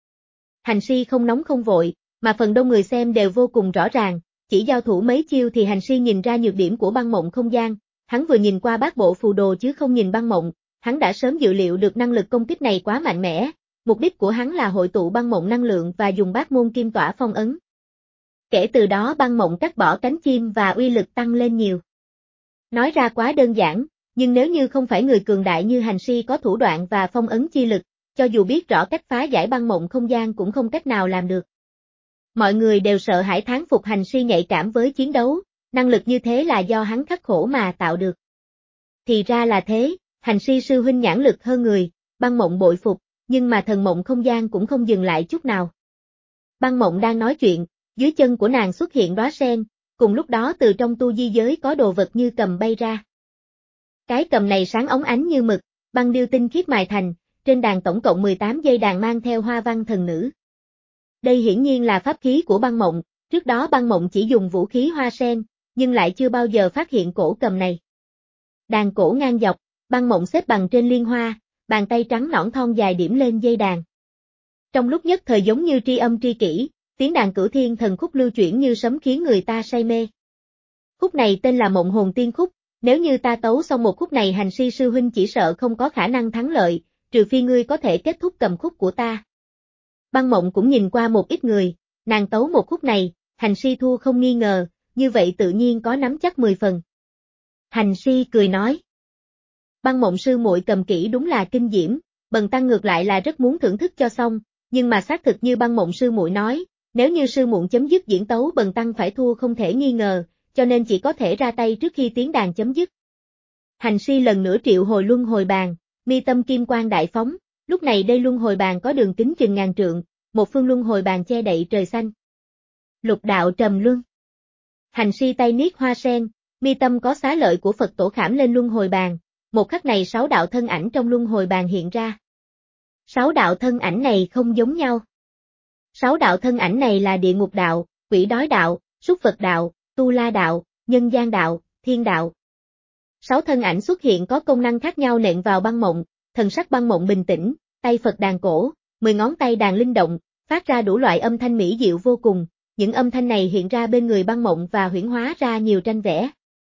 Hành si không nóng không vội, mà phần đông người xem đều vô cùng rõ ràng, chỉ giao thủ mấy chiêu thì hành si nhìn ra nhược điểm của băng mộng không gian, hắn vừa nhìn qua bát bộ phù đồ chứ không nhìn băng mộng, hắn đã sớm dự liệu được năng lực công kích này quá mạnh mẽ, mục đích của hắn là hội tụ băng mộng năng lượng và dùng bát môn kim tỏa phong ấn. Kể từ đó băng mộng cắt bỏ cánh chim và uy lực tăng lên nhiều. Nói ra quá đơn giản, nhưng nếu như không phải người cường đại như hành si có thủ đoạn và phong ấn chi lực, cho dù biết rõ cách phá giải băng mộng không gian cũng không cách nào làm được. Mọi người đều sợ hãi thán phục hành si nhạy cảm với chiến đấu, năng lực như thế là do hắn khắc khổ mà tạo được. Thì ra là thế, hành si sư huynh nhãn lực hơn người, băng mộng bội phục, nhưng mà thần mộng không gian cũng không dừng lại chút nào. Băng mộng đang nói chuyện, dưới chân của nàng xuất hiện đóa sen, cùng lúc đó từ trong tu di giới có đồ vật như cầm bay ra. Cái cầm này sáng óng ánh như mực, băng điêu tinh khiết mài thành, trên đàn tổng cộng mười tám dây đàn mang theo hoa văn thần nữ. Đây hiển nhiên là pháp khí của băng mộng, trước đó băng mộng chỉ dùng vũ khí hoa sen, nhưng lại chưa bao giờ phát hiện cổ cầm này. Đàn cổ ngang dọc, băng mộng xếp bằng trên liên hoa, bàn tay trắng nõn thon dài điểm lên dây đàn. Trong lúc nhất thời giống như tri âm tri kỷ, tiếng đàn cửu thiên thần khúc lưu chuyển như sấm khiến người ta say mê. Khúc này tên là Mộng Hồn Tiên Khúc, nếu như ta tấu xong một khúc này hành si sư huynh chỉ sợ không có khả năng thắng lợi, trừ phi ngươi có thể kết thúc cầm khúc của ta. Băng Mộng cũng nhìn qua một ít người, nàng tấu một khúc này, hành si thua không nghi ngờ, như vậy tự nhiên có nắm chắc mười phần. Hành si cười nói. Băng Mộng sư muội cầm kỹ đúng là kinh diễm, bần tăng ngược lại là rất muốn thưởng thức cho xong, nhưng mà xác thực như Băng Mộng sư muội nói, nếu như sư muội chấm dứt diễn tấu bần tăng phải thua không thể nghi ngờ, cho nên chỉ có thể ra tay trước khi tiếng đàn chấm dứt. Hành si lần nữa triệu hồi luân hồi bàn, mi tâm kim quang đại phóng, lúc này đây luân hồi bàn có đường kính chừng ngàn trượng, một phương luân hồi bàn che đậy trời xanh. Lục đạo trầm luân. Hành si tay niết hoa sen, mi tâm có xá lợi của Phật tổ khảm lên luân hồi bàn, một khắc này sáu đạo thân ảnh trong luân hồi bàn hiện ra. Sáu đạo thân ảnh này không giống nhau. Sáu đạo thân ảnh này là địa ngục đạo, quỷ đói đạo, súc vật đạo, tu la đạo, nhân gian đạo, thiên đạo. Sáu thân ảnh xuất hiện có công năng khác nhau nện vào Băng Mộng, thần sắc Băng Mộng bình tĩnh, tay Phật đàn cổ, mười ngón tay đàn linh động, phát ra đủ loại âm thanh mỹ diệu vô cùng, những âm thanh này hiện ra bên người Băng Mộng và huyễn hóa ra nhiều tranh vẽ.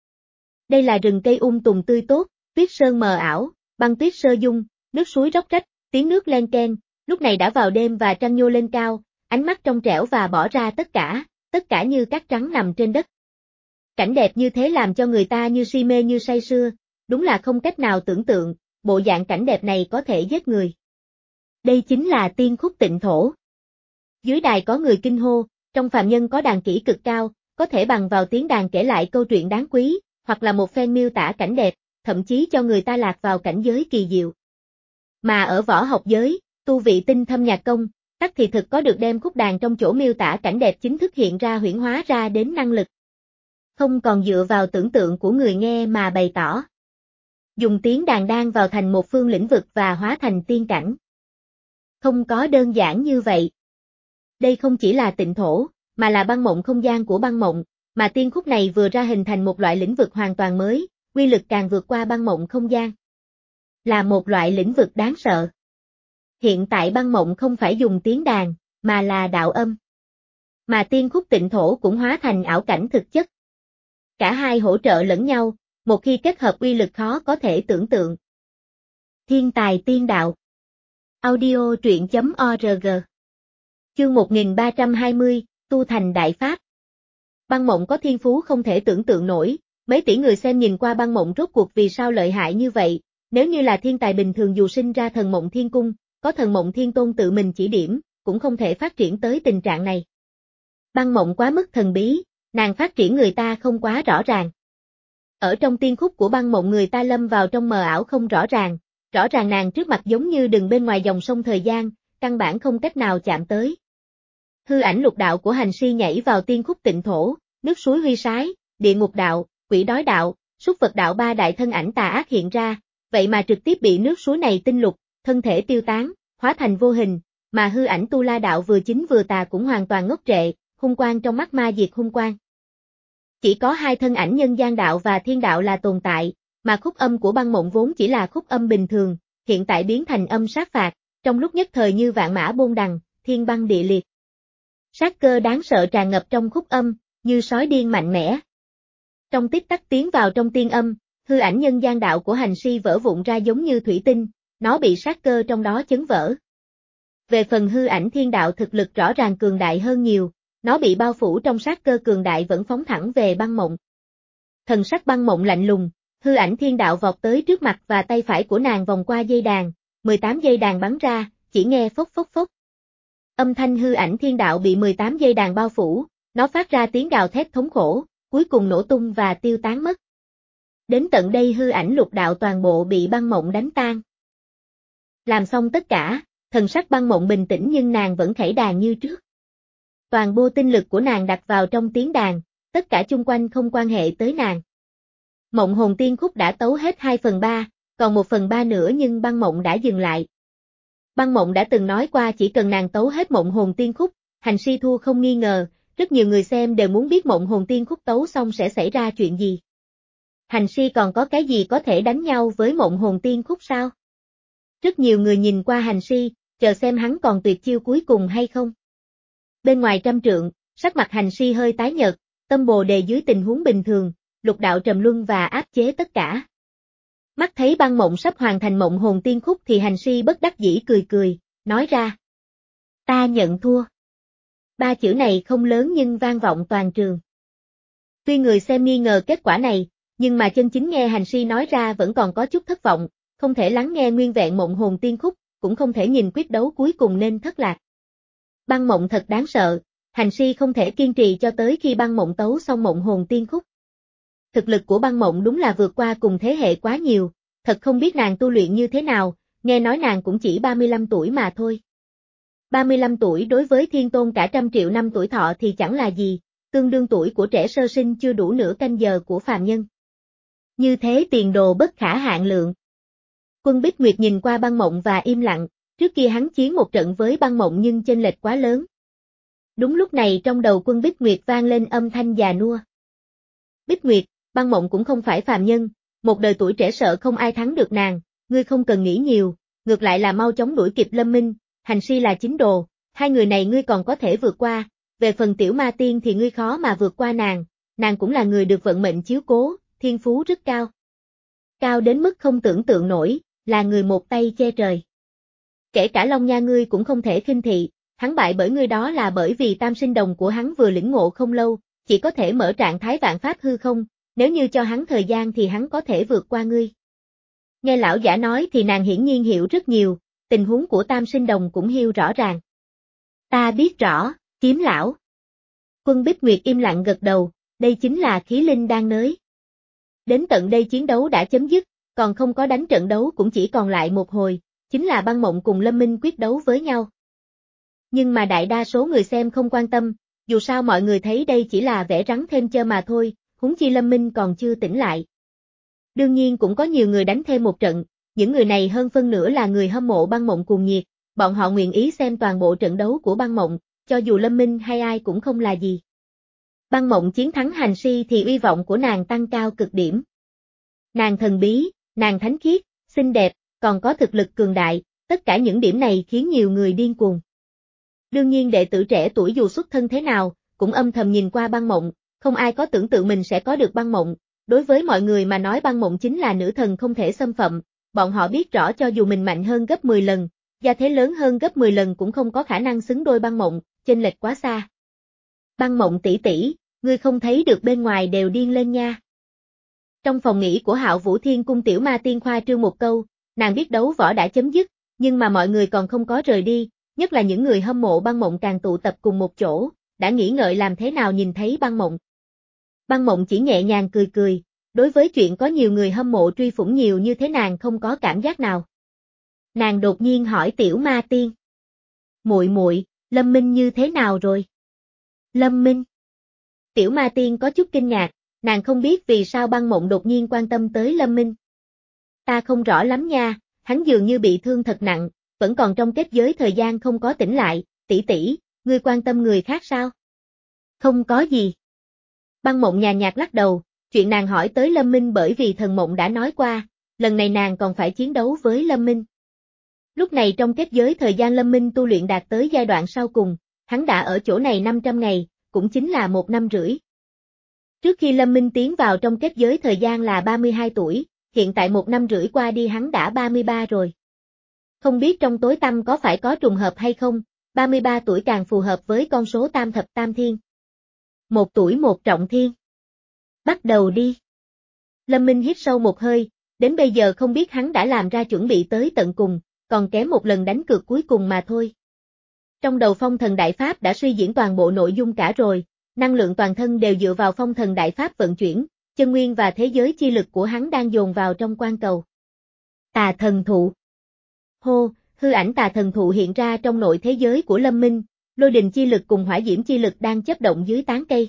Đây là rừng cây um tùm tươi tốt, tuyết sơn mờ ảo, băng tuyết sơ dung, nước suối róc rách, tiếng nước len keng, lúc này đã vào đêm và trăng nhô lên cao, ánh mắt trong trẻo và bỏ ra tất cả, tất cả như cát trắng nằm trên đất. Cảnh đẹp như thế làm cho người ta như si mê như say sưa, đúng là không cách nào tưởng tượng, bộ dạng cảnh đẹp này có thể giết người. Đây chính là tiên khúc tịnh thổ. Dưới đài có người kinh hô, trong phàm nhân có đàn kỹ cực cao, có thể bằng vào tiếng đàn kể lại câu chuyện đáng quý, hoặc là một phen miêu tả cảnh đẹp, thậm chí cho người ta lạc vào cảnh giới kỳ diệu. Mà ở võ học giới, tu vị tinh thâm nhạc công, tắc thì thực có được đem khúc đàn trong chỗ miêu tả cảnh đẹp chính thức hiện ra huyễn hóa ra đến năng lực. Không còn dựa vào tưởng tượng của người nghe mà bày tỏ. Dùng tiếng đàn đan vào thành một phương lĩnh vực và hóa thành tiên cảnh. Không có đơn giản như vậy. Đây không chỉ là tịnh thổ, mà là băng mộng không gian của băng mộng, mà tiên khúc này vừa ra hình thành một loại lĩnh vực hoàn toàn mới, uy lực càng vượt qua băng mộng không gian. Là một loại lĩnh vực đáng sợ. Hiện tại băng mộng không phải dùng tiếng đàn, mà là đạo âm. Mà tiên khúc tịnh thổ cũng hóa thành ảo cảnh thực chất. Cả hai hỗ trợ lẫn nhau, một khi kết hợp uy lực khó có thể tưởng tượng. Thiên tài tiên đạo. Audio truyện chấm org. Chương một nghìn ba trăm hai mươi, tu thành đại pháp. Băng mộng có thiên phú không thể tưởng tượng nổi, mấy tỷ người xem nhìn qua băng mộng rốt cuộc vì sao lợi hại như vậy, nếu như là thiên tài bình thường dù sinh ra thần mộng thiên cung, có thần mộng thiên tôn tự mình chỉ điểm, cũng không thể phát triển tới tình trạng này. Băng mộng quá mức thần bí, nàng phát triển người ta không quá rõ ràng. Ở trong tiên khúc của băng mộng người ta lâm vào trong mờ ảo không rõ ràng, rõ ràng nàng trước mặt giống như đường bên ngoài dòng sông thời gian, căn bản không cách nào chạm tới. Hư ảnh lục đạo của hành si nhảy vào tiên khúc tịnh thổ, nước suối huy sái, địa ngục đạo, quỷ đói đạo, súc vật đạo ba đại thân ảnh tà ác hiện ra, vậy mà trực tiếp bị nước suối này tinh lục, thân thể tiêu tán, hóa thành vô hình, mà hư ảnh tu la đạo vừa chính vừa tà cũng hoàn toàn ngốc trệ, hung quang trong mắt ma diệt hung quang. Chỉ có hai thân ảnh nhân gian đạo và thiên đạo là tồn tại, mà khúc âm của băng mộng vốn chỉ là khúc âm bình thường, hiện tại biến thành âm sát phạt, trong lúc nhất thời như vạn mã bôn đằng, thiên băng địa liệt. Sát cơ đáng sợ tràn ngập trong khúc âm, như sói điên mạnh mẽ. Trong tích tắc tiến vào trong tiên âm, hư ảnh nhân gian đạo của hành si vỡ vụn ra giống như thủy tinh, nó bị sát cơ trong đó chấn vỡ. Về phần hư ảnh thiên đạo thực lực rõ ràng cường đại hơn nhiều, nó bị bao phủ trong sát cơ cường đại vẫn phóng thẳng về băng mộng. Thần sắc băng mộng lạnh lùng, hư ảnh thiên đạo vọt tới trước mặt và tay phải của nàng vòng qua dây đàn, mười tám dây đàn bắn ra, chỉ nghe phốc phốc phốc. Âm thanh hư ảnh thiên đạo bị mười tám dây đàn bao phủ, nó phát ra tiếng gào thét thống khổ, cuối cùng nổ tung và tiêu tán mất. Đến tận đây hư ảnh lục đạo toàn bộ bị băng mộng đánh tan. Làm xong tất cả, thần sắc băng mộng bình tĩnh nhưng nàng vẫn khẩy đàn như trước. Toàn bộ tinh lực của nàng đặt vào trong tiếng đàn, tất cả chung quanh không quan hệ tới nàng. Mộng hồn tiên khúc đã tấu hết hai phần ba, còn một phần ba nữa nhưng băng mộng đã dừng lại. Băng mộng đã từng nói qua chỉ cần nàng tấu hết mộng hồn tiên khúc, hành si thua không nghi ngờ, rất nhiều người xem đều muốn biết mộng hồn tiên khúc tấu xong sẽ xảy ra chuyện gì. Hành si còn có cái gì có thể đánh nhau với mộng hồn tiên khúc sao? Rất nhiều người nhìn qua hành si, chờ xem hắn còn tuyệt chiêu cuối cùng hay không. Bên ngoài trăm trượng, sắc mặt hành si hơi tái nhợt, tâm bồ đề dưới tình huống bình thường, lục đạo trầm luân và áp chế tất cả. Mắt thấy băng mộng sắp hoàn thành mộng hồn tiên khúc thì hành si bất đắc dĩ cười cười, nói ra. Ta nhận thua. Ba chữ này không lớn nhưng vang vọng toàn trường. Tuy người xem nghi ngờ kết quả này, nhưng mà chân chính nghe hành si nói ra vẫn còn có chút thất vọng, không thể lắng nghe nguyên vẹn mộng hồn tiên khúc, cũng không thể nhìn quyết đấu cuối cùng nên thất lạc. Băng mộng thật đáng sợ, hành si không thể kiên trì cho tới khi băng mộng tấu xong mộng hồn tiên khúc. Thực lực của băng mộng đúng là vượt qua cùng thế hệ quá nhiều, thật không biết nàng tu luyện như thế nào, nghe nói nàng cũng chỉ ba mươi lăm tuổi mà thôi. ba mươi lăm tuổi đối với thiên tôn cả trăm triệu năm tuổi thọ thì chẳng là gì, tương đương tuổi của trẻ sơ sinh chưa đủ nửa canh giờ của phàm nhân. Như thế tiền đồ bất khả hạn lượng. Quân Bích Nguyệt nhìn qua băng mộng và im lặng, trước kia hắn chiến một trận với băng mộng nhưng chênh lệch quá lớn. Đúng lúc này trong đầu Quân Bích Nguyệt vang lên âm thanh già nua. Bích Nguyệt, băng mộng cũng không phải phàm nhân, một đời tuổi trẻ sợ không ai thắng được nàng, ngươi không cần nghĩ nhiều, ngược lại là mau chóng đuổi kịp Lâm Minh, hành si là chính đồ, hai người này ngươi còn có thể vượt qua, về phần tiểu ma tiên thì ngươi khó mà vượt qua nàng, nàng cũng là người được vận mệnh chiếu cố, thiên phú rất cao. Cao đến mức không tưởng tượng nổi, là người một tay che trời. Kể cả Long Nha ngươi cũng không thể khinh thị, hắn bại bởi ngươi đó là bởi vì tam sinh đồng của hắn vừa lĩnh ngộ không lâu, chỉ có thể mở trạng thái vạn pháp hư không, nếu như cho hắn thời gian thì hắn có thể vượt qua ngươi. Nghe lão giả nói thì nàng hiển nhiên hiểu rất nhiều, tình huống của Tam Sinh Đồng cũng hiểu rõ ràng. Ta biết rõ, kiếm lão. Quân Bích Nguyệt im lặng gật đầu, đây chính là khí linh đang nới. Đến tận đây chiến đấu đã chấm dứt, còn không có đánh trận đấu cũng chỉ còn lại một hồi, chính là Băng Mộng cùng Lâm Minh quyết đấu với nhau. Nhưng mà đại đa số người xem không quan tâm, dù sao mọi người thấy đây chỉ là vẽ rắn thêm chơ mà thôi, huống chi Lâm Minh còn chưa tỉnh lại. Đương nhiên cũng có nhiều người đánh thêm một trận, những người này hơn phân nửa là người hâm mộ Băng Mộng cuồng nhiệt, bọn họ nguyện ý xem toàn bộ trận đấu của Băng Mộng, cho dù Lâm Minh hay ai cũng không là gì. Băng Mộng chiến thắng Hành Si thì uy vọng của nàng tăng cao cực điểm. Nàng thần bí, nàng thánh khiết, xinh đẹp, còn có thực lực cường đại, tất cả những điểm này khiến nhiều người điên cuồng. Đương nhiên đệ tử trẻ tuổi dù xuất thân thế nào, cũng âm thầm nhìn qua Băng Mộng, không ai có tưởng tượng mình sẽ có được Băng Mộng. Đối với mọi người mà nói Băng Mộng chính là nữ thần không thể xâm phạm, bọn họ biết rõ cho dù mình mạnh hơn gấp mười lần, gia thế lớn hơn gấp mười lần cũng không có khả năng xứng đôi Băng Mộng, chênh lệch quá xa. Băng Mộng tỷ tỷ, ngươi không thấy được bên ngoài đều điên lên nha. Trong phòng nghỉ của Hạo Vũ Thiên Cung Tiểu Ma Tiên khoa trương một câu, nàng biết đấu võ đã chấm dứt, nhưng mà mọi người còn không có rời đi, nhất là những người hâm mộ Băng Mộng càng tụ tập cùng một chỗ, đã nghĩ ngợi làm thế nào nhìn thấy Băng Mộng. Băng Mộng chỉ nhẹ nhàng cười cười, đối với chuyện có nhiều người hâm mộ truy phủng nhiều như thế nàng không có cảm giác nào. Nàng đột nhiên hỏi Tiểu Ma Tiên. Muội muội, Lâm Minh như thế nào rồi? Lâm Minh. Tiểu Ma Tiên có chút kinh ngạc, nàng không biết vì sao Băng Mộng đột nhiên quan tâm tới Lâm Minh. Ta không rõ lắm nha, hắn dường như bị thương thật nặng, vẫn còn trong kết giới thời gian không có tỉnh lại, tỷ tỷ, ngươi quan tâm người khác sao? Không có gì. Băng Mộng nhàn nhạt lắc đầu, chuyện nàng hỏi tới Lâm Minh bởi vì Thần Mộng đã nói qua, lần này nàng còn phải chiến đấu với Lâm Minh. Lúc này trong kết giới thời gian Lâm Minh tu luyện đạt tới giai đoạn sau cùng, hắn đã ở chỗ này năm trăm ngày, cũng chính là một năm rưỡi. Trước khi Lâm Minh tiến vào trong kết giới thời gian là ba mươi hai tuổi, hiện tại một năm rưỡi qua đi hắn đã ba mươi ba rồi. Không biết trong tối tăm có phải có trùng hợp hay không, ba mươi ba tuổi càng phù hợp với con số tam thập tam thiên. Một tuổi một trọng thiên. Bắt đầu đi. Lâm Minh hít sâu một hơi, đến bây giờ không biết hắn đã làm ra chuẩn bị tới tận cùng, còn kém một lần đánh cược cuối cùng mà thôi. Trong đầu Phong Thần Đại Pháp đã suy diễn toàn bộ nội dung cả rồi, năng lượng toàn thân đều dựa vào Phong Thần Đại Pháp vận chuyển, chân nguyên và thế giới chi lực của hắn đang dồn vào trong quan cầu. Tà thần thụ. Hô, hư ảnh tà thần thụ hiện ra trong nội thế giới của Lâm Minh, lôi đình chi lực cùng hỏa diễm chi lực đang chấp động dưới tán cây.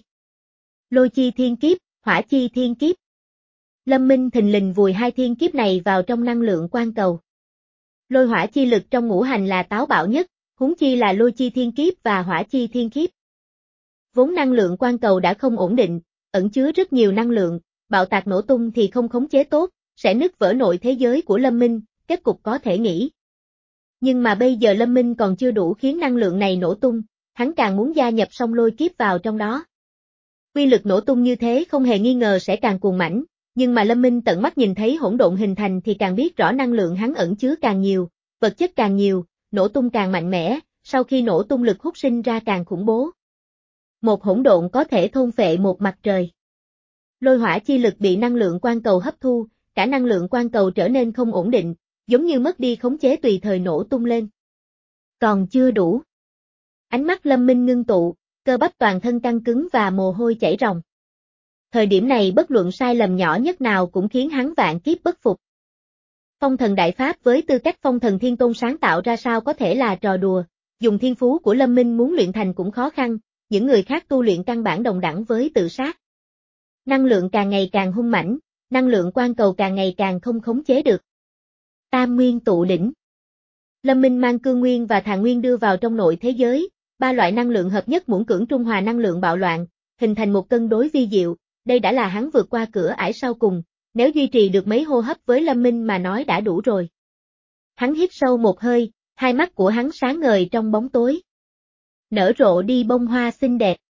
Lôi chi thiên kiếp, hỏa chi thiên kiếp. Lâm Minh thình lình vùi hai thiên kiếp này vào trong năng lượng quan cầu. Lôi hỏa chi lực trong ngũ hành là táo bạo nhất, huống chi là lôi chi thiên kiếp và hỏa chi thiên kiếp. Vốn năng lượng quan cầu đã không ổn định, ẩn chứa rất nhiều năng lượng, bạo tạc nổ tung thì không khống chế tốt, sẽ nứt vỡ nội thế giới của Lâm Minh, kết cục có thể nghĩ. Nhưng mà bây giờ Lâm Minh còn chưa đủ khiến năng lượng này nổ tung, hắn càng muốn gia nhập song lôi kiếp vào trong đó. Uy lực nổ tung như thế không hề nghi ngờ sẽ càng cuồng mãnh, nhưng mà Lâm Minh tận mắt nhìn thấy hỗn độn hình thành thì càng biết rõ năng lượng hắn ẩn chứa càng nhiều, vật chất càng nhiều, nổ tung càng mạnh mẽ, sau khi nổ tung lực hút sinh ra càng khủng bố. Một hỗn độn có thể thôn phệ một mặt trời. Lôi hỏa chi lực bị năng lượng quan cầu hấp thu, cả năng lượng quan cầu trở nên không ổn định, giống như mất đi khống chế tùy thời nổ tung lên. Còn chưa đủ. Ánh mắt Lâm Minh ngưng tụ, cơ bắp toàn thân căng cứng và mồ hôi chảy ròng. Thời điểm này bất luận sai lầm nhỏ nhất nào cũng khiến hắn vạn kiếp bất phục. Phong Thần Đại Pháp với tư cách Phong Thần Thiên Tôn sáng tạo ra sao có thể là trò đùa, dùng thiên phú của Lâm Minh muốn luyện thành cũng khó khăn, những người khác tu luyện căn bản đồng đẳng với tự sát. Năng lượng càng ngày càng hung mãnh, năng lượng quan cầu càng ngày càng không khống chế được. Tam Nguyên tụ đỉnh. Lâm Minh mang cương nguyên và thàn nguyên đưa vào trong nội thế giới, ba loại năng lượng hợp nhất muỗng cưỡng trung hòa năng lượng bạo loạn, hình thành một cân đối vi diệu, đây đã là hắn vượt qua cửa ải sau cùng, nếu duy trì được mấy hô hấp với Lâm Minh mà nói đã đủ rồi. Hắn hít sâu một hơi, hai mắt của hắn sáng ngời trong bóng tối. Nở rộ đi bông hoa xinh đẹp.